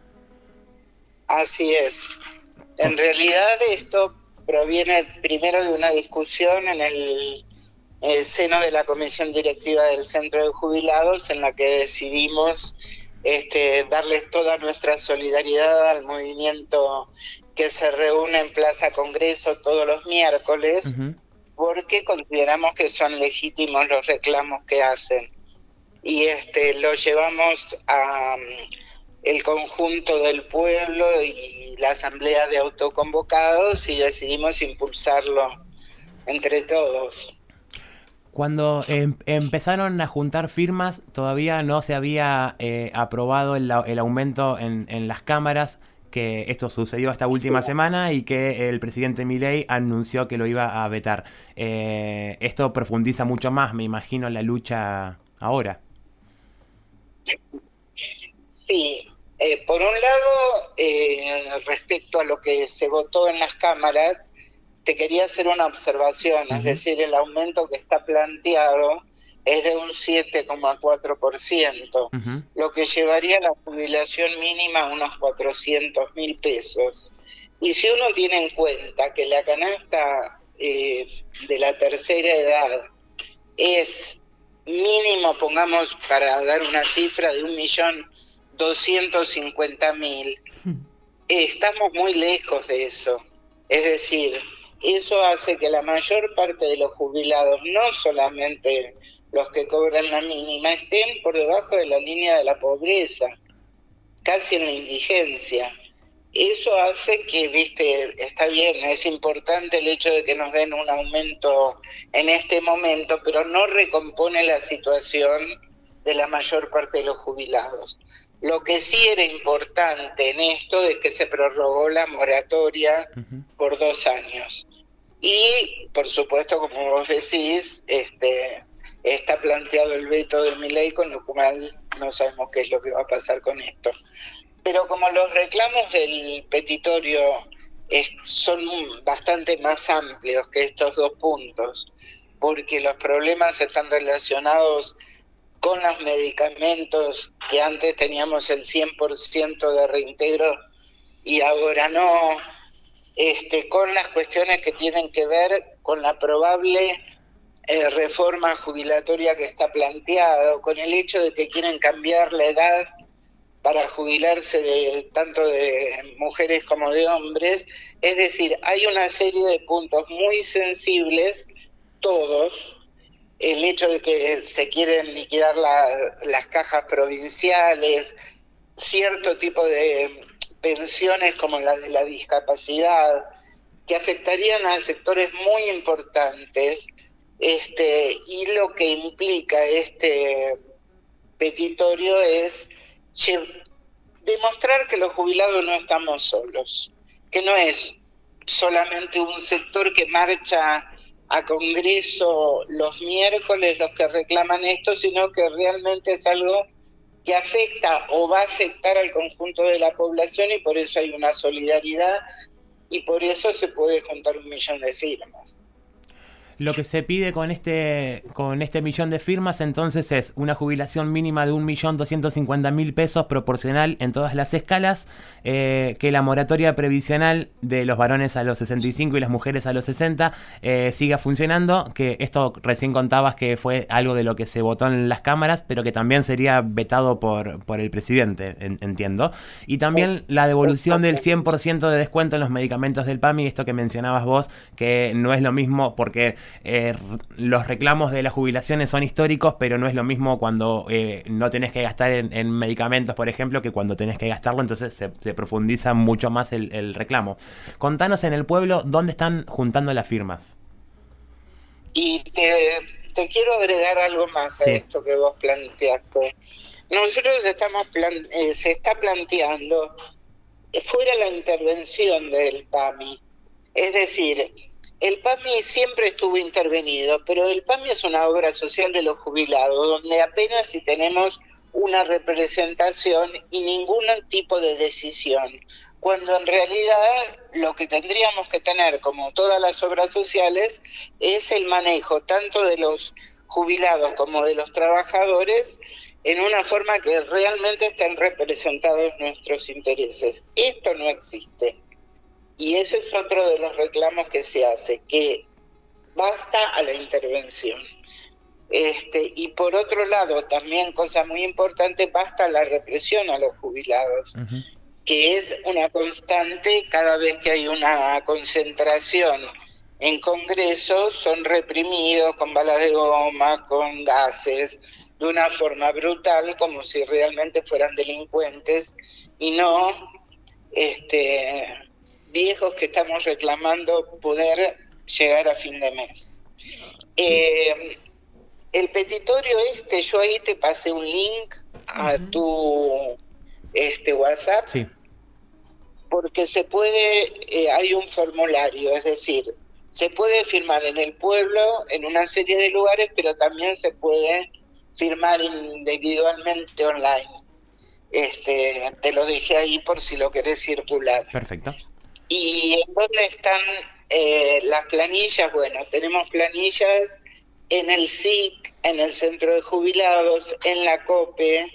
Así es. En realidad esto proviene primero de una discusión en el seno de la comisión directiva del Centro de Jubilados, en la que decidimos darles toda nuestra solidaridad al movimiento que se reúne en Plaza Congreso todos los miércoles, porque consideramos que son legítimos los reclamos que hacen. Y lo llevamos a el conjunto del pueblo y la asamblea de autoconvocados y decidimos impulsarlo entre todos. Cuando empezaron a juntar firmas, todavía no se había aprobado el aumento en las cámaras, que esto sucedió esta última semana y que el presidente Milei anunció que lo iba a vetar. Esto profundiza mucho más, me imagino, la lucha ahora. Sí, por un lado, respecto a lo que se votó en las cámaras, te quería hacer una observación, es decir, el aumento que está planteado es de un 7,4%, lo que llevaría la jubilación mínima a unos 400.000 pesos. Y si uno tiene en cuenta que la canasta de la tercera edad es mínimo, pongamos para dar una cifra, de 1.250.000, estamos muy lejos de eso. Es decir, eso hace que la mayor parte de los jubilados, no solamente los que cobran la mínima, estén por debajo de la línea de la pobreza, casi en la indigencia. Eso hace que, está bien, es importante el hecho de que nos den un aumento en este momento, pero no recompone la situación de la mayor parte de los jubilados. Lo que sí era importante en esto es que se prorrogó la moratoria por 2 años. Y, por supuesto, como vos decís, está planteado el veto de Milei, con lo cual no sabemos qué es lo que va a pasar con esto. Pero como los reclamos del petitorio son bastante más amplios que estos 2 puntos, porque los problemas están relacionados con los medicamentos, que antes teníamos el 100% de reintegro y ahora no, con las cuestiones que tienen que ver con la probable reforma jubilatoria que está planteada, con el hecho de que quieren cambiar la edad para jubilarse tanto de mujeres como de hombres. Es decir, hay una serie de puntos muy sensibles, todos. El hecho de que se quieren liquidar las cajas provinciales, cierto tipo de pensiones como la de la discapacidad, que afectarían a sectores muy importantes, y lo que implica este petitorio es demostrar que los jubilados no estamos solos, que no es solamente un sector que marcha a Congreso los miércoles los que reclaman esto, sino que realmente es algo que afecta o va a afectar al conjunto de la población, y por eso hay una solidaridad y por eso se puede juntar 1 millón de firmas. Lo que se pide con este millón de firmas entonces es una jubilación mínima de 1.250.000 pesos proporcional en todas las escalas, que la moratoria previsional de los varones a los 65 y las mujeres a los 60 siga funcionando, que esto recién contabas que fue algo de lo que se votó en las cámaras, pero que también sería vetado por el presidente, entiendo. Y también la devolución del 100% de descuento en los medicamentos del PAMI, esto que mencionabas vos, que no es lo mismo porque los reclamos de las jubilaciones son históricos, pero no es lo mismo cuando no tenés que gastar en medicamentos, por ejemplo, que cuando tenés que gastarlo, entonces se profundiza mucho más el reclamo. Contanos en el pueblo dónde están juntando las firmas. Y te quiero agregar algo más a esto que vos planteaste. Nosotros se está planteando fuera la intervención del PAMI, es decir, el PAMI siempre estuvo intervenido, pero el PAMI es una obra social de los jubilados, donde apenas si tenemos una representación y ningún tipo de decisión, cuando en realidad lo que tendríamos que tener, como todas las obras sociales, es el manejo tanto de los jubilados como de los trabajadores en una forma que realmente estén representados nuestros intereses. Esto no existe. Y ese es otro de los reclamos que se hace, que basta a la intervención. Y por otro lado, también cosa muy importante, basta la represión a los jubilados, que es una constante. Cada vez que hay una concentración en congresos, son reprimidos con balas de goma, con gases, de una forma brutal, como si realmente fueran delincuentes, y no viejos que estamos reclamando poder llegar a fin de mes. El petitorio yo ahí te pasé un link a tu WhatsApp, sí, porque se puede, hay un formulario, es decir, se puede firmar en el pueblo, en una serie de lugares, pero también se puede firmar individualmente online. Te lo dejé ahí por si lo querés circular. Perfecto. ¿Y en dónde están las planillas? Bueno, tenemos planillas en el SIC, en el Centro de Jubilados, en la COPE,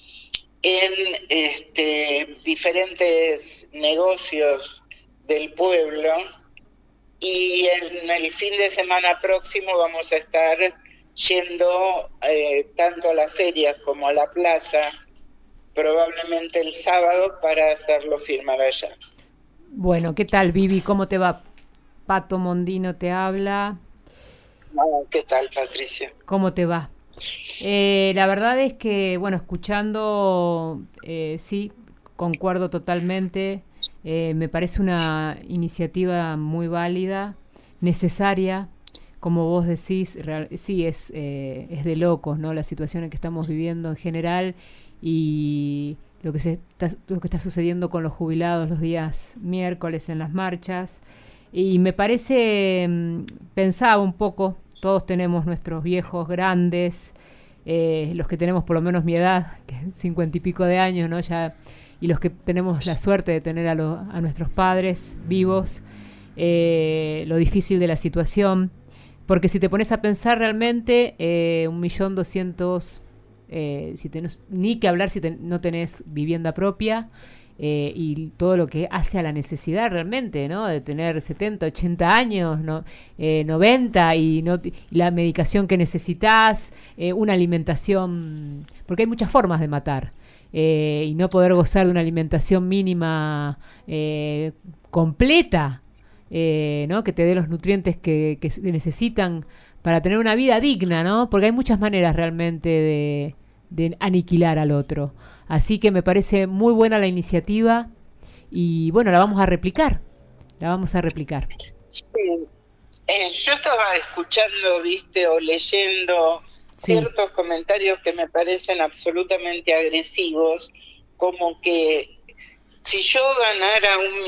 en diferentes negocios del pueblo, y en el fin de semana próximo vamos a estar yendo tanto a las ferias como a la plaza, probablemente el sábado, para hacerlo firmar allá. Bueno, ¿qué tal, Vivi? ¿Cómo te va? Pato Mondino te habla. ¿Qué tal, Patricia? ¿Cómo te va? La verdad es que, bueno, escuchando, sí, concuerdo totalmente. Me parece una iniciativa muy válida, necesaria. Como vos decís, sí, es de locos, ¿no? La situación en que estamos viviendo en general, y lo que está sucediendo con los jubilados los días miércoles en las marchas. Y me parece, pensaba un poco, todos tenemos nuestros viejos grandes, los que tenemos por lo menos mi edad, que es 50 y pico de años, ¿no? Ya, y los que tenemos la suerte de tener a nuestros padres vivos, lo difícil de la situación, porque si te pones a pensar realmente, 1.200.000, si tenés, ni que hablar si no tenés vivienda propia, y todo lo que hace a la necesidad realmente, ¿no? De tener 70, 80 años, ¿no? 90, y la medicación que necesitas, una alimentación, porque hay muchas formas de matar. y no poder gozar de una alimentación mínima completa, ¿no? Que te dé los nutrientes que se necesitan para tener una vida digna, ¿no? Porque hay muchas maneras realmente de aniquilar al otro. Así que me parece muy buena la iniciativa y bueno, la vamos a replicar. Sí. Yo estaba escuchando, o leyendo ciertos comentarios que me parecen absolutamente agresivos, como que si yo ganara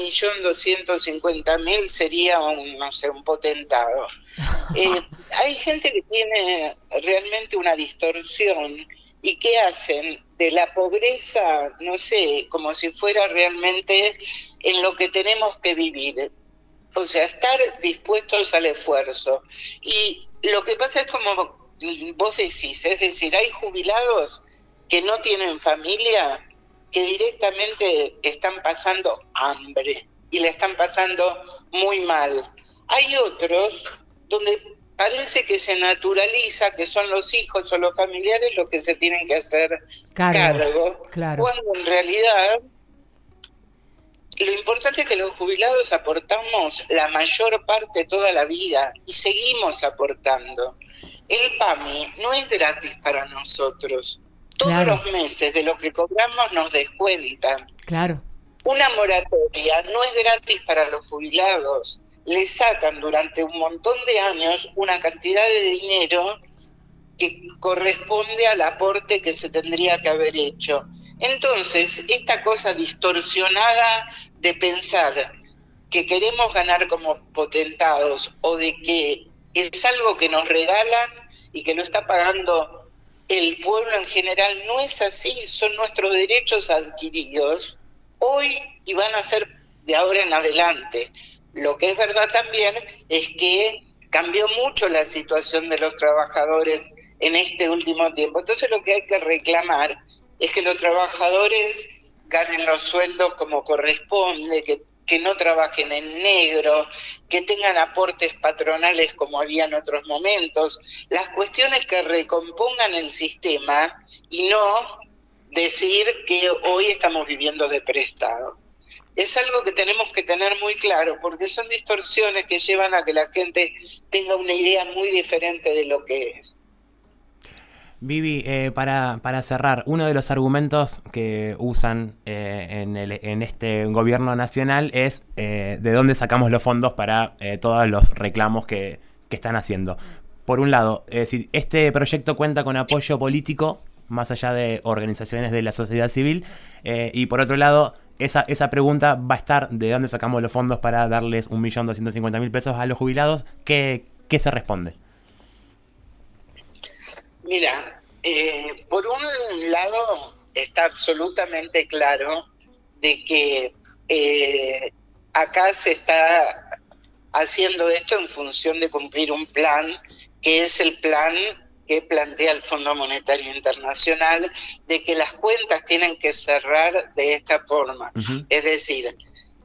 1.250.000 sería un potentado. Hay gente que tiene realmente una distorsión y que hacen de la pobreza, como si fuera realmente en lo que tenemos que vivir. O sea, estar dispuestos al esfuerzo. Y lo que pasa es como vos decís, es decir, hay jubilados que no tienen familia, que directamente están pasando hambre y le están pasando muy mal. Hay otros donde parece que se naturaliza que son los hijos o los familiares los que se tienen que hacer cargo. Claro. Cuando en realidad lo importante es que los jubilados aportamos la mayor parte toda la vida y seguimos aportando. El PAMI no es gratis para nosotros. Todos los meses de lo que cobramos nos descuentan. Claro. Una moratoria no es gratis para los jubilados. Le sacan durante un montón de años una cantidad de dinero que corresponde al aporte que se tendría que haber hecho. Entonces, esta cosa distorsionada de pensar que queremos ganar como potentados o de que es algo que nos regalan y que lo está pagando el pueblo en general, no es así. Son nuestros derechos adquiridos hoy y van a ser de ahora en adelante. Lo que es verdad también es que cambió mucho la situación de los trabajadores en este último tiempo. Entonces lo que hay que reclamar es que los trabajadores ganen los sueldos como corresponde, que no trabajen en negro, que tengan aportes patronales como había en otros momentos, las cuestiones que recompongan el sistema y no decir que hoy estamos viviendo de prestado. Es algo que tenemos que tener muy claro, porque son distorsiones que llevan a que la gente tenga una idea muy diferente de lo que es. Vivi, para cerrar, uno de los argumentos que usan en este gobierno nacional es de dónde sacamos los fondos para todos los reclamos que están haciendo. Por un lado, si este proyecto cuenta con apoyo político, más allá de organizaciones de la sociedad civil, y por otro lado, esa pregunta va a estar de dónde sacamos los fondos para darles 1.250.000 pesos a los jubilados. ¿Qué se responde? Mira, por un lado está absolutamente claro de que acá se está haciendo esto en función de cumplir un plan, que es el plan que plantea el Fondo Monetario Internacional, de que las cuentas tienen que cerrar de esta forma. Uh-huh. Es decir,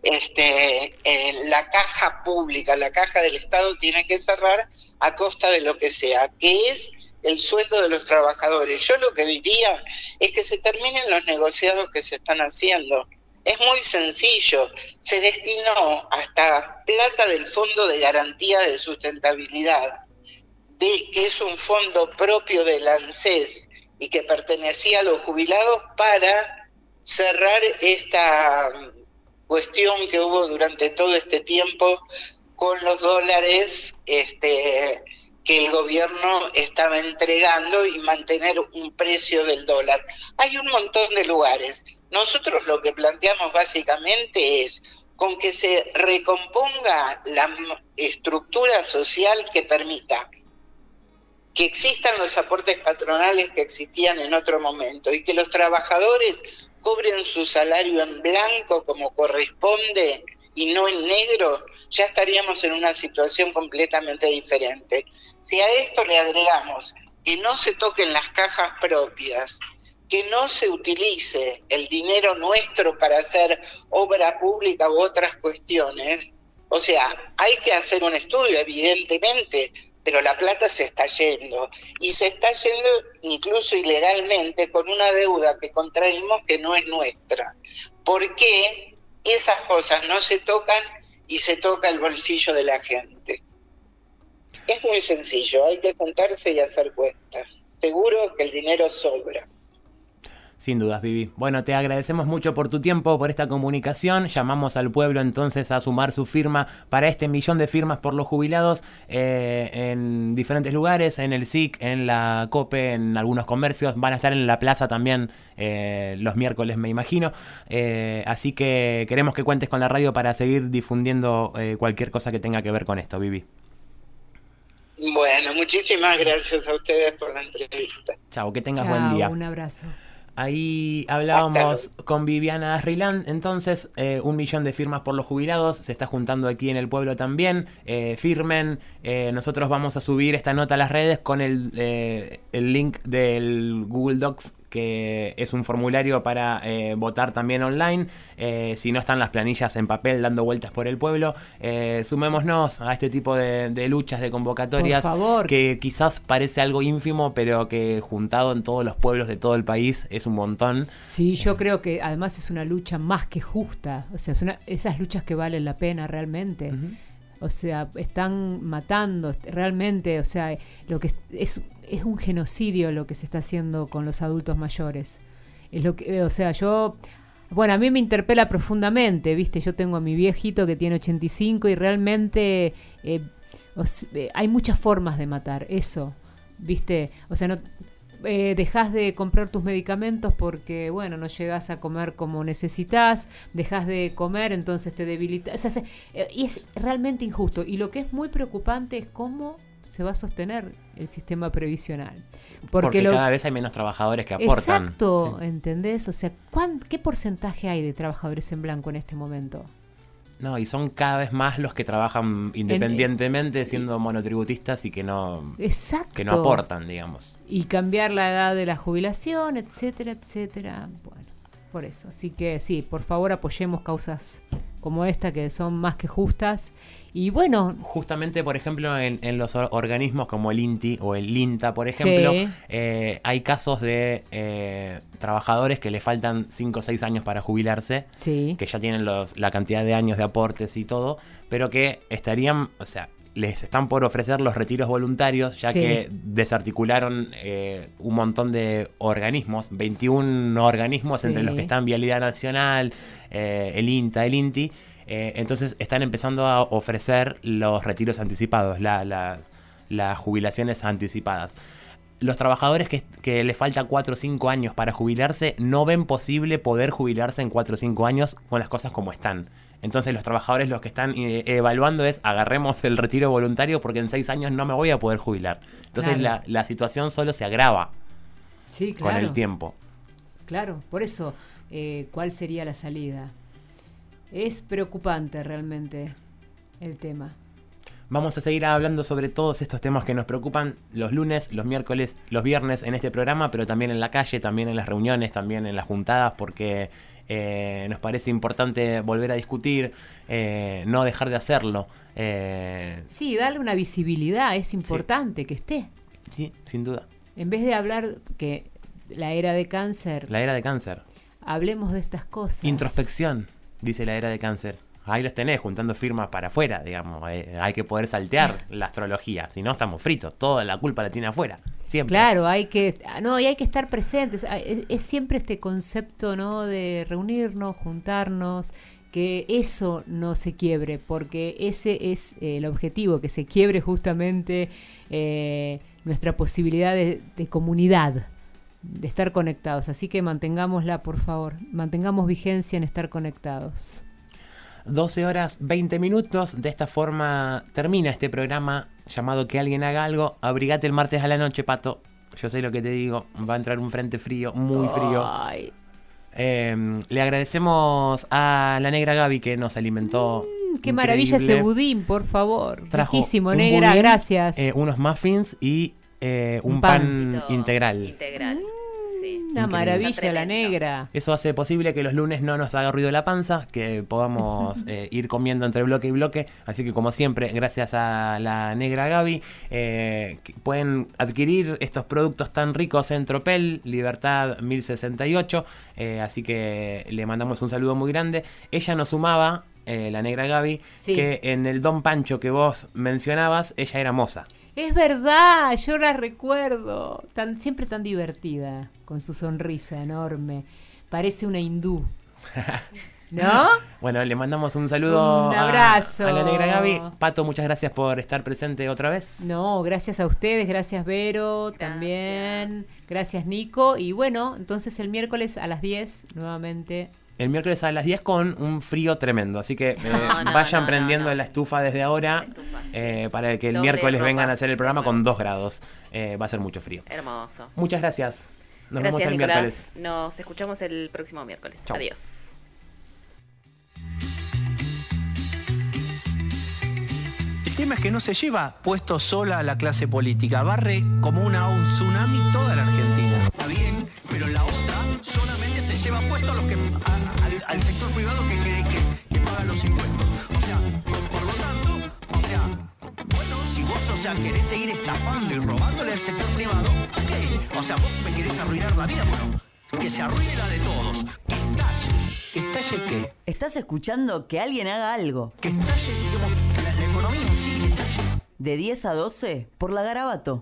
la caja pública, la caja del Estado tiene que cerrar a costa de lo que sea, que es el sueldo de los trabajadores. Yo lo que diría es que se terminen los negociados que se están haciendo. Es muy sencillo. Se destinó hasta plata del Fondo de Garantía de Sustentabilidad, que es un fondo propio del ANSES y que pertenecía a los jubilados, para cerrar esta cuestión que hubo durante todo este tiempo con los dólares que el gobierno estaba entregando y mantener un precio del dólar. Hay un montón de lugares. Nosotros lo que planteamos básicamente es con que se recomponga la estructura social que permita que existan los aportes patronales que existían en otro momento y que los trabajadores cobren su salario en blanco como corresponde y no en negro, ya estaríamos en una situación completamente diferente. Si a esto le agregamos que no se toquen las cajas propias, que no se utilice el dinero nuestro para hacer obra pública u otras cuestiones, o sea, hay que hacer un estudio, evidentemente, pero la plata se está yendo, y se está yendo incluso ilegalmente con una deuda que contraímos que no es nuestra. ¿Por qué esas cosas no se tocan y se toca el bolsillo de la gente? Es muy sencillo, hay que sentarse y hacer cuentas. Seguro que el dinero sobra. Sin dudas, Vivi. Bueno, te agradecemos mucho por tu tiempo, por esta comunicación. Llamamos al pueblo entonces a sumar su firma para este 1.000.000 de firmas por los jubilados en diferentes lugares, en el SIC, en la COPE, en algunos comercios. Van a estar en la plaza también los miércoles, me imagino. Así que queremos que cuentes con la radio para seguir difundiendo cualquier cosa que tenga que ver con esto, Vivi. Bueno, muchísimas gracias a ustedes por la entrevista. Chao, que tengas buen día. Un abrazo. Ahí hablábamos con Viviana Asrilán, entonces 1.000.000 de firmas por los jubilados, se está juntando aquí en el pueblo también, firmen, nosotros vamos a subir esta nota a las redes con el link del Google Docs, que es un formulario para votar también online, si no están las planillas en papel dando vueltas por el pueblo, sumémonos a este tipo de luchas, de convocatorias, por favor, que quizás parece algo ínfimo, pero que juntado en todos los pueblos de todo el país es un montón. Sí, yo creo que además es una lucha más que justa, o sea, esas luchas que valen la pena realmente. O sea, están matando realmente, o sea, lo que es un genocidio lo que se está haciendo con los adultos mayores. Es lo que, o sea, bueno, a mí me interpela profundamente, ¿viste? Yo tengo a mi viejito que tiene 85 y realmente hay muchas formas de matar eso, ¿viste? O sea, no dejas de comprar tus medicamentos porque, bueno, no llegas a comer como necesitas, dejas de comer, entonces te debilitas. O sea, y es realmente injusto. Y lo que es muy preocupante es cómo se va a sostener el sistema previsional. Porque cada vez hay menos trabajadores que aportan. Exacto, sí. ¿Entendés? O sea, ¿qué porcentaje hay de trabajadores en blanco en este momento? No, y son cada vez más los que trabajan independientemente siendo monotributistas y que no aportan, digamos. Y cambiar la edad de la jubilación, etcétera, etcétera. Bueno, por eso. Así que sí, por favor apoyemos causas como esta que son más que justas. Y bueno, justamente, por ejemplo, en los organismos como el INTI o el INTA, por ejemplo, sí, hay casos de trabajadores que le faltan 5 o 6 años para jubilarse, sí, que ya tienen la cantidad de años de aportes y todo, pero que estarían, o sea, les están por ofrecer los retiros voluntarios, ya sí, que desarticularon un montón de organismos, 21 organismos, sí, entre los que están Vialidad Nacional, el INTA, el INTI. Entonces están empezando a ofrecer los retiros anticipados, las jubilaciones anticipadas. Los trabajadores que les falta 4 o 5 años para jubilarse no ven posible poder jubilarse en 4 o 5 años con las cosas como están. Entonces los trabajadores lo que están evaluando es agarremos el retiro voluntario porque en 6 años no me voy a poder jubilar. Entonces claro, la situación solo se agrava, sí, claro, con el tiempo. Claro, por eso, ¿cuál sería la salida? Es preocupante realmente el tema. Vamos a seguir hablando sobre todos estos temas que nos preocupan los lunes, los miércoles, los viernes en este programa, pero también en la calle, también en las reuniones, también en las juntadas, porque nos parece importante volver a discutir, no dejar de hacerlo. Sí, darle una visibilidad, es importante, sí, que esté. Sí, sin duda. En vez de hablar que la era de cáncer. La era de cáncer. Hablemos de estas cosas. Introspección, dice la era de cáncer. Ahí los tenés, juntando firmas para afuera, digamos. Hay que poder saltear la astrología, si no estamos fritos. Toda la culpa la tiene afuera, siempre. Claro, y hay que estar presentes. Es siempre este concepto, ¿no?, de reunirnos, juntarnos, que eso no se quiebre, porque ese es el objetivo, que se quiebre justamente nuestra posibilidad de comunidad, de estar conectados. Así que mantengámosla, por favor. Mantengamos vigencia en estar conectados. 12 horas 20 minutos. De esta forma termina este programa llamado Que Alguien Haga Algo. Abrigate el martes a la noche, Pato. Yo sé lo que te digo. Va a entrar un frente frío, muy frío. Le agradecemos a la negra Gaby que nos alimentó. Qué maravilla ese budín, por favor. Riquísimo, negra, budín, gracias. Unos muffins y un pan integral. sí. Una Increíble. maravilla la negra. Eso hace posible que los lunes no nos haga ruido la panza, que podamos ir comiendo entre bloque y bloque. Así que, como siempre, gracias a la negra Gaby, pueden adquirir estos productos tan ricos en Tropel, Libertad 1068. Así que le mandamos un saludo muy grande. Ella nos sumaba, la negra Gaby, Sí. que en el Don Pancho que vos mencionabas, ella era moza. Es verdad, yo la recuerdo. Siempre tan divertida, con su sonrisa enorme. Parece una hindú. ¿No? Bueno, le mandamos un saludo Un abrazo. a la negra Gaby. Pato, muchas gracias por estar presente otra vez. No, gracias a ustedes, gracias Vero, también. Gracias Nico. Y bueno, entonces el miércoles a las 10 nuevamente. El miércoles a las 10 con un frío tremendo, así que vayan prendiendo la estufa desde ahora para que el Doble miércoles ropa. vengan a hacer el programa con 2 grados. Va a ser mucho frío. Hermoso. Muchas gracias. Nos vemos Gracias, el Nicolás. miércoles. Nos escuchamos el próximo miércoles. Chau. Adiós. El tema es que no se lleva puesto sola a la clase política, barre como un tsunami toda la Argentina. Está bien, pero la otra solamente se lleva puesto a los que al sector privado que paga los impuestos. O sea, por lo tanto, o sea, bueno, si vos, o sea, querés seguir estafando y robándole al sector privado, ok. O sea, vos me querés arruinar la vida, bueno, que se arruine la de todos. Que estalle. ¿Que estalle qué? ¿Estás escuchando que alguien haga algo? Que estalle, digamos, la economía en sí, que estalle. De 10 a 12 por la Garabato.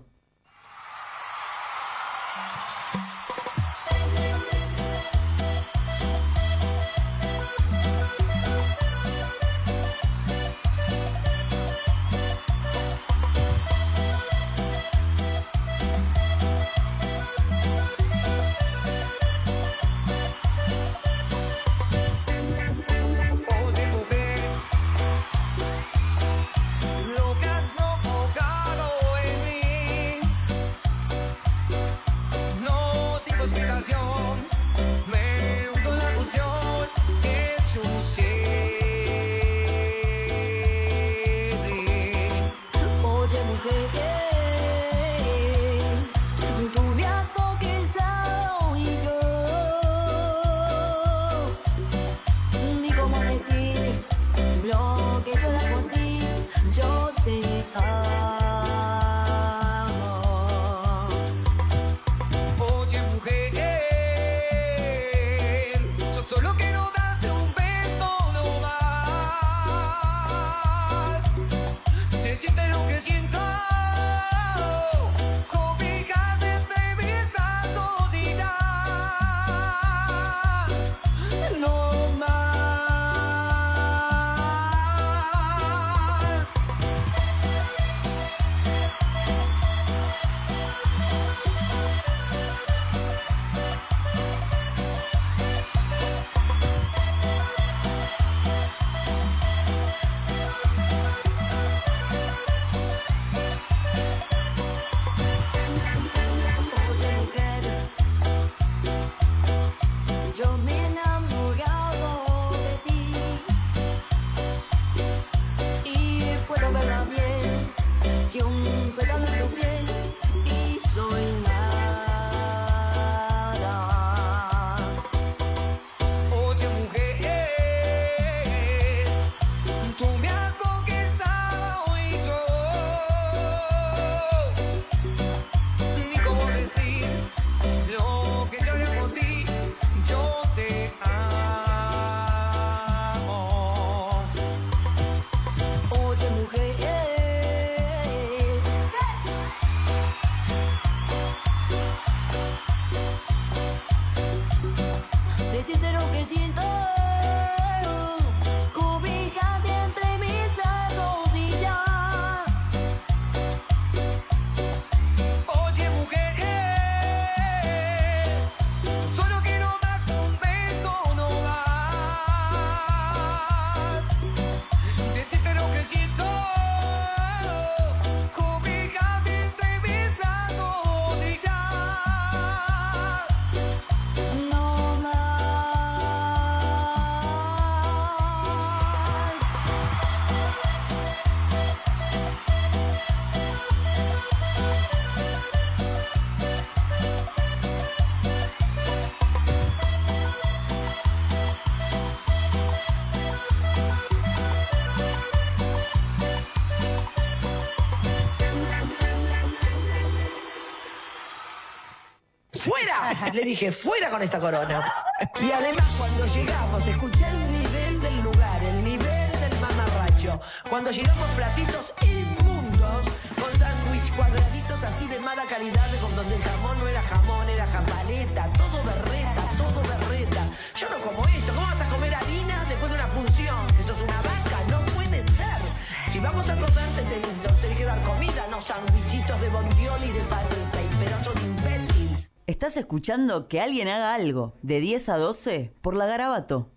Oye, mujer, lo que has provocado en mí. ¡Fuera! Le dije, fuera con esta corona. Y además cuando llegamos, escuché el nivel del lugar, el nivel del mamarracho. Cuando llegamos platitos inmundos, con sándwich cuadraditos así de mala calidad, con donde el jamón no era jamón, era jambaleta, todo berreta, todo berreta. Yo no como esto, ¿cómo vas a comer harina después de una función? Eso es una vaca, no puede ser. Si vamos a comer, tenés que dar comida, no sándwichitos de bondiol y de paleta y pedazo de imbécil. Estás escuchando Que Alguien Haga Algo, de 10 a 12, por La Garabato.